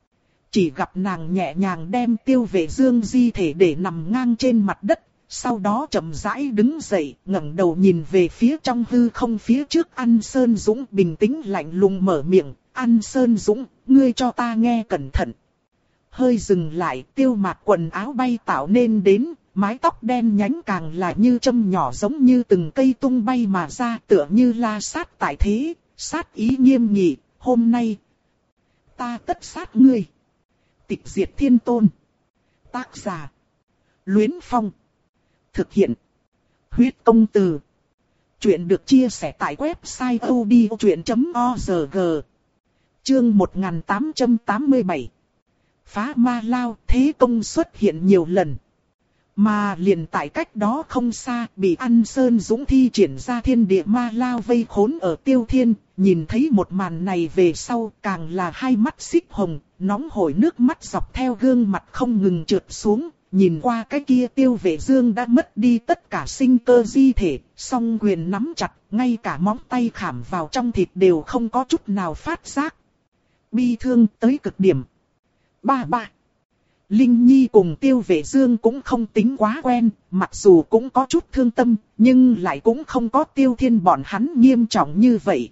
A: chỉ gặp nàng nhẹ nhàng đem Tiêu Vệ Dương di thể để nằm ngang trên mặt đất, sau đó chậm rãi đứng dậy, ngẩng đầu nhìn về phía trong hư không phía trước An Sơn Dũng, bình tĩnh lạnh lùng mở miệng, An Sơn Dũng, ngươi cho ta nghe cẩn thận. Hơi dừng lại, Tiêu Mạc quần áo bay tạo nên đến, mái tóc đen nhánh càng là như châm nhỏ giống như từng cây tung bay mà ra, tựa như la sát tại thế, sát ý nghiêm nghị, hôm nay ta tất sát ngươi. Tịch diệt thiên tôn. Tác giả Luyến Phong. Thực hiện Huyết Công Từ. Chuyện được chia sẻ tại website odchuyện chấm org. Chương một nghìn tám trăm tám mươi bảy. Phá ma lao, thế công xuất hiện nhiều lần. Mà liền tại cách đó không xa, bị An Sơn Dũng thi triển ra thiên địa ma lao vây khốn ở Tiêu Thiên, nhìn thấy một màn này về sau càng là hai mắt xích hồng, nóng hổi nước mắt dọc theo gương mặt không ngừng trượt xuống, nhìn qua cái kia Tiêu Vệ Dương đã mất đi tất cả sinh cơ di thể, song quyền nắm chặt, ngay cả móng tay khảm vào trong thịt đều không có chút nào phát giác. Bi thương tới cực điểm. Ba ba. Linh Nhi cùng Tiêu Vệ Dương cũng không tính quá quen, mặc dù cũng có chút thương tâm, nhưng lại cũng không có Tiêu Thiên bọn hắn nghiêm trọng như vậy.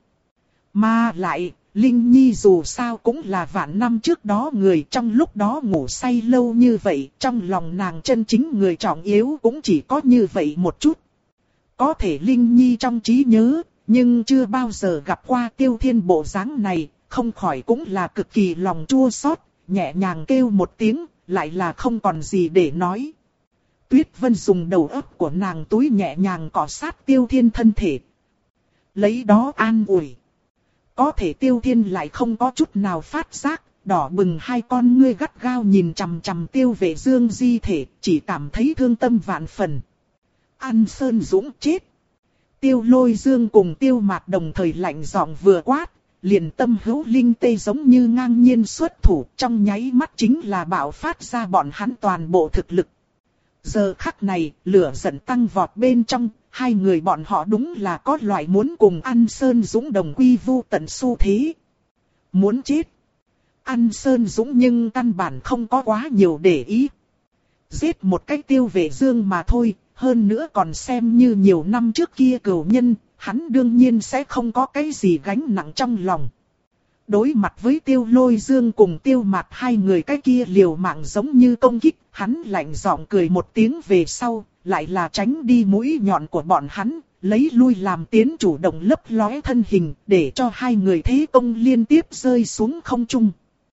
A: Mà lại, Linh Nhi dù sao cũng là vạn năm trước đó người, trong lúc đó ngủ say lâu như vậy, trong lòng nàng chân chính người trọng yếu cũng chỉ có như vậy một chút. Có thể Linh Nhi trong trí nhớ, nhưng chưa bao giờ gặp qua Tiêu Thiên bộ dáng này, không khỏi cũng là cực kỳ lòng chua xót, nhẹ nhàng kêu một tiếng, lại là không còn gì để nói. Tuyết Vân dùng đầu óc của nàng túi nhẹ nhàng cọ sát Tiêu Thiên thân thể, lấy đó an ủi. Có thể Tiêu Thiên lại không có chút nào phát giác, đỏ bừng hai con ngươi gắt gao nhìn chằm chằm Tiêu Vệ Dương di thể, chỉ cảm thấy thương tâm vạn phần. An Sơn Dũng chết. Tiêu Lôi Dương cùng Tiêu Mạc đồng thời lạnh giọng vừa quát, liền tâm hữu linh tê giống như ngang nhiên xuất thủ, trong nháy mắt chính là bạo phát ra bọn hắn toàn bộ thực lực. Giờ khắc này, lửa giận tăng vọt bên trong, hai người bọn họ đúng là có loại muốn cùng An Sơn Dũng đồng quy vu tận xu thế. Muốn chết. An Sơn Dũng nhưng căn bản không có quá nhiều để ý. Giết một cái Tiêu Vệ Dương mà thôi, hơn nữa còn xem như nhiều năm trước kia cửu nhân, hắn đương nhiên sẽ không có cái gì gánh nặng trong lòng. Đối mặt với Tiêu Lôi Dương cùng Tiêu Mạc hai người cái kia liều mạng giống như công kích, hắn lạnh giọng cười một tiếng về sau, lại là tránh đi mũi nhọn của bọn hắn, lấy lui làm tiến, chủ động lấp lóe thân hình, để cho hai người thế công liên tiếp rơi xuống không trung.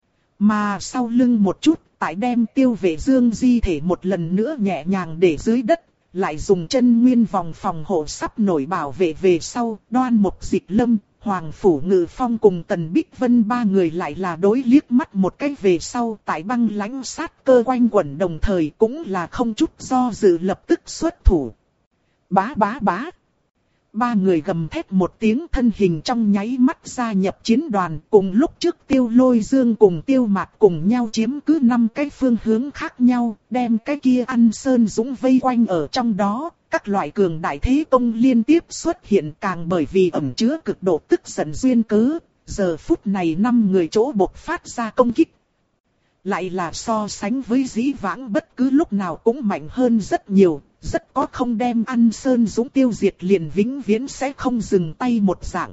A: Mà sau lưng một chút, tại đem Tiêu Vệ Dương di thể một lần nữa nhẹ nhàng để dưới đất, lại dùng chân nguyên vòng phòng hộ sắp nổi bảo vệ về sau, Đoan Mục Dịch Lâm, Hoàng Phủ Ngự Phong cùng Tần Bích Vân ba người lại là đối liếc mắt một cái về sau, tại băng lãnh sát cơ quanh quẩn đồng thời cũng là không chút do dự lập tức xuất thủ. Bá bá bá. Ba người gầm thét một tiếng, thân hình trong nháy mắt gia nhập chiến đoàn, cùng lúc trước Tiêu Lôi Dương cùng Tiêu Mạc cùng nhau chiếm cứ năm cái phương hướng khác nhau, đem cái kia An Sơn Dũng vây quanh ở trong đó. Các loại cường đại thế công liên tiếp xuất hiện, càng bởi vì ẩn chứa cực độ tức giận duyên cớ, giờ phút này năm người chỗ bộc phát ra công kích. Lại là so sánh với dĩ vãng bất cứ lúc nào cũng mạnh hơn rất nhiều, rất có không đem An Sơn Dũng tiêu diệt liền vĩnh viễn sẽ không dừng tay một dạng.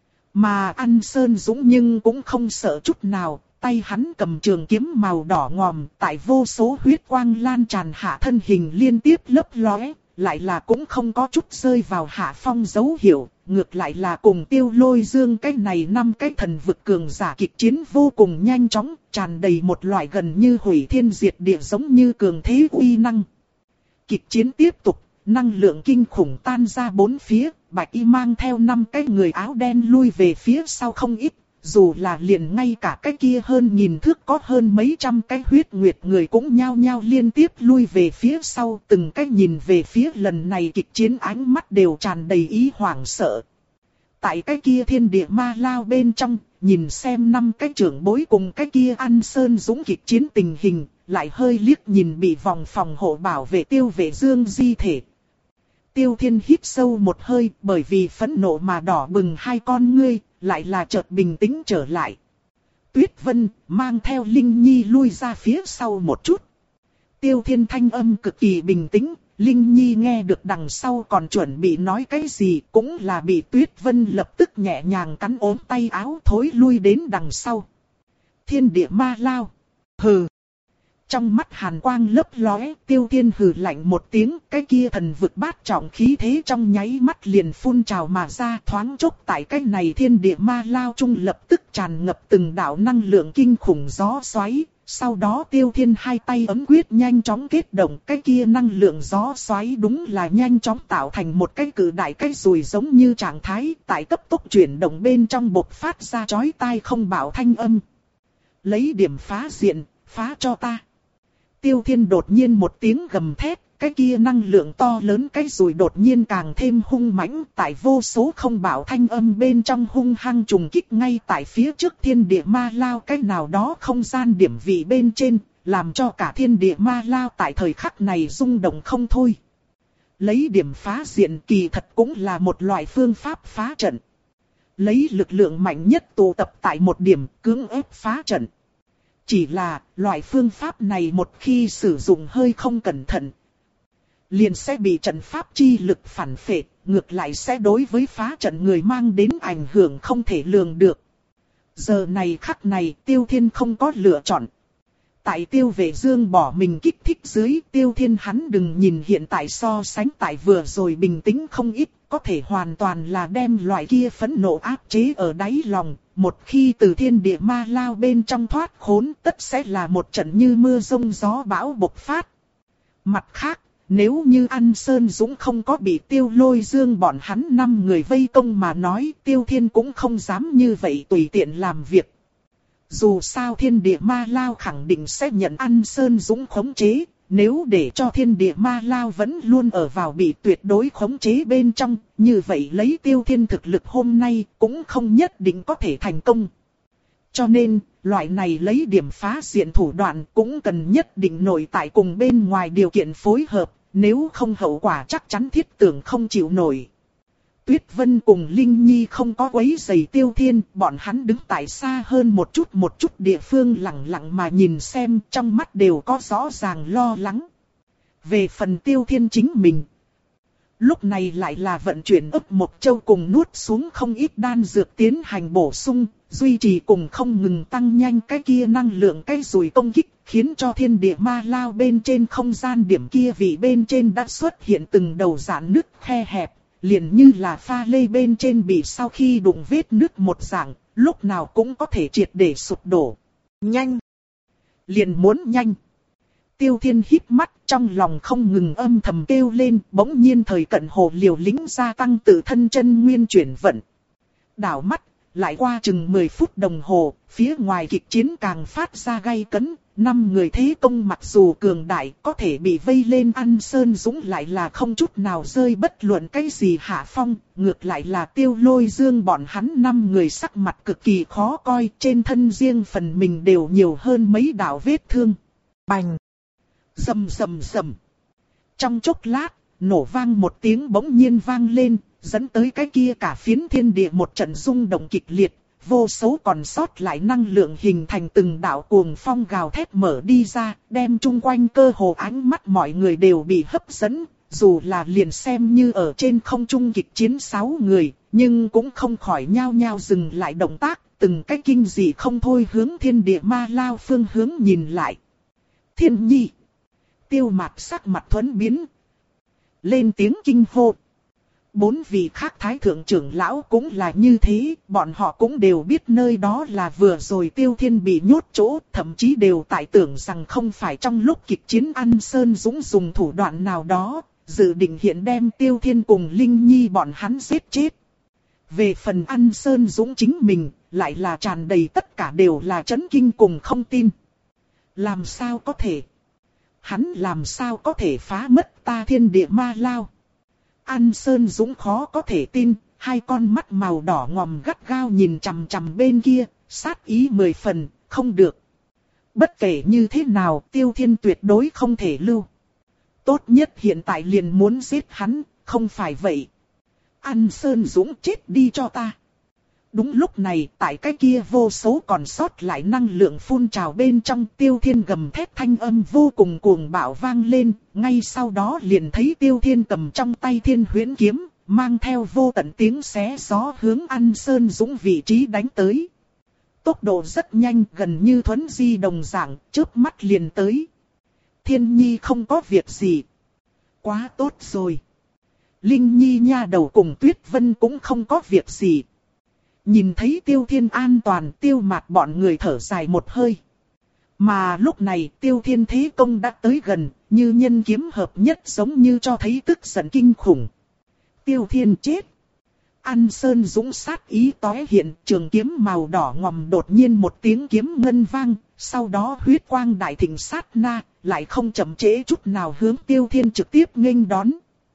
A: Mà An Sơn Dũng nhưng cũng không sợ chút nào, tay hắn cầm trường kiếm màu đỏ ngòm, tại vô số huyết quang lan tràn hạ thân hình liên tiếp lấp lóe, lại là cũng không có chút rơi vào hạ phong dấu hiệu, ngược lại là cùng Tiêu Lôi Dương cái này năm cái thần vực cường giả kịch chiến vô cùng nhanh chóng, tràn đầy một loại gần như hủy thiên diệt địa giống như cường thế uy năng. Kịch chiến tiếp tục, năng lượng kinh khủng tan ra bốn phía, Bạch Y mang theo năm cái người áo đen lui về phía sau không ít, dù là liền ngay cả cái kia hơn nghìn thước có hơn mấy trăm cái huyết nguyệt người cũng nhao nhao liên tiếp lui về phía sau, từng cái nhìn về phía lần này kịch chiến ánh mắt đều tràn đầy ý hoảng sợ. Tại cái kia thiên địa ma lao bên trong, nhìn xem năm cái trưởng bối cùng cái kia An Sơn Dũng kịch chiến tình hình, lại hơi liếc nhìn bị vòng phòng hộ bảo vệ Tiêu Vệ Dương di thể. Tiêu Thiên hít sâu một hơi, bởi vì phẫn nộ mà đỏ bừng hai con ngươi, lại là chợt bình tĩnh trở lại. Tuyết Vân mang theo Linh Nhi lui ra phía sau một chút. Tiêu Thiên thanh âm cực kỳ bình tĩnh, Linh Nhi nghe được đằng sau còn chuẩn bị nói cái gì cũng là bị Tuyết Vân lập tức nhẹ nhàng cắn ốm tay áo thối lui đến đằng sau. Thiên địa ma lao. Hừ. Trong mắt hàn quang lấp lóe, Tiêu Thiên hừ lạnh một tiếng, cái kia thần vực bát trọng khí thế trong nháy mắt liền phun trào mà ra, thoáng chốc tại cái này thiên địa ma lao trung lập tức tràn ngập từng đạo năng lượng kinh khủng gió xoáy. Sau đó Tiêu Thiên hai tay ấm quyết nhanh chóng kết động, cái kia năng lượng gió xoáy đúng là nhanh chóng tạo thành một cái cự đại cái rùi giống như trạng thái, tại cấp tốc chuyển động bên trong bộc phát ra chói tai không bạo thanh âm. Lấy điểm phá diện, phá cho ta. Tiêu Thiên đột nhiên một tiếng gầm thét, cái kia năng lượng to lớn cái rùi đột nhiên càng thêm hung mãnh, tại vô số không bạo thanh âm bên trong hung hăng trùng kích ngay tại phía trước thiên địa ma lao cái nào đó không gian điểm vị bên trên, làm cho cả thiên địa ma lao tại thời khắc này rung động không thôi. Lấy điểm phá diện kỳ thật cũng là một loại phương pháp phá trận. Lấy lực lượng mạnh nhất tụ tập tại một điểm cưỡng ép phá trận. Chỉ là loại phương pháp này một khi sử dụng hơi không cẩn thận, liền sẽ bị trận pháp chi lực phản phệ, ngược lại sẽ đối với phá trận người mang đến ảnh hưởng không thể lường được. Giờ này khắc này Tiêu Thiên không có lựa chọn. Tại Tiêu Vệ Dương bỏ mình kích thích dưới, Tiêu Thiên hắn đừng nhìn hiện tại so sánh tại vừa rồi bình tĩnh không ít, có thể hoàn toàn là đem loại kia phẫn nộ áp chế ở đáy lòng. Một khi từ thiên địa ma lao bên trong thoát khốn, tất sẽ là một trận như mưa rông gió bão bộc phát. Mặt khác, nếu như An Sơn Dũng không có bị Tiêu Lôi Dương bọn hắn năm người vây công mà nói, Tiêu Thiên cũng không dám như vậy tùy tiện làm việc. Dù sao thiên địa ma lao khẳng định sẽ nhận An Sơn Dũng khống chế, nếu để cho thiên địa ma lao vẫn luôn ở vào bị tuyệt đối khống chế bên trong, như vậy lấy Tiêu Thiên thực lực hôm nay cũng không nhất định có thể thành công. Cho nên, loại này lấy điểm phá diện thủ đoạn cũng cần nhất định nội tại cùng bên ngoài điều kiện phối hợp, nếu không hậu quả chắc chắn thiết tưởng không chịu nổi. Tuyết Vân cùng Linh Nhi không có quấy rầy Tiêu Thiên, bọn hắn đứng tại xa hơn một chút một chút địa phương lặng lặng mà nhìn xem, trong mắt đều có rõ ràng lo lắng. Về phần Tiêu Thiên chính mình, lúc này lại là vận chuyển ấp một châu cùng nuốt xuống không ít đan dược tiến hành bổ sung, duy trì cùng không ngừng tăng nhanh cái kia năng lượng cái rùi công kích, khiến cho thiên địa ma lao bên trên không gian điểm kia vị bên trên đã xuất hiện từng đầu rạn nứt khe hẹp. Liền như là pha lê bên trên bị sau khi đụng vết nứt một dạng, lúc nào cũng có thể triệt để sụp đổ. Nhanh! Liền muốn nhanh! Tiêu Thiên híp mắt, trong lòng không ngừng âm thầm kêu lên, bỗng nhiên thời cận hồ liều lĩnh gia tăng tự thân chân nguyên chuyển vận. Đảo mắt, lại qua chừng mười phút đồng hồ, phía ngoài kịch chiến càng phát ra gay cấn. Năm người thế công mặc dù cường đại có thể bị vây lên An Sơn Dũng lại là không chút nào rơi bất luận cái gì hạ phong, ngược lại là Tiêu Lôi Dương bọn hắn năm người sắc mặt cực kỳ khó coi, trên thân riêng phần mình đều nhiều hơn mấy đạo vết thương. Bành! Rầm rầm rầm! Trong chốc lát, nổ vang một tiếng bỗng nhiên vang lên, dẫn tới cái kia cả phiến thiên địa một trận rung động kịch liệt. Vô số còn sót lại năng lượng hình thành từng đạo cuồng phong gào thét mở đi ra, đem chung quanh cơ hồ ánh mắt mọi người đều bị hấp dẫn, dù là liền xem như ở trên không trung kịch chiến sáu người, nhưng cũng không khỏi nhao nhao dừng lại động tác, từng cái kinh dị không thôi hướng thiên địa ma lao phương hướng nhìn lại. Thiên Nhi! Tiêu Mạt sắc mặt thuẫn biến, lên tiếng kinh hô. Bốn vị khác thái thượng trưởng lão cũng là như thế, bọn họ cũng đều biết nơi đó là vừa rồi Tiêu Thiên bị nhốt chỗ, thậm chí đều tại tưởng rằng không phải trong lúc kịch chiến An Sơn Dũng dùng thủ đoạn nào đó, dự định hiện đem Tiêu Thiên cùng Linh Nhi bọn hắn giết chết. Về phần An Sơn Dũng chính mình, lại là tràn đầy tất cả đều là chấn kinh cùng không tin. Làm sao có thể? Hắn làm sao có thể phá mất ta thiên địa ma lao? An Sơn Dũng khó có thể tin, hai con mắt màu đỏ ngòm gắt gao nhìn chằm chằm bên kia, sát ý mười phần, không được. Bất kể như thế nào, Tiêu Thiên tuyệt đối không thể lưu. Tốt nhất hiện tại liền muốn giết hắn, không phải vậy. An Sơn Dũng chết đi cho ta. Đúng lúc này, tại cái kia vô số còn sót lại năng lượng phun trào bên trong, Tiêu Thiên gầm thét thanh âm vô cùng cuồng bạo vang lên, ngay sau đó liền thấy Tiêu Thiên cầm trong tay Thiên Huyễn kiếm, mang theo vô tận tiếng xé gió hướng An Sơn Dũng vị trí đánh tới. Tốc độ rất nhanh, gần như thuấn di đồng dạng, chớp mắt liền tới. Thiên Nhi không có việc gì. Quá tốt rồi. Linh Nhi nha đầu cùng Tuyết Vân cũng không có việc gì. Nhìn thấy Tiêu Thiên an toàn, Tiêu Mạt bọn người thở dài một hơi. Mà lúc này Tiêu Thiên thế công đã tới gần, như nhân kiếm hợp nhất giống như cho thấy tức giận kinh khủng. Tiêu Thiên chết. An Sơn Dũng sát ý tóe hiện, trường kiếm màu đỏ ngòm đột nhiên một tiếng kiếm ngân vang, sau đó huyết quang đại thịnh sát na, lại không chậm trễ chút nào hướng Tiêu Thiên trực tiếp nghênh đón.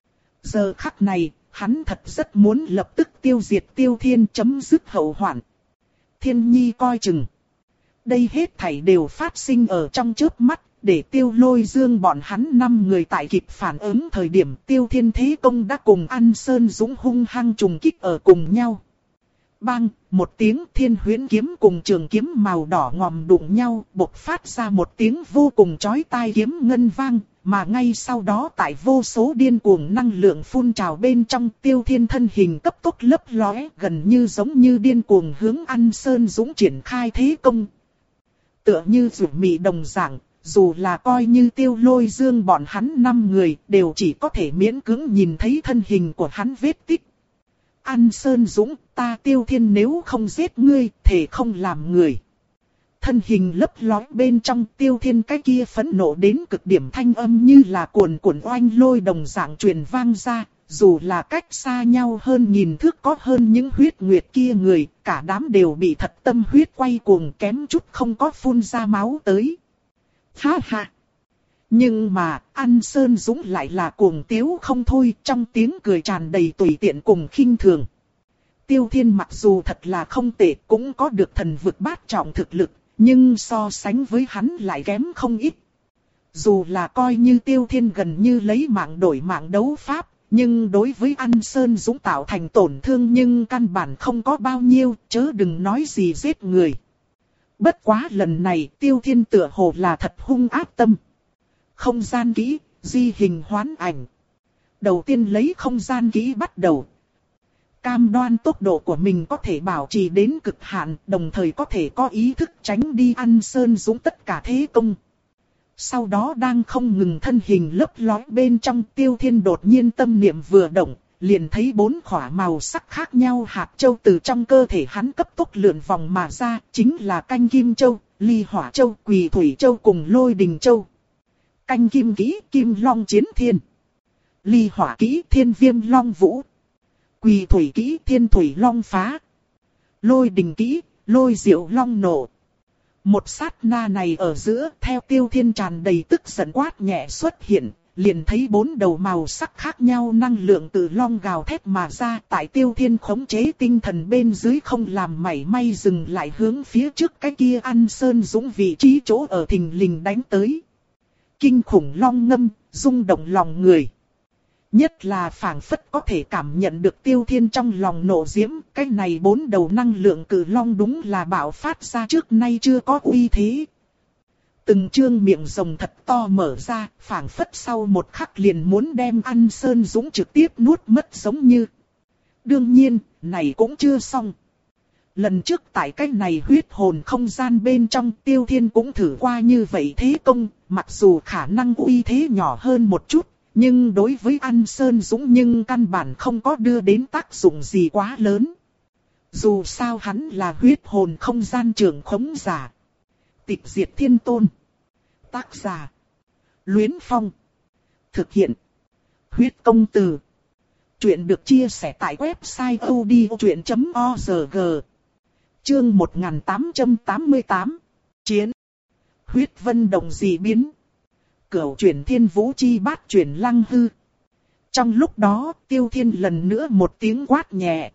A: Giờ khắc này, hắn thật rất muốn lập tức tiêu diệt Tiêu Thiên, chấm dứt hậu hoạn. Thiên Nhi coi chừng. Đây hết thảy đều phát sinh ở trong chớp mắt, để Tiêu Lôi Dương bọn hắn năm người tại kịp phản ứng thời điểm Tiêu Thiên thế công đã cùng An Sơn Dũng hung hăng trùng kích ở cùng nhau. Bang, một tiếng Thiên Huyễn kiếm cùng trường kiếm màu đỏ ngòm đụng nhau, bộc phát ra một tiếng vô cùng chói tai kiếm ngân vang, mà ngay sau đó tại vô số điên cuồng năng lượng phun trào bên trong, Tiêu Thiên thân hình cấp tốc lấp lóe, gần như giống như điên cuồng hướng An Sơn Dũng triển khai thế công. Tựa như rủ mị đồng dạng, dù là coi như Tiêu Lôi Dương bọn hắn năm người, đều chỉ có thể miễn cưỡng nhìn thấy thân hình của hắn vết tích. An Sơn Dũng, ta Tiêu Thiên nếu không giết ngươi, thể không làm người. Thân hình lấp lóe bên trong, Tiêu Thiên cái kia phẫn nộ đến cực điểm thanh âm như là cuồn cuộn oanh lôi đồng dạng truyền vang ra, dù là cách xa nhau hơn nghìn thước có hơn những huyết nguyệt kia người, cả đám đều bị thật tâm huyết quay cuồng kém chút không có phun ra máu tới. Ha ha! Nhưng mà, An Sơn Dũng lại là cuồng tiếu không thôi, trong tiếng cười tràn đầy tùy tiện cùng khinh thường. Tiêu Thiên mặc dù thật là không tệ, cũng có được thần vực bát trọng thực lực, nhưng so sánh với hắn lại kém không ít. Dù là coi như Tiêu Thiên gần như lấy mạng đổi mạng đấu pháp, nhưng đối với An Sơn Dũng tạo thành tổn thương nhưng căn bản không có bao nhiêu, chớ đừng nói gì giết người. Bất quá lần này Tiêu Thiên tựa hồ là thật hung ác tâm. Không gian kỹ, di hình hoán ảnh. Đầu tiên lấy không gian kỹ bắt đầu. Cam đoan tốc độ của mình có thể bảo trì đến cực hạn, đồng thời có thể có ý thức tránh đi An Sơn Dũng tất cả thế công. Sau đó đang không ngừng thân hình lấp lóe bên trong, Tiêu Thiên đột nhiên tâm niệm vừa động, liền thấy bốn khỏa màu sắc khác nhau hạt châu từ trong cơ thể hắn cấp tốc lượn vòng mà ra, chính là Canh Kim Châu, Ly Hỏa Châu, Quỳ Thủy Châu cùng Lôi Đình Châu. Canh Kim kỹ, Kim Long Chiến Thiên. Ly Hỏa kỹ, Thiên Viêm Long Vũ. Quỳ Thủy kỹ, Thiên Thủy Long Phá. Lôi Đình kỹ, Lôi Diệu Long Nổ. Một sát na này ở giữa, theo Tiêu Thiên tràn đầy tức giận quát nhẹ xuất hiện, liền thấy bốn đầu màu sắc khác nhau năng lượng từ long gào thét mà ra, tại Tiêu Thiên khống chế tinh thần bên dưới không làm mảy may dừng lại hướng phía trước cái kia An Sơn Dũng vị trí chỗ ở thình lình đánh tới. Kinh khủng long ngâm, rung động lòng người. Nhất là phảng phất có thể cảm nhận được Tiêu Thiên trong lòng nộ diễm, cái này bốn đầu năng lượng cử long đúng là bạo phát ra trước nay chưa có uy thế. Từng trương miệng rồng thật to mở ra, phảng phất sau một khắc liền muốn đem An Sơn Dũng trực tiếp nuốt mất giống như. Đương nhiên, này cũng chưa xong. Lần trước tại cái này huyết hồn không gian bên trong, Tiêu Thiên cũng thử qua như vậy thế công, mặc dù khả năng uy thế nhỏ hơn một chút, nhưng đối với An Sơn Dũng nhưng căn bản không có đưa đến tác dụng gì quá lớn. Dù sao hắn là huyết hồn không gian trưởng khống giả. Tịch diệt thiên tôn. Tác giả. Luyến Phong. Thực hiện. Huyết công từ. Chuyện được chia sẻ tại website odchuyện chấm org. Chương một nghìn tám trăm tám mươi tám. Chiến. Huyết vân đồng dị biến. Cửu chuyển thiên vũ chi bát chuyển lăng hư. Trong lúc đó, Tiêu Thiên lần nữa một tiếng quát nhẹ.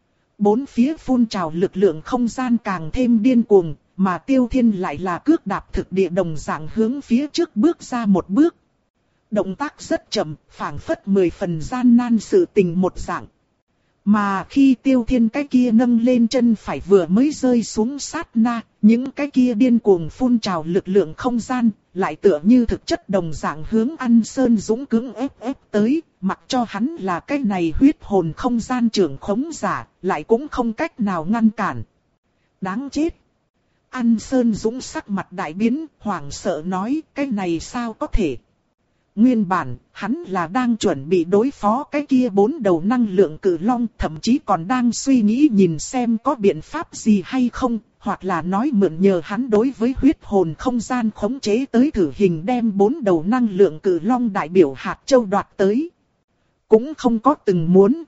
A: Bốn phía phun trào lực lượng không gian càng thêm điên cuồng, mà Tiêu Thiên lại là cước đạp thực địa đồng dạng hướng phía trước bước ra một bước. Động tác rất chậm, phảng phất mười phần gian nan sự tình một dạng. Mà khi Tiêu Thiên cái kia nâng lên chân phải vừa mới rơi xuống sát na, những cái kia điên cuồng phun trào lực lượng không gian, lại tựa như thực chất đồng dạng hướng An Sơn Dũng cưỡng ép ép tới, mặc cho hắn là cái này huyết hồn không gian trưởng khống giả, lại cũng không cách nào ngăn cản. Đáng chết! An Sơn Dũng sắc mặt đại biến, hoảng sợ nói, cái này sao có thể? Nguyên bản, hắn là đang chuẩn bị đối phó cái kia bốn đầu năng lượng cự long, thậm chí còn đang suy nghĩ nhìn xem có biện pháp gì hay không, hoặc là nói mượn nhờ hắn đối với huyết hồn không gian khống chế tới thử hình đem bốn đầu năng lượng cự long đại biểu hạt châu đoạt tới. Cũng không có từng muốn.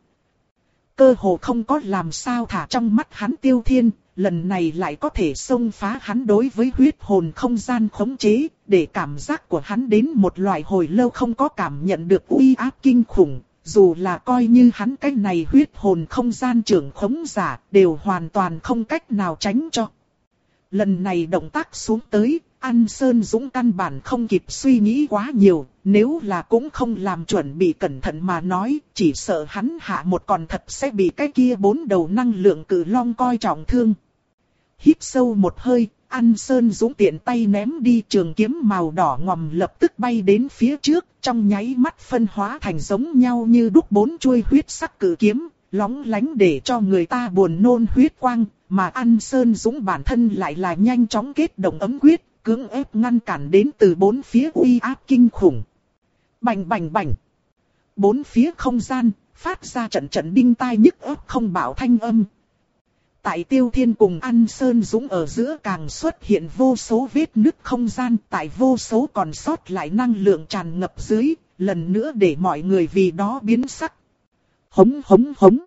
A: Cơ hồ không có làm sao thả trong mắt hắn Tiêu Thiên, lần này lại có thể xông phá hắn đối với huyết hồn không gian khống chế, để cảm giác của hắn đến một loại hồi lâu không có cảm nhận được uy áp kinh khủng, dù là coi như hắn cái này huyết hồn không gian trưởng khống giả, đều hoàn toàn không cách nào tránh cho. Lần này động tác xuống tới, An Sơn Dũng căn bản không kịp suy nghĩ quá nhiều, nếu là cũng không làm chuẩn bị cẩn thận mà nói, chỉ sợ hắn hạ một còn thật sẽ bị cái kia bốn đầu năng lượng cự long coi trọng thương. Hít sâu một hơi, An Sơn Dũng tiện tay ném đi trường kiếm màu đỏ ngòm lập tức bay đến phía trước, trong nháy mắt phân hóa thành giống nhau như đúc bốn chuôi huyết sắc cự kiếm, lóng lánh để cho người ta buồn nôn huyết quang, mà An Sơn Dũng bản thân lại là nhanh chóng kết động ấm quyết, cưỡng ép ngăn cản đến từ bốn phía uy áp kinh khủng. Bành bành bành. Bốn phía không gian, phát ra trận trận đinh tai nhức óc không bảo thanh âm. Tại Tiêu Thiên cùng An Sơn Dũng ở giữa càng xuất hiện vô số vết nứt không gian, tại vô số còn sót lại năng lượng tràn ngập dưới, lần nữa để mọi người vì đó biến sắc. Hống hống hống.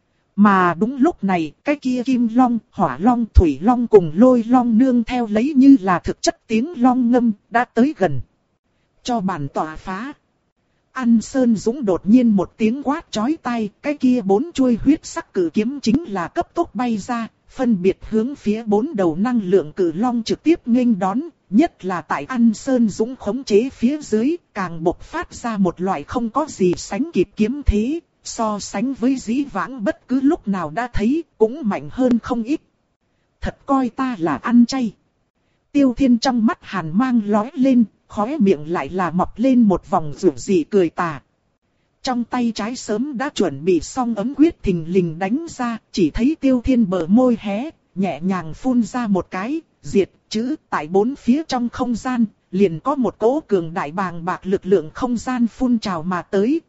A: Mà đúng lúc này, cái kia kim long, hỏa long, thủy long cùng lôi long nương theo lấy như là thực chất tiếng long ngâm, đã tới gần. Cho bản tỏa phá. An Sơn Dũng đột nhiên một tiếng quát chói tai, cái kia bốn chuôi huyết sắc cử kiếm chính là cấp tốc bay ra, phân biệt hướng phía bốn đầu năng lượng cử long trực tiếp nghênh đón, nhất là tại An Sơn Dũng khống chế phía dưới, càng bộc phát ra một loại không có gì sánh kịp kiếm thế, so sánh với dĩ vãng bất cứ lúc nào đã thấy, cũng mạnh hơn không ít. Thật coi ta là ăn chay. Tiêu Thiên trong mắt hàn mang lóe lên, khóe miệng lại là mọc lên một vòng rủ dị cười tà. Trong tay trái sớm đã chuẩn bị xong ấm quyết thình lình đánh ra, chỉ thấy Tiêu Thiên bờ môi hé, nhẹ nhàng phun ra một cái, diệt chữ tại bốn phía trong không gian, liền có một cỗ cường đại bàng bạc lực lượng không gian phun trào mà tới.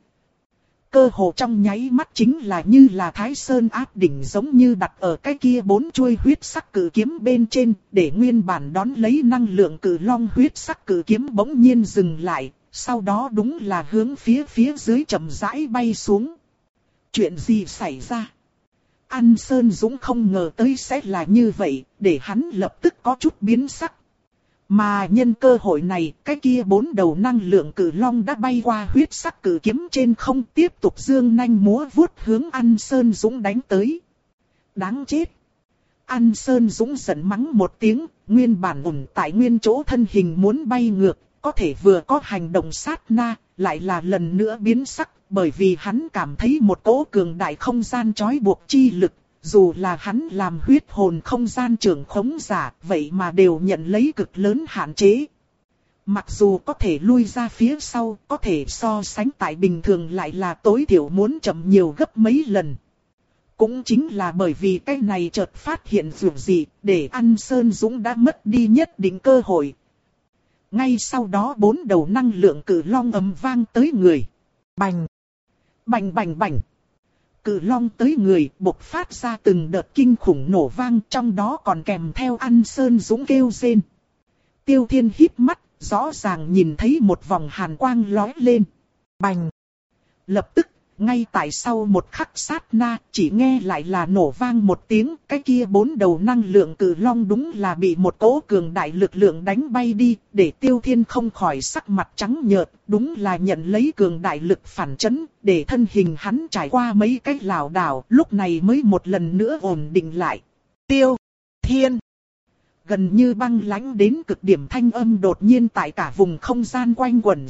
A: Cơ hồ trong nháy mắt chính là như là Thái Sơn áp đỉnh giống như đặt ở cái kia bốn chuôi huyết sắc cử kiếm bên trên, để nguyên bản đón lấy năng lượng cử long huyết sắc cử kiếm bỗng nhiên dừng lại, sau đó đúng là hướng phía phía dưới chậm rãi bay xuống. Chuyện gì xảy ra? An Sơn Dũng không ngờ tới sẽ là như vậy, để hắn lập tức có chút biến sắc. Mà nhân cơ hội này, cái kia bốn đầu năng lượng cử long đã bay qua huyết sắc cử kiếm trên không, tiếp tục dương nanh múa vuốt hướng An Sơn Dũng đánh tới. Đáng chết! An Sơn Dũng giận mắng một tiếng, nguyên bản ổn tại nguyên chỗ thân hình muốn bay ngược, có thể vừa có hành động sát na, lại là lần nữa biến sắc, bởi vì hắn cảm thấy một cỗ cường đại không gian trói buộc chi lực. Dù là hắn làm huyết hồn không gian trưởng khống giả, vậy mà đều nhận lấy cực lớn hạn chế. Mặc dù có thể lui ra phía sau, có thể so sánh tại bình thường lại là tối thiểu muốn chậm nhiều gấp mấy lần. Cũng chính là bởi vì cái này chợt phát hiện dù gì, để An Sơn Dũng đã mất đi nhất định cơ hội. Ngay sau đó bốn đầu năng lượng cử long ầm vang tới người. Bành! Bành bành bành! Cự long tới người, bộc phát ra từng đợt kinh khủng nổ vang, trong đó còn kèm theo An Sơn Dũng kêu rên. Tiêu Thiên híp mắt, rõ ràng nhìn thấy một vòng hàn quang lóe lên. Bành! Lập tức, ngay tại sau một khắc sát na, chỉ nghe lại là nổ vang một tiếng, cái kia bốn đầu năng lượng cự long đúng là bị một cỗ cường đại lực lượng đánh bay đi, để Tiêu Thiên không khỏi sắc mặt trắng nhợt, đúng là nhận lấy cường đại lực phản chấn, để thân hình hắn trải qua mấy cái lảo đảo, lúc này mới một lần nữa ổn định lại. Tiêu Thiên! Gần như băng lãnh đến cực điểm thanh âm đột nhiên tại cả vùng không gian quanh quẩn ra,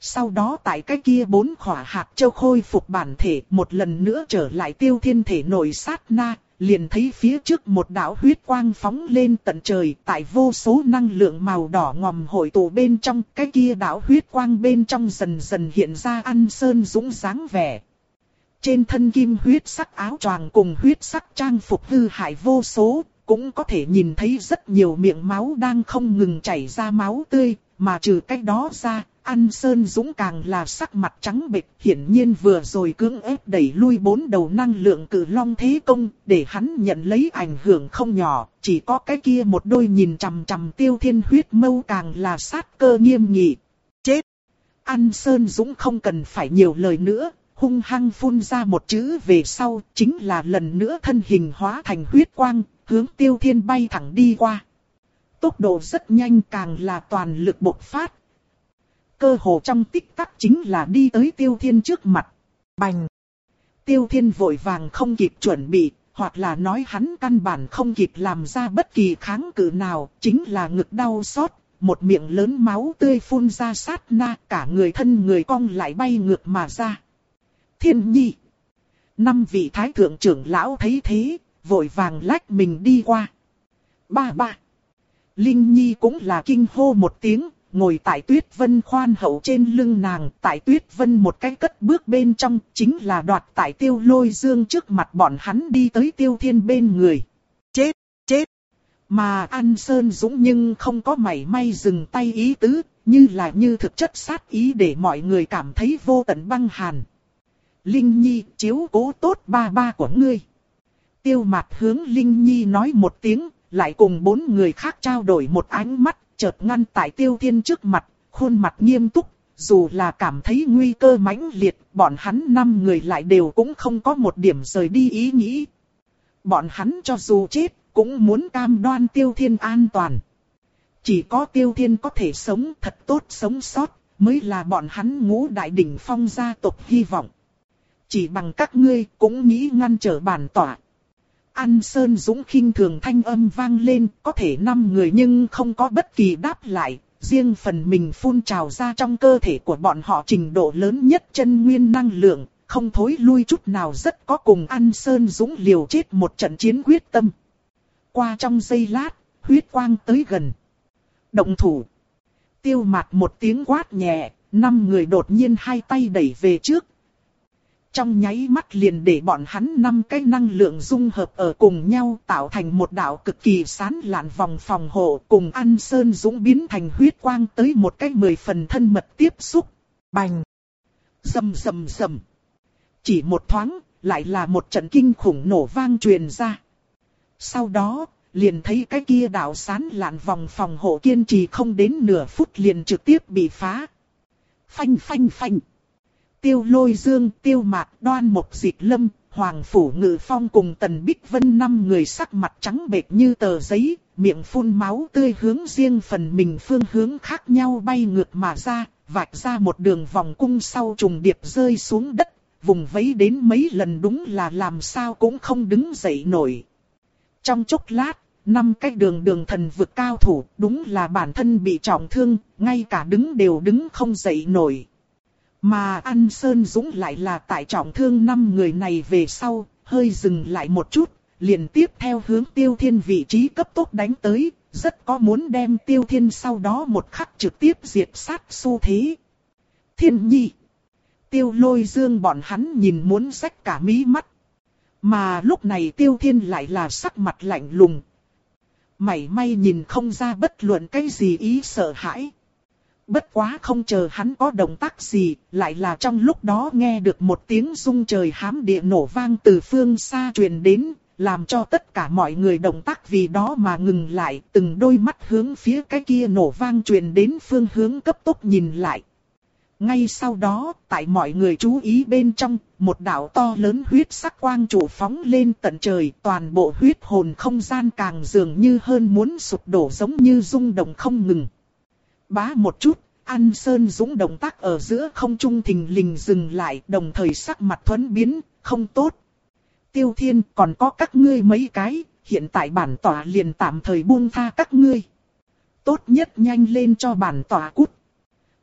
A: Sau đó tại cái kia bốn khỏa hạt châu khôi phục bản thể, một lần nữa trở lại Tiêu Thiên thể nội sát na, liền thấy phía trước một đạo huyết quang phóng lên tận trời, tại vô số năng lượng màu đỏ ngòm hội tụ bên trong, cái kia đạo huyết quang bên trong dần dần hiện ra An Sơn Dũng dáng vẻ. Trên thân kim huyết sắc áo choàng cùng huyết sắc trang phục hư hại vô số, cũng có thể nhìn thấy rất nhiều miệng máu đang không ngừng chảy ra máu tươi, mà trừ cách đó ra, An Sơn Dũng càng là sắc mặt trắng bệch, hiển nhiên vừa rồi cưỡng ép đẩy lui bốn đầu năng lượng cự long thế công, để hắn nhận lấy ảnh hưởng không nhỏ, chỉ có cái kia một đôi nhìn chằm chằm Tiêu Thiên huyết mâu càng là sát cơ nghiêm nghị. Chết! An Sơn Dũng không cần phải nhiều lời nữa, hung hăng phun ra một chữ về sau, chính là lần nữa thân hình hóa thành huyết quang, hướng Tiêu Thiên bay thẳng đi qua. Tốc độ rất nhanh, càng là toàn lực bộc phát. Cơ hồ trong tích tắc chính là đi tới Tiêu Thiên trước mặt. Bành! Tiêu Thiên vội vàng không kịp chuẩn bị, hoặc là nói hắn căn bản không kịp làm ra bất kỳ kháng cự nào, chính là ngực đau xót, một miệng lớn máu tươi phun ra sát na, cả người thân người cong lại bay ngược mà ra. Thiên Nhi! Năm vị thái thượng trưởng lão thấy thế, vội vàng lách mình đi qua. Ba ba! Linh Nhi cũng là kinh hô một tiếng, ngồi tại Tuyết Vân khoan hậu trên lưng nàng, tại Tuyết Vân một cái cất bước bên trong, chính là đoạt tại Tiêu Lôi Dương trước mặt bọn hắn đi tới Tiêu Thiên bên người. Chết, chết! Mà An Sơn Dũng nhưng không có mảy may dừng tay ý tứ, như là như thực chất sát ý để mọi người cảm thấy vô tận băng hàn. Linh Nhi, chiếu cố tốt ba ba của ngươi. Tiêu Mạt hướng Linh Nhi nói một tiếng, lại cùng bốn người khác trao đổi một ánh mắt, chợt ngăn tại Tiêu Thiên trước mặt, khuôn mặt nghiêm túc, dù là cảm thấy nguy cơ mãnh liệt, bọn hắn năm người lại đều cũng không có một điểm rời đi ý nghĩ. Bọn hắn cho dù chết, cũng muốn cam đoan Tiêu Thiên an toàn. Chỉ có Tiêu Thiên có thể sống thật tốt sống sót, mới là bọn hắn ngũ đại đỉnh phong gia tộc hy vọng. Chỉ bằng các ngươi cũng nghĩ ngăn trở bản tỏa. An Sơn Dũng khinh thường thanh âm vang lên, có thể năm người nhưng không có bất kỳ đáp lại, riêng phần mình phun trào ra trong cơ thể của bọn họ trình độ lớn nhất chân nguyên năng lượng, không thối lui chút nào, rất có cùng An Sơn Dũng liều chết một trận chiến quyết tâm. Qua trong giây lát, huyết quang tới gần. Động thủ! Tiêu Mạt một tiếng quát nhẹ, năm người đột nhiên hai tay đẩy về trước. Trong nháy mắt liền để bọn hắn năm cái năng lượng dung hợp ở cùng nhau, tạo thành một đạo cực kỳ sán lạn vòng phòng hộ, cùng An Sơn Dũng biến thành huyết quang tới một cái mười phần thân mật tiếp xúc. Bành! Rầm rầm rầm! Chỉ một thoáng, lại là một trận kinh khủng nổ vang truyền ra. Sau đó, liền thấy cái kia đạo sán lạn vòng phòng hộ kiên trì không đến nửa phút liền trực tiếp bị phá. Phanh phanh phanh! Tiêu Lôi Dương, Tiêu Mạt, Đoan Mộc Dịch Lâm, Hoàng Phủ Ngự Phong cùng Tần Bích Vân năm người sắc mặt trắng bệch như tờ giấy, miệng phun máu tươi hướng riêng phần mình phương hướng khác nhau bay ngược mà ra, vạch ra một đường vòng cung sau trùng điệp rơi xuống đất, vùng vẫy đến mấy lần đúng là làm sao cũng không đứng dậy nổi. Trong chốc lát, năm cái đường đường thần vực cao thủ, đúng là bản thân bị trọng thương, ngay cả đứng đều đứng không dậy nổi. Mà An Sơn Dũng lại là tại trọng thương năm người này về sau, hơi dừng lại một chút, liền tiếp theo hướng Tiêu Thiên vị trí cấp tốc đánh tới, rất có muốn đem Tiêu Thiên sau đó một khắc trực tiếp diệt sát xu thế. Thiên Nhi! Tiêu Lôi Dương bọn hắn nhìn muốn rách cả mí mắt. Mà lúc này Tiêu Thiên lại là sắc mặt lạnh lùng. Mảy may nhìn không ra bất luận cái gì ý sợ hãi. Bất quá không chờ hắn có động tác gì, lại là trong lúc đó nghe được một tiếng rung trời hám địa nổ vang từ phương xa truyền đến, làm cho tất cả mọi người động tác vì đó mà ngừng lại, từng đôi mắt hướng phía cái kia nổ vang truyền đến phương hướng cấp tốc nhìn lại. Ngay sau đó, tại mọi người chú ý bên trong, một đạo to lớn huyết sắc quang trụ phóng lên tận trời, toàn bộ huyết hồn không gian càng dường như hơn muốn sụp đổ, giống như rung động không ngừng. Bá một chút, An Sơn Dũng động tác ở giữa không trung thình lình dừng lại, đồng thời sắc mặt thuẫn biến, không tốt. Tiêu Thiên, còn có các ngươi mấy cái, hiện tại bản tỏa liền tạm thời buông tha các ngươi. Tốt nhất nhanh lên cho bản tỏa cút.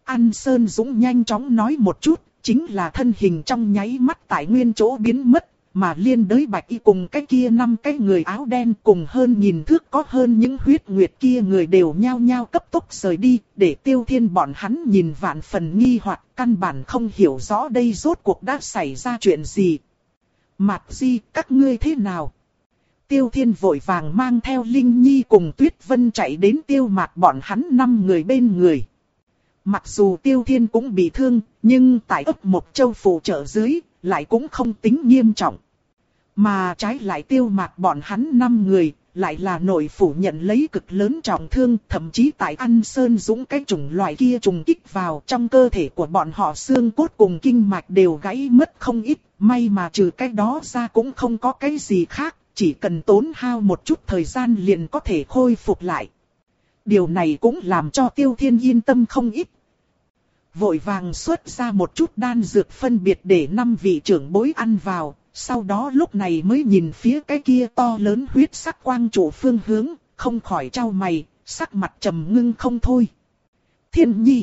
A: An Sơn Dũng nhanh chóng nói một chút, chính là thân hình trong nháy mắt tại nguyên chỗ biến mất, mà liên đới Bạch Y cùng cái kia năm cái người áo đen cùng hơn nghìn thước có hơn những huyết nguyệt kia người đều nhao nhao cấp tốc rời đi, để Tiêu Thiên bọn hắn nhìn vạn phần nghi hoặc, căn bản không hiểu rõ đây rốt cuộc đã xảy ra chuyện gì. Mạt Di, các ngươi thế nào? Tiêu Thiên vội vàng mang theo Linh Nhi cùng Tuyết Vân chạy đến Tiêu Mạt bọn hắn năm người bên người. Mặc dù Tiêu Thiên cũng bị thương, nhưng tại ấp một châu phụ trợ dưới, lại cũng không tính nghiêm trọng. Mà trái lại Tiêu Mạt bọn hắn năm người, lại là nội phủ nhận lấy cực lớn trọng thương, thậm chí tại An Sơn Dũng cái chủng loại kia trùng kích vào trong cơ thể của bọn họ, xương cốt cùng kinh mạch đều gãy mất không ít, may mà trừ cái đó ra cũng không có cái gì khác, chỉ cần tốn hao một chút thời gian liền có thể khôi phục lại. Điều này cũng làm cho Tiêu Thiên yên tâm không ít. Vội vàng xuất ra một chút đan dược phân biệt để năm vị trưởng bối ăn vào, sau đó lúc này mới nhìn phía cái kia to lớn huyết sắc quang trụ phương hướng, không khỏi chau mày, sắc mặt trầm ngưng không thôi. Thiên Nhi.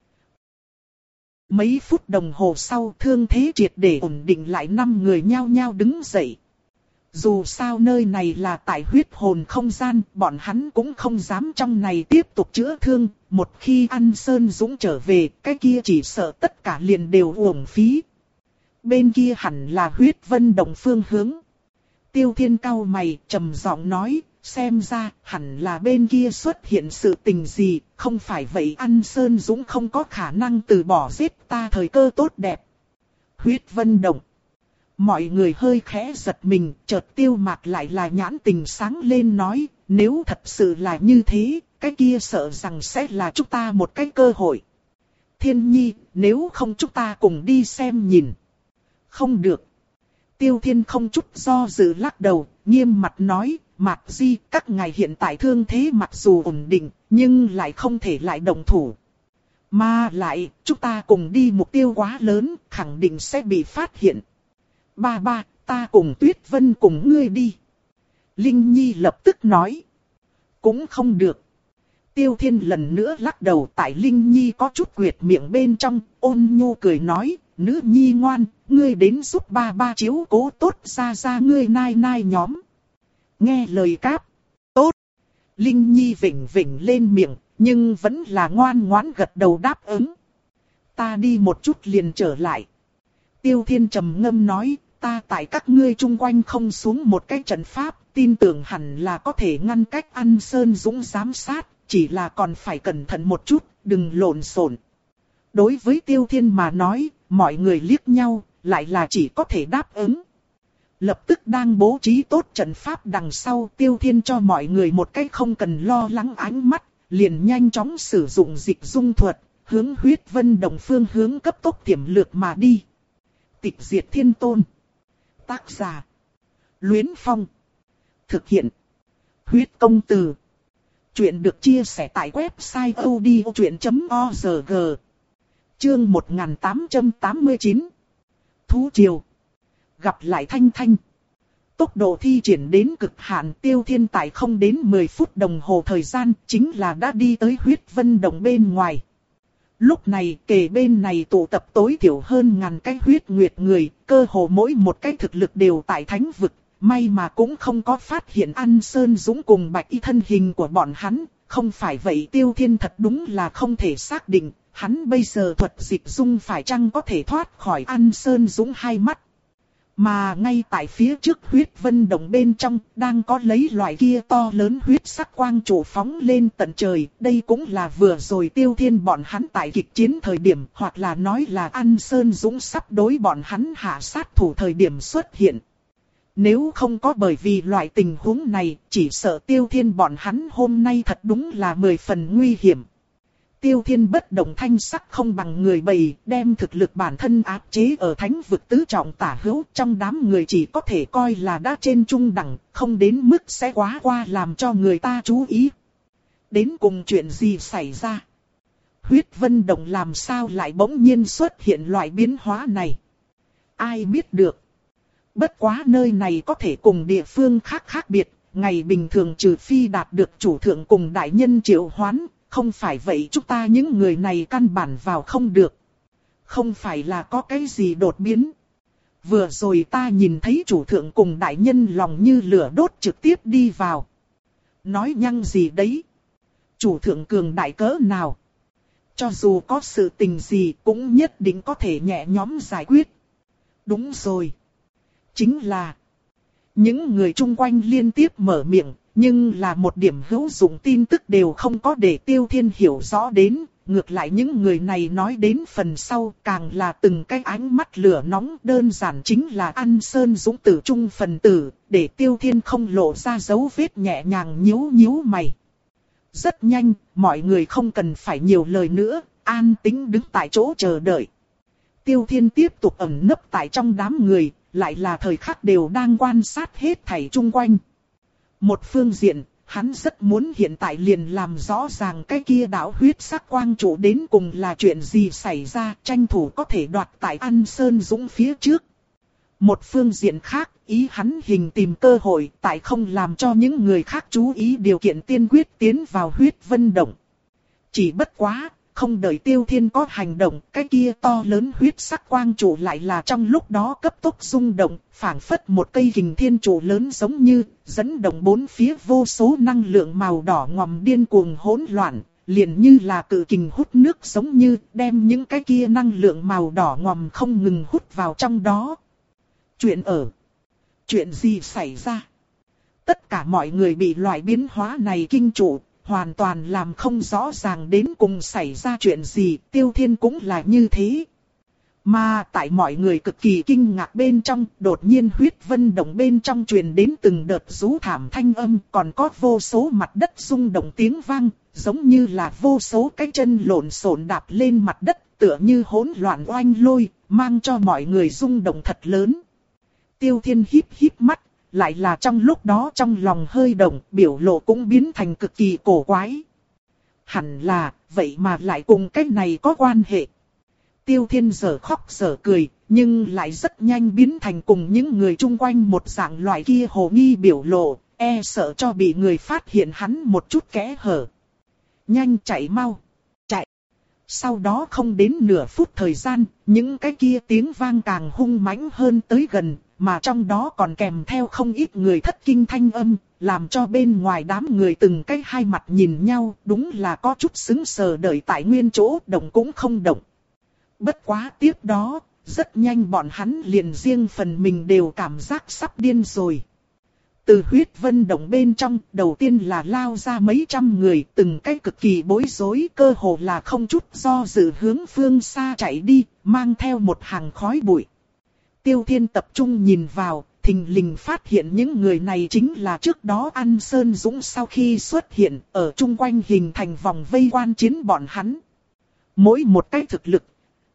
A: Mấy phút đồng hồ sau, thương thế triệt để ổn định lại, năm người nhao nhao đứng dậy. Dù sao nơi này là tại huyết hồn không gian, bọn hắn cũng không dám trong này tiếp tục chữa thương. Một khi An Sơn Dũng trở về, cái kia chỉ sợ tất cả liền đều uổng phí. Bên kia hẳn là huyết vân động phương hướng. Tiêu Thiên cau mày, trầm giọng nói, xem ra hẳn là bên kia xuất hiện sự tình gì, không phải vậy An Sơn Dũng không có khả năng từ bỏ giết ta thời cơ tốt đẹp. Huyết vân động. Mọi người hơi khẽ giật mình, chợt Tiêu Mạt lại là nhãn tình sáng lên nói, nếu thật sự là như thế, cái kia sợ rằng sẽ là chúng ta một cái cơ hội. Thiên Nhi, nếu không chúng ta cùng đi xem nhìn. Không được. Tiêu Thiên không chút do dự lắc đầu, nghiêm mặt nói, Mạt Di, các ngài hiện tại thương thế mặc dù ổn định, nhưng lại không thể lại động thủ. Mà lại, chúng ta cùng đi mục tiêu quá lớn, khẳng định sẽ bị phát hiện. Ba ba, ta cùng Tuyết Vân cùng ngươi đi. Linh Nhi lập tức nói. Cũng không được. Tiêu Thiên lần nữa lắc đầu, tại Linh Nhi có chút quyệt miệng bên trong, ôn nhu cười nói, nữ nhi ngoan, ngươi đến giúp ba ba chiếu cố tốt ra ra ngươi nai nai nhóm. Nghe lời cáp. Tốt. Linh Nhi vỉnh vỉnh lên miệng, nhưng vẫn là ngoan ngoãn gật đầu đáp ứng. Ta đi một chút liền trở lại. Tiêu Thiên trầm ngâm nói, ta tại các ngươi chung quanh không xuống một cái trận pháp, tin tưởng hẳn là có thể ngăn cách An Sơn Dũng giám sát, chỉ là còn phải cẩn thận một chút, đừng lộn xộn. Đối với Tiêu Thiên mà nói, mọi người liếc nhau, lại là chỉ có thể đáp ứng. Lập tức đang bố trí tốt trận pháp đằng sau, Tiêu Thiên cho mọi người một cái không cần lo lắng ánh mắt, liền nhanh chóng sử dụng dịch dung thuật, hướng huyết vân động phương hướng cấp tốc tiềm lược mà đi. Tịch diệt thiên tôn. Tác giả. Luyến Phong. Thực hiện. Huyết công từ. Chuyện được chia sẻ tại website odchuyện chấm org. Chương một nghìn tám trăm tám mươi chín. Thú triều. Gặp lại Thanh Thanh. Tốc độ thi triển đến cực hạn, Tiêu Thiên tại không đến mười phút đồng hồ thời gian, chính là đã đi tới huyết vân động bên ngoài. Lúc này kề bên này tụ tập tối thiểu hơn ngàn cái huyết nguyệt người, cơ hồ mỗi một cái thực lực đều tại thánh vực, may mà cũng không có phát hiện An Sơn Dũng cùng Bạch Y thân hình của bọn hắn, không phải vậy Tiêu Thiên thật đúng là không thể xác định, hắn bây giờ thuật dịch dung phải chăng có thể thoát khỏi An Sơn Dũng hai mắt. Mà ngay tại phía trước huyết vân động bên trong, đang có lấy loại kia to lớn huyết sắc quang trụ phóng lên tận trời. Đây cũng là vừa rồi Tiêu Thiên bọn hắn tại kịch chiến thời điểm, hoặc là nói là An Sơn Dũng sắp đối bọn hắn hạ sát thủ thời điểm xuất hiện. Nếu không có bởi vì loại tình huống này, chỉ sợ Tiêu Thiên bọn hắn hôm nay thật đúng là mười phần nguy hiểm. Tiêu Thiên bất động thanh sắc không bằng người bầy, đem thực lực bản thân áp chế ở thánh vực tứ trọng tả hữu, trong đám người chỉ có thể coi là đã trên trung đẳng, không đến mức sẽ quá qua làm cho người ta chú ý. Đến cùng chuyện gì xảy ra? Huyết vân động làm sao lại bỗng nhiên xuất hiện loại biến hóa này? Ai biết được? Bất quá nơi này có thể cùng địa phương khác khác biệt, ngày bình thường trừ phi đạt được chủ thượng cùng đại nhân triệu hoán, không phải vậy chúng ta những người này căn bản vào không được. Không phải là có cái gì đột biến. Vừa rồi ta nhìn thấy chủ thượng cùng đại nhân lòng như lửa đốt trực tiếp đi vào. Nói nhăng gì đấy? Chủ thượng cường đại cỡ nào? Cho dù có sự tình gì cũng nhất định có thể nhẹ nhõm giải quyết. Đúng rồi. Chính là những người chung quanh liên tiếp mở miệng, nhưng là một điểm hữu dụng tin tức đều không có để Tiêu Thiên hiểu rõ đến. Ngược lại những người này nói đến phần sau càng là từng cái ánh mắt lửa nóng, đơn giản chính là ăn sơn dũng tử trung phần tử, để Tiêu Thiên không lộ ra dấu vết, nhẹ nhàng nhíu nhíu mày. Rất nhanh, mọi người không cần phải nhiều lời nữa, an tĩnh đứng tại chỗ chờ đợi. Tiêu Thiên tiếp tục ẩn nấp tại trong đám người, lại là thời khắc đều đang quan sát hết thảy chung quanh. Một phương diện, hắn rất muốn hiện tại liền làm rõ ràng cái kia đạo huyết sắc quang trụ đến cùng là chuyện gì xảy ra, tranh thủ có thể đoạt tại An Sơn Dũng phía trước. Một phương diện khác, ý hắn hình tìm cơ hội tại không làm cho những người khác chú ý điều kiện tiên quyết tiến vào huyết vân động. Chỉ bất quá, không đợi Tiêu Thiên có hành động, cái kia to lớn huyết sắc quang trụ lại là trong lúc đó cấp tốc rung động, phảng phất một cây kình thiên trụ lớn giống như, dẫn động bốn phía vô số năng lượng màu đỏ ngòm điên cuồng hỗn loạn, liền như là cự kình hút nước giống như, đem những cái kia năng lượng màu đỏ ngòm không ngừng hút vào trong đó. Chuyện ở. Chuyện gì xảy ra? Tất cả mọi người bị loại biến hóa này kinh trụ, hoàn toàn làm không rõ ràng đến cùng xảy ra chuyện gì, Tiêu Thiên cũng là như thế. Mà tại mọi người cực kỳ kinh ngạc bên trong, đột nhiên huyết vân động bên trong truyền đến từng đợt rú thảm thanh âm, còn có vô số mặt đất rung động tiếng vang, giống như là vô số cái chân lộn xộn đạp lên mặt đất, tựa như hỗn loạn oanh lôi, mang cho mọi người rung động thật lớn. Tiêu Thiên híp híp mắt, lại là trong lúc đó trong lòng hơi động, biểu lộ cũng biến thành cực kỳ cổ quái. Hẳn là, vậy mà lại cùng cái này có quan hệ. Tiêu Thiên giờ khóc giờ cười, nhưng lại rất nhanh biến thành cùng những người chung quanh một dạng loại kia hồ nghi biểu lộ, e sợ cho bị người phát hiện hắn một chút kẽ hở. Nhanh chạy mau, chạy. Sau đó không đến nửa phút thời gian, những cái kia tiếng vang càng hung mãnh hơn tới gần, mà trong đó còn kèm theo không ít người thất kinh thanh âm, làm cho bên ngoài đám người từng cái hai mặt nhìn nhau, đúng là có chút sững sờ đợi tại nguyên chỗ, động cũng không động. Bất quá tiếp đó, rất nhanh bọn hắn liền riêng phần mình đều cảm giác sắp điên rồi. Từ huyết vân động bên trong, đầu tiên là lao ra mấy trăm người, từng cái cực kỳ bối rối, cơ hồ là không chút do dự hướng phương xa chạy đi, mang theo một hàng khói bụi. Tiêu Thiên tập trung nhìn vào, thình lình phát hiện những người này chính là trước đó An Sơn Dũng sau khi xuất hiện, ở chung quanh hình thành vòng vây quan chiến bọn hắn. Mỗi một cái thực lực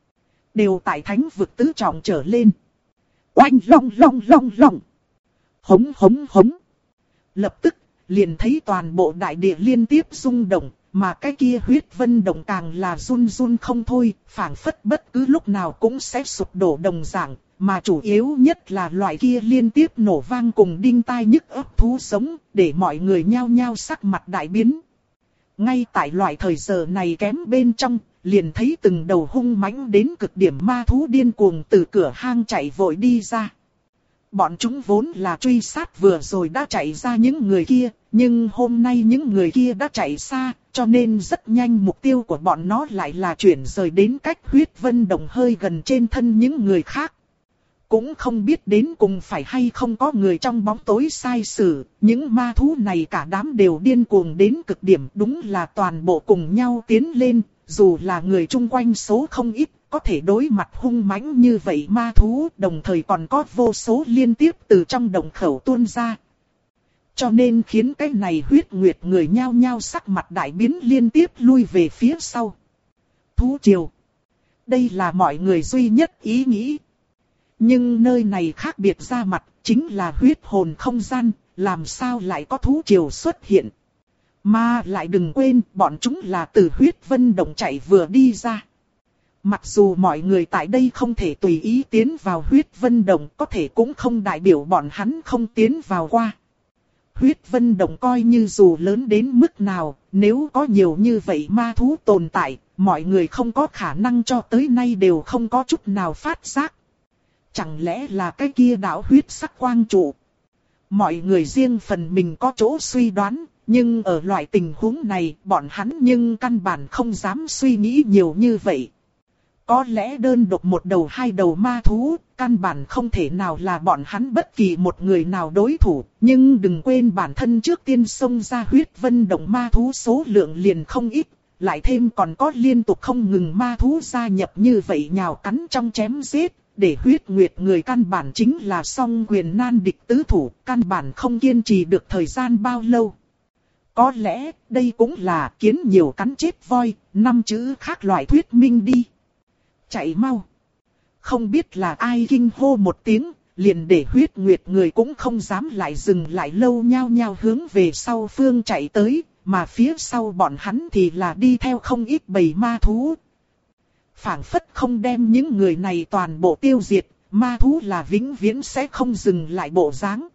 A: đều tại thánh vực tứ trọng trở lên. Oanh long long long long. Hống hống hống. Lập tức, liền thấy toàn bộ đại địa liên tiếp rung động, mà cái kia huyết vân động càng là run run không thôi, phảng phất bất cứ lúc nào cũng sẽ sụp đổ đồng dạng, mà chủ yếu nhất là loại kia liên tiếp nổ vang cùng đinh tai nhức óc thú sống, để mọi người nhao nhao sắc mặt đại biến. Ngay tại loại thời giờ này kém bên trong, liền thấy từng đầu hung mãnh đến cực điểm ma thú điên cuồng từ cửa hang chạy vội đi ra. Bọn chúng vốn là truy sát vừa rồi đã chạy ra những người kia, nhưng hôm nay những người kia đã chạy xa, cho nên rất nhanh mục tiêu của bọn nó lại là chuyển rời đến cách huyết vân động hơi gần trên thân những người khác. Cũng không biết đến cùng phải hay không có người trong bóng tối sai sử, những ma thú này cả đám đều điên cuồng đến cực điểm, đúng là toàn bộ cùng nhau tiến lên, dù là người chung quanh số không ít, có thể đối mặt hung mãnh như vậy ma thú, đồng thời còn có vô số liên tiếp từ trong động khẩu tuôn ra. Cho nên khiến cái này huyết nguyệt người nhao nhao sắc mặt đại biến liên tiếp lui về phía sau. Thú triều. Đây là mọi người duy nhất ý nghĩ. Nhưng nơi này khác biệt ra mặt, chính là huyết hồn không gian, làm sao lại có thú triều xuất hiện. Mà lại đừng quên, bọn chúng là từ huyết vân động chạy vừa đi ra. Mặc dù mọi người tại đây không thể tùy ý tiến vào huyết vân động, có thể cũng không đại biểu bọn hắn không tiến vào qua. Huyết vân động coi như dù lớn đến mức nào, nếu có nhiều như vậy ma thú tồn tại, mọi người không có khả năng cho tới nay đều không có chút nào phát giác. Chẳng lẽ là cái kia đạo huyết sắc quang trụ? Mọi người riêng phần mình có chỗ suy đoán, nhưng ở loại tình huống này, bọn hắn nhưng căn bản không dám suy nghĩ nhiều như vậy. Có lẽ đơn độc một đầu hai đầu ma thú, căn bản không thể nào là bọn hắn bất kỳ một người nào đối thủ, nhưng đừng quên bản thân trước tiên xông ra huyết vân động ma thú số lượng liền không ít, lại thêm còn có liên tục không ngừng ma thú gia nhập như vậy nhào cắn trong chém giết, để huyết nguyệt người căn bản chính là song quyền nan địch tứ thủ, căn bản không kiên trì được thời gian bao lâu. Có lẽ đây cũng là kiến nhiều cắn chết voi, năm chữ khác loại thuyết minh đi. Chạy mau. Không biết là ai kinh hô một tiếng, liền để huyết nguyệt người cũng không dám lại dừng lại lâu, nhao nhao hướng về sau phương chạy tới, mà phía sau bọn hắn thì là đi theo không ít bầy ma thú. Phảng phất không đem những người này toàn bộ tiêu diệt, ma thú là vĩnh viễn sẽ không dừng lại bộ dáng.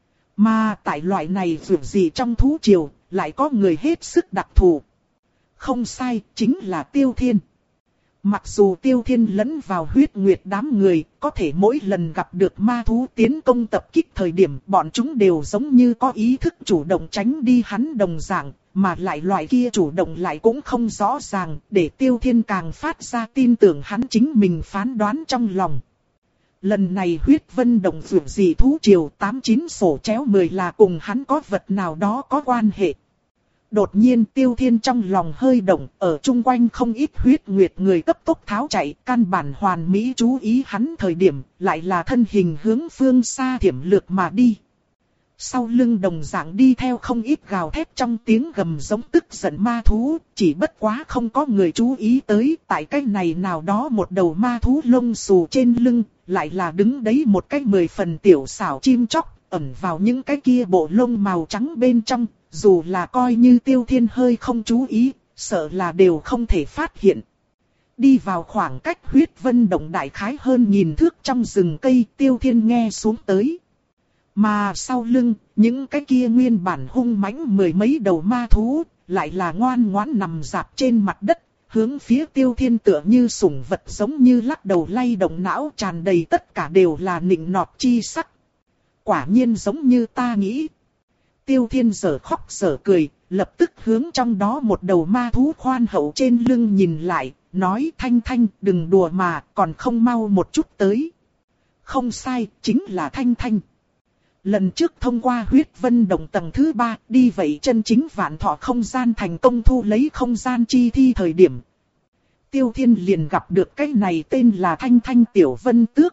A: Mà tại loại này vượt gì trong thú triều, lại có người hết sức đặc thù. Không sai, chính là Tiêu Thiên. Mặc dù Tiêu Thiên lẫn vào huyết nguyệt đám người, có thể mỗi lần gặp được ma thú tiến công tập kích thời điểm bọn chúng đều giống như có ý thức chủ động tránh đi hắn đồng dạng, mà lại loại kia chủ động lại cũng không rõ ràng, để Tiêu Thiên càng phát ra tin tưởng hắn chính mình phán đoán trong lòng. Lần này huyết vân động vượt gì thú triều tám chín sổ chéo mười là cùng hắn có vật nào đó có quan hệ. Đột nhiên Tiêu Thiên trong lòng hơi động, ở chung quanh không ít huyết nguyệt người cấp tốc tháo chạy, căn bản hoàn mỹ chú ý hắn thời điểm, lại là thân hình hướng phương xa thiểm lược mà đi. Sau lưng đồng dạng đi theo không ít gào thét trong tiếng gầm giống tức giận ma thú, chỉ bất quá không có người chú ý tới, tại cái này nào đó một đầu ma thú lông xù trên lưng, lại là đứng đấy một cái mười phần tiểu xảo chim chóc, ẩn vào những cái kia bộ lông màu trắng bên trong. Dù là coi như Tiêu Thiên hơi không chú ý, sợ là đều không thể phát hiện. Đi vào khoảng cách huyết vân động đại khái hơn nghìn thước trong rừng cây, Tiêu Thiên nghe xuống tới. Mà sau lưng, những cái kia nguyên bản hung mãnh mười mấy đầu ma thú, lại là ngoan ngoãn nằm dạp trên mặt đất, hướng phía Tiêu Thiên tựa như sủng vật giống như lắc đầu lay động não, tràn đầy tất cả đều là nịnh nọt chi sắc. Quả nhiên giống như ta nghĩ. Tiêu Thiên giở khóc giở cười, lập tức hướng trong đó một đầu ma thú khoan hậu trên lưng nhìn lại, nói Thanh Thanh đừng đùa mà, còn không mau một chút tới. Không sai, chính là Thanh Thanh. Lần trước thông qua huyết vân động tầng thứ ba, đi vậy chân chính vạn thọ không gian thành công thu lấy không gian chi thi thời điểm. Tiêu Thiên liền gặp được cái này tên là Thanh Thanh Tiểu Vân Tước.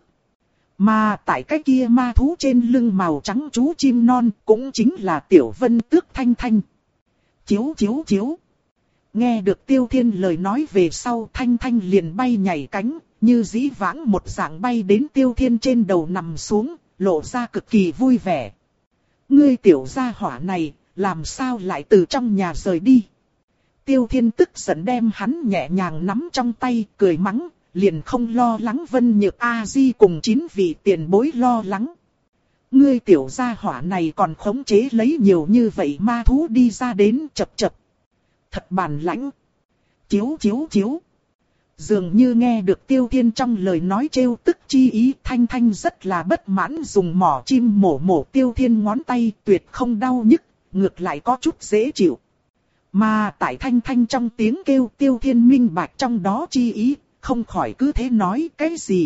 A: Mà tại cái kia ma thú trên lưng màu trắng chú chim non cũng chính là Tiểu Vân Tước Thanh Thanh. Chiếu chiếu chiếu. Nghe được Tiêu Thiên lời nói về sau, Thanh Thanh liền bay nhảy cánh, như dĩ vãng một dạng bay đến Tiêu Thiên trên đầu nằm xuống, lộ ra cực kỳ vui vẻ. Ngươi tiểu gia hỏa này, làm sao lại từ trong nhà rời đi? Tiêu Thiên tức giận đem hắn nhẹ nhàng nắm trong tay, cười mắng. Liền không lo lắng Vân Nhược A-di cùng chín vị tiền bối lo lắng. Ngươi tiểu gia hỏa này còn khống chế lấy nhiều như vậy ma thú đi ra đến chập chập. Thật bản lãnh. Chiếu chiếu chiếu. Dường như nghe được Tiêu Thiên trong lời nói trêu tức chi ý, Thanh Thanh rất là bất mãn dùng mỏ chim mổ mổ Tiêu Thiên ngón tay, tuyệt không đau nhức, ngược lại có chút dễ chịu. Mà tại Thanh Thanh trong tiếng kêu, Tiêu Thiên minh bạch trong đó chi ý. Không khỏi cứ thế nói cái gì.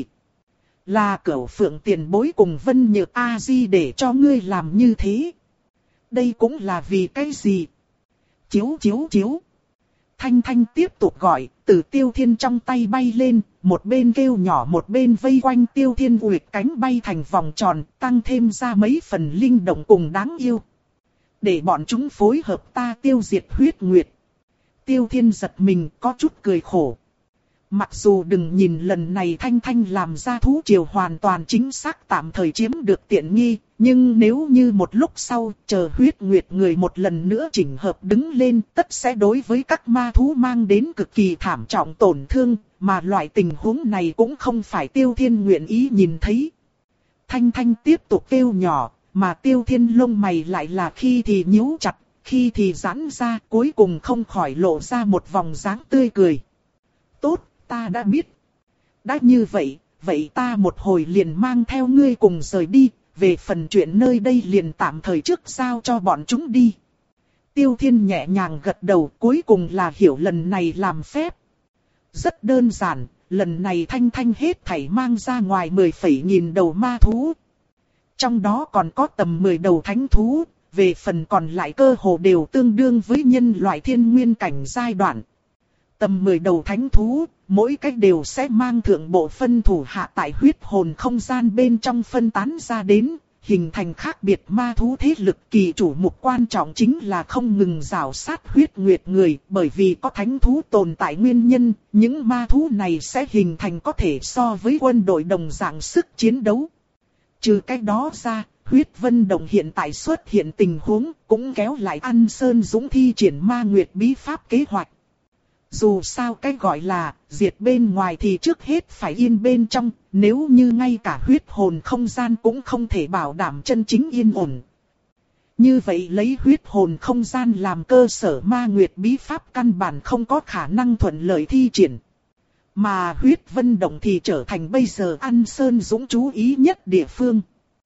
A: Là Cửu Phượng tiền bối cùng Vân Nhược A-di để cho ngươi làm như thế. Đây cũng là vì cái gì? Chiếu chiếu chiếu. Thanh Thanh tiếp tục gọi, từ Tiêu Thiên trong tay bay lên, một bên kêu nhỏ một bên vây quanh Tiêu Thiên uỵt cánh bay thành vòng tròn, tăng thêm ra mấy phần linh động cùng đáng yêu. Để bọn chúng phối hợp ta tiêu diệt huyết nguyệt. Tiêu Thiên giật mình có chút cười khổ. Mặc dù đừng nhìn lần này Thanh Thanh làm ra thú triều hoàn toàn chính xác tạm thời chiếm được tiện nghi, nhưng nếu như một lúc sau chờ huyết nguyệt người một lần nữa chỉnh hợp đứng lên, tất sẽ đối với các ma thú mang đến cực kỳ thảm trọng tổn thương, mà loại tình huống này cũng không phải Tiêu Thiên nguyện ý nhìn thấy. Thanh Thanh tiếp tục kêu nhỏ, mà Tiêu Thiên lông mày lại là khi thì nhíu chặt, khi thì giãn ra, cuối cùng không khỏi lộ ra một vòng dáng tươi cười. Tốt, ta đã biết. Đã như vậy, vậy ta một hồi liền mang theo ngươi cùng rời đi, về phần chuyện nơi đây liền tạm thời trước giao cho bọn chúng đi. Tiêu Thiên nhẹ nhàng gật đầu, cuối cùng là hiểu lần này làm phép. Rất đơn giản, lần này Thanh Thanh hết thảy mang ra ngoài mười phẩy nghìn đầu ma thú. Trong đó còn có tầm mười đầu thánh thú, về phần còn lại cơ hồ đều tương đương với nhân loại thiên nguyên cảnh giai đoạn. Tầm mười đầu thánh thú, mỗi cách đều sẽ mang thượng bộ phân thủ hạ tại huyết hồn không gian bên trong phân tán ra đến, hình thành khác biệt ma thú thế lực. Kỳ chủ mục quan trọng chính là không ngừng rào sát huyết nguyệt người, bởi vì có thánh thú tồn tại nguyên nhân, những ma thú này sẽ hình thành có thể so với quân đội đồng dạng sức chiến đấu. Trừ cái đó ra, huyết vân động hiện tại xuất hiện tình huống, cũng kéo lại An Sơn Dũng thi triển ma nguyệt bí pháp kế hoạch. Dù sao cái gọi là, diệt bên ngoài thì trước hết phải yên bên trong, nếu như ngay cả huyết hồn không gian cũng không thể bảo đảm chân chính yên ổn. Như vậy lấy huyết hồn không gian làm cơ sở ma nguyệt bí pháp căn bản không có khả năng thuận lợi thi triển. Mà huyết vân động thì trở thành bây giờ An Sơn Dũng chú ý nhất địa phương.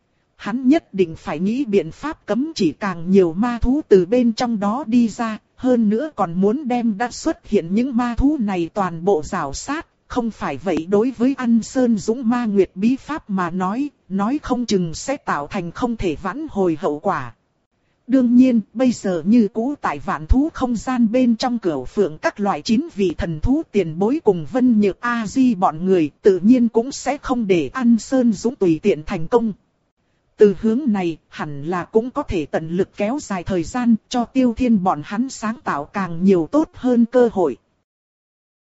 A: Hắn nhất định phải nghĩ biện pháp cấm chỉ càng nhiều ma thú từ bên trong đó đi ra, hơn nữa còn muốn đem đã xuất hiện những ma thú này toàn bộ rào sát, không phải vậy đối với An Sơn Dũng ma nguyệt bí pháp mà nói, nói không chừng sẽ tạo thành không thể vãn hồi hậu quả. Đương nhiên, bây giờ như cũ tại vạn thú không gian bên trong Cửu Phượng các loại chín vị thần thú tiền bối cùng Vân Nhược A-di bọn người tự nhiên cũng sẽ không để An Sơn Dũng tùy tiện thành công. Từ hướng này, hẳn là cũng có thể tận lực kéo dài thời gian cho Tiêu Thiên bọn hắn sáng tạo càng nhiều tốt hơn cơ hội.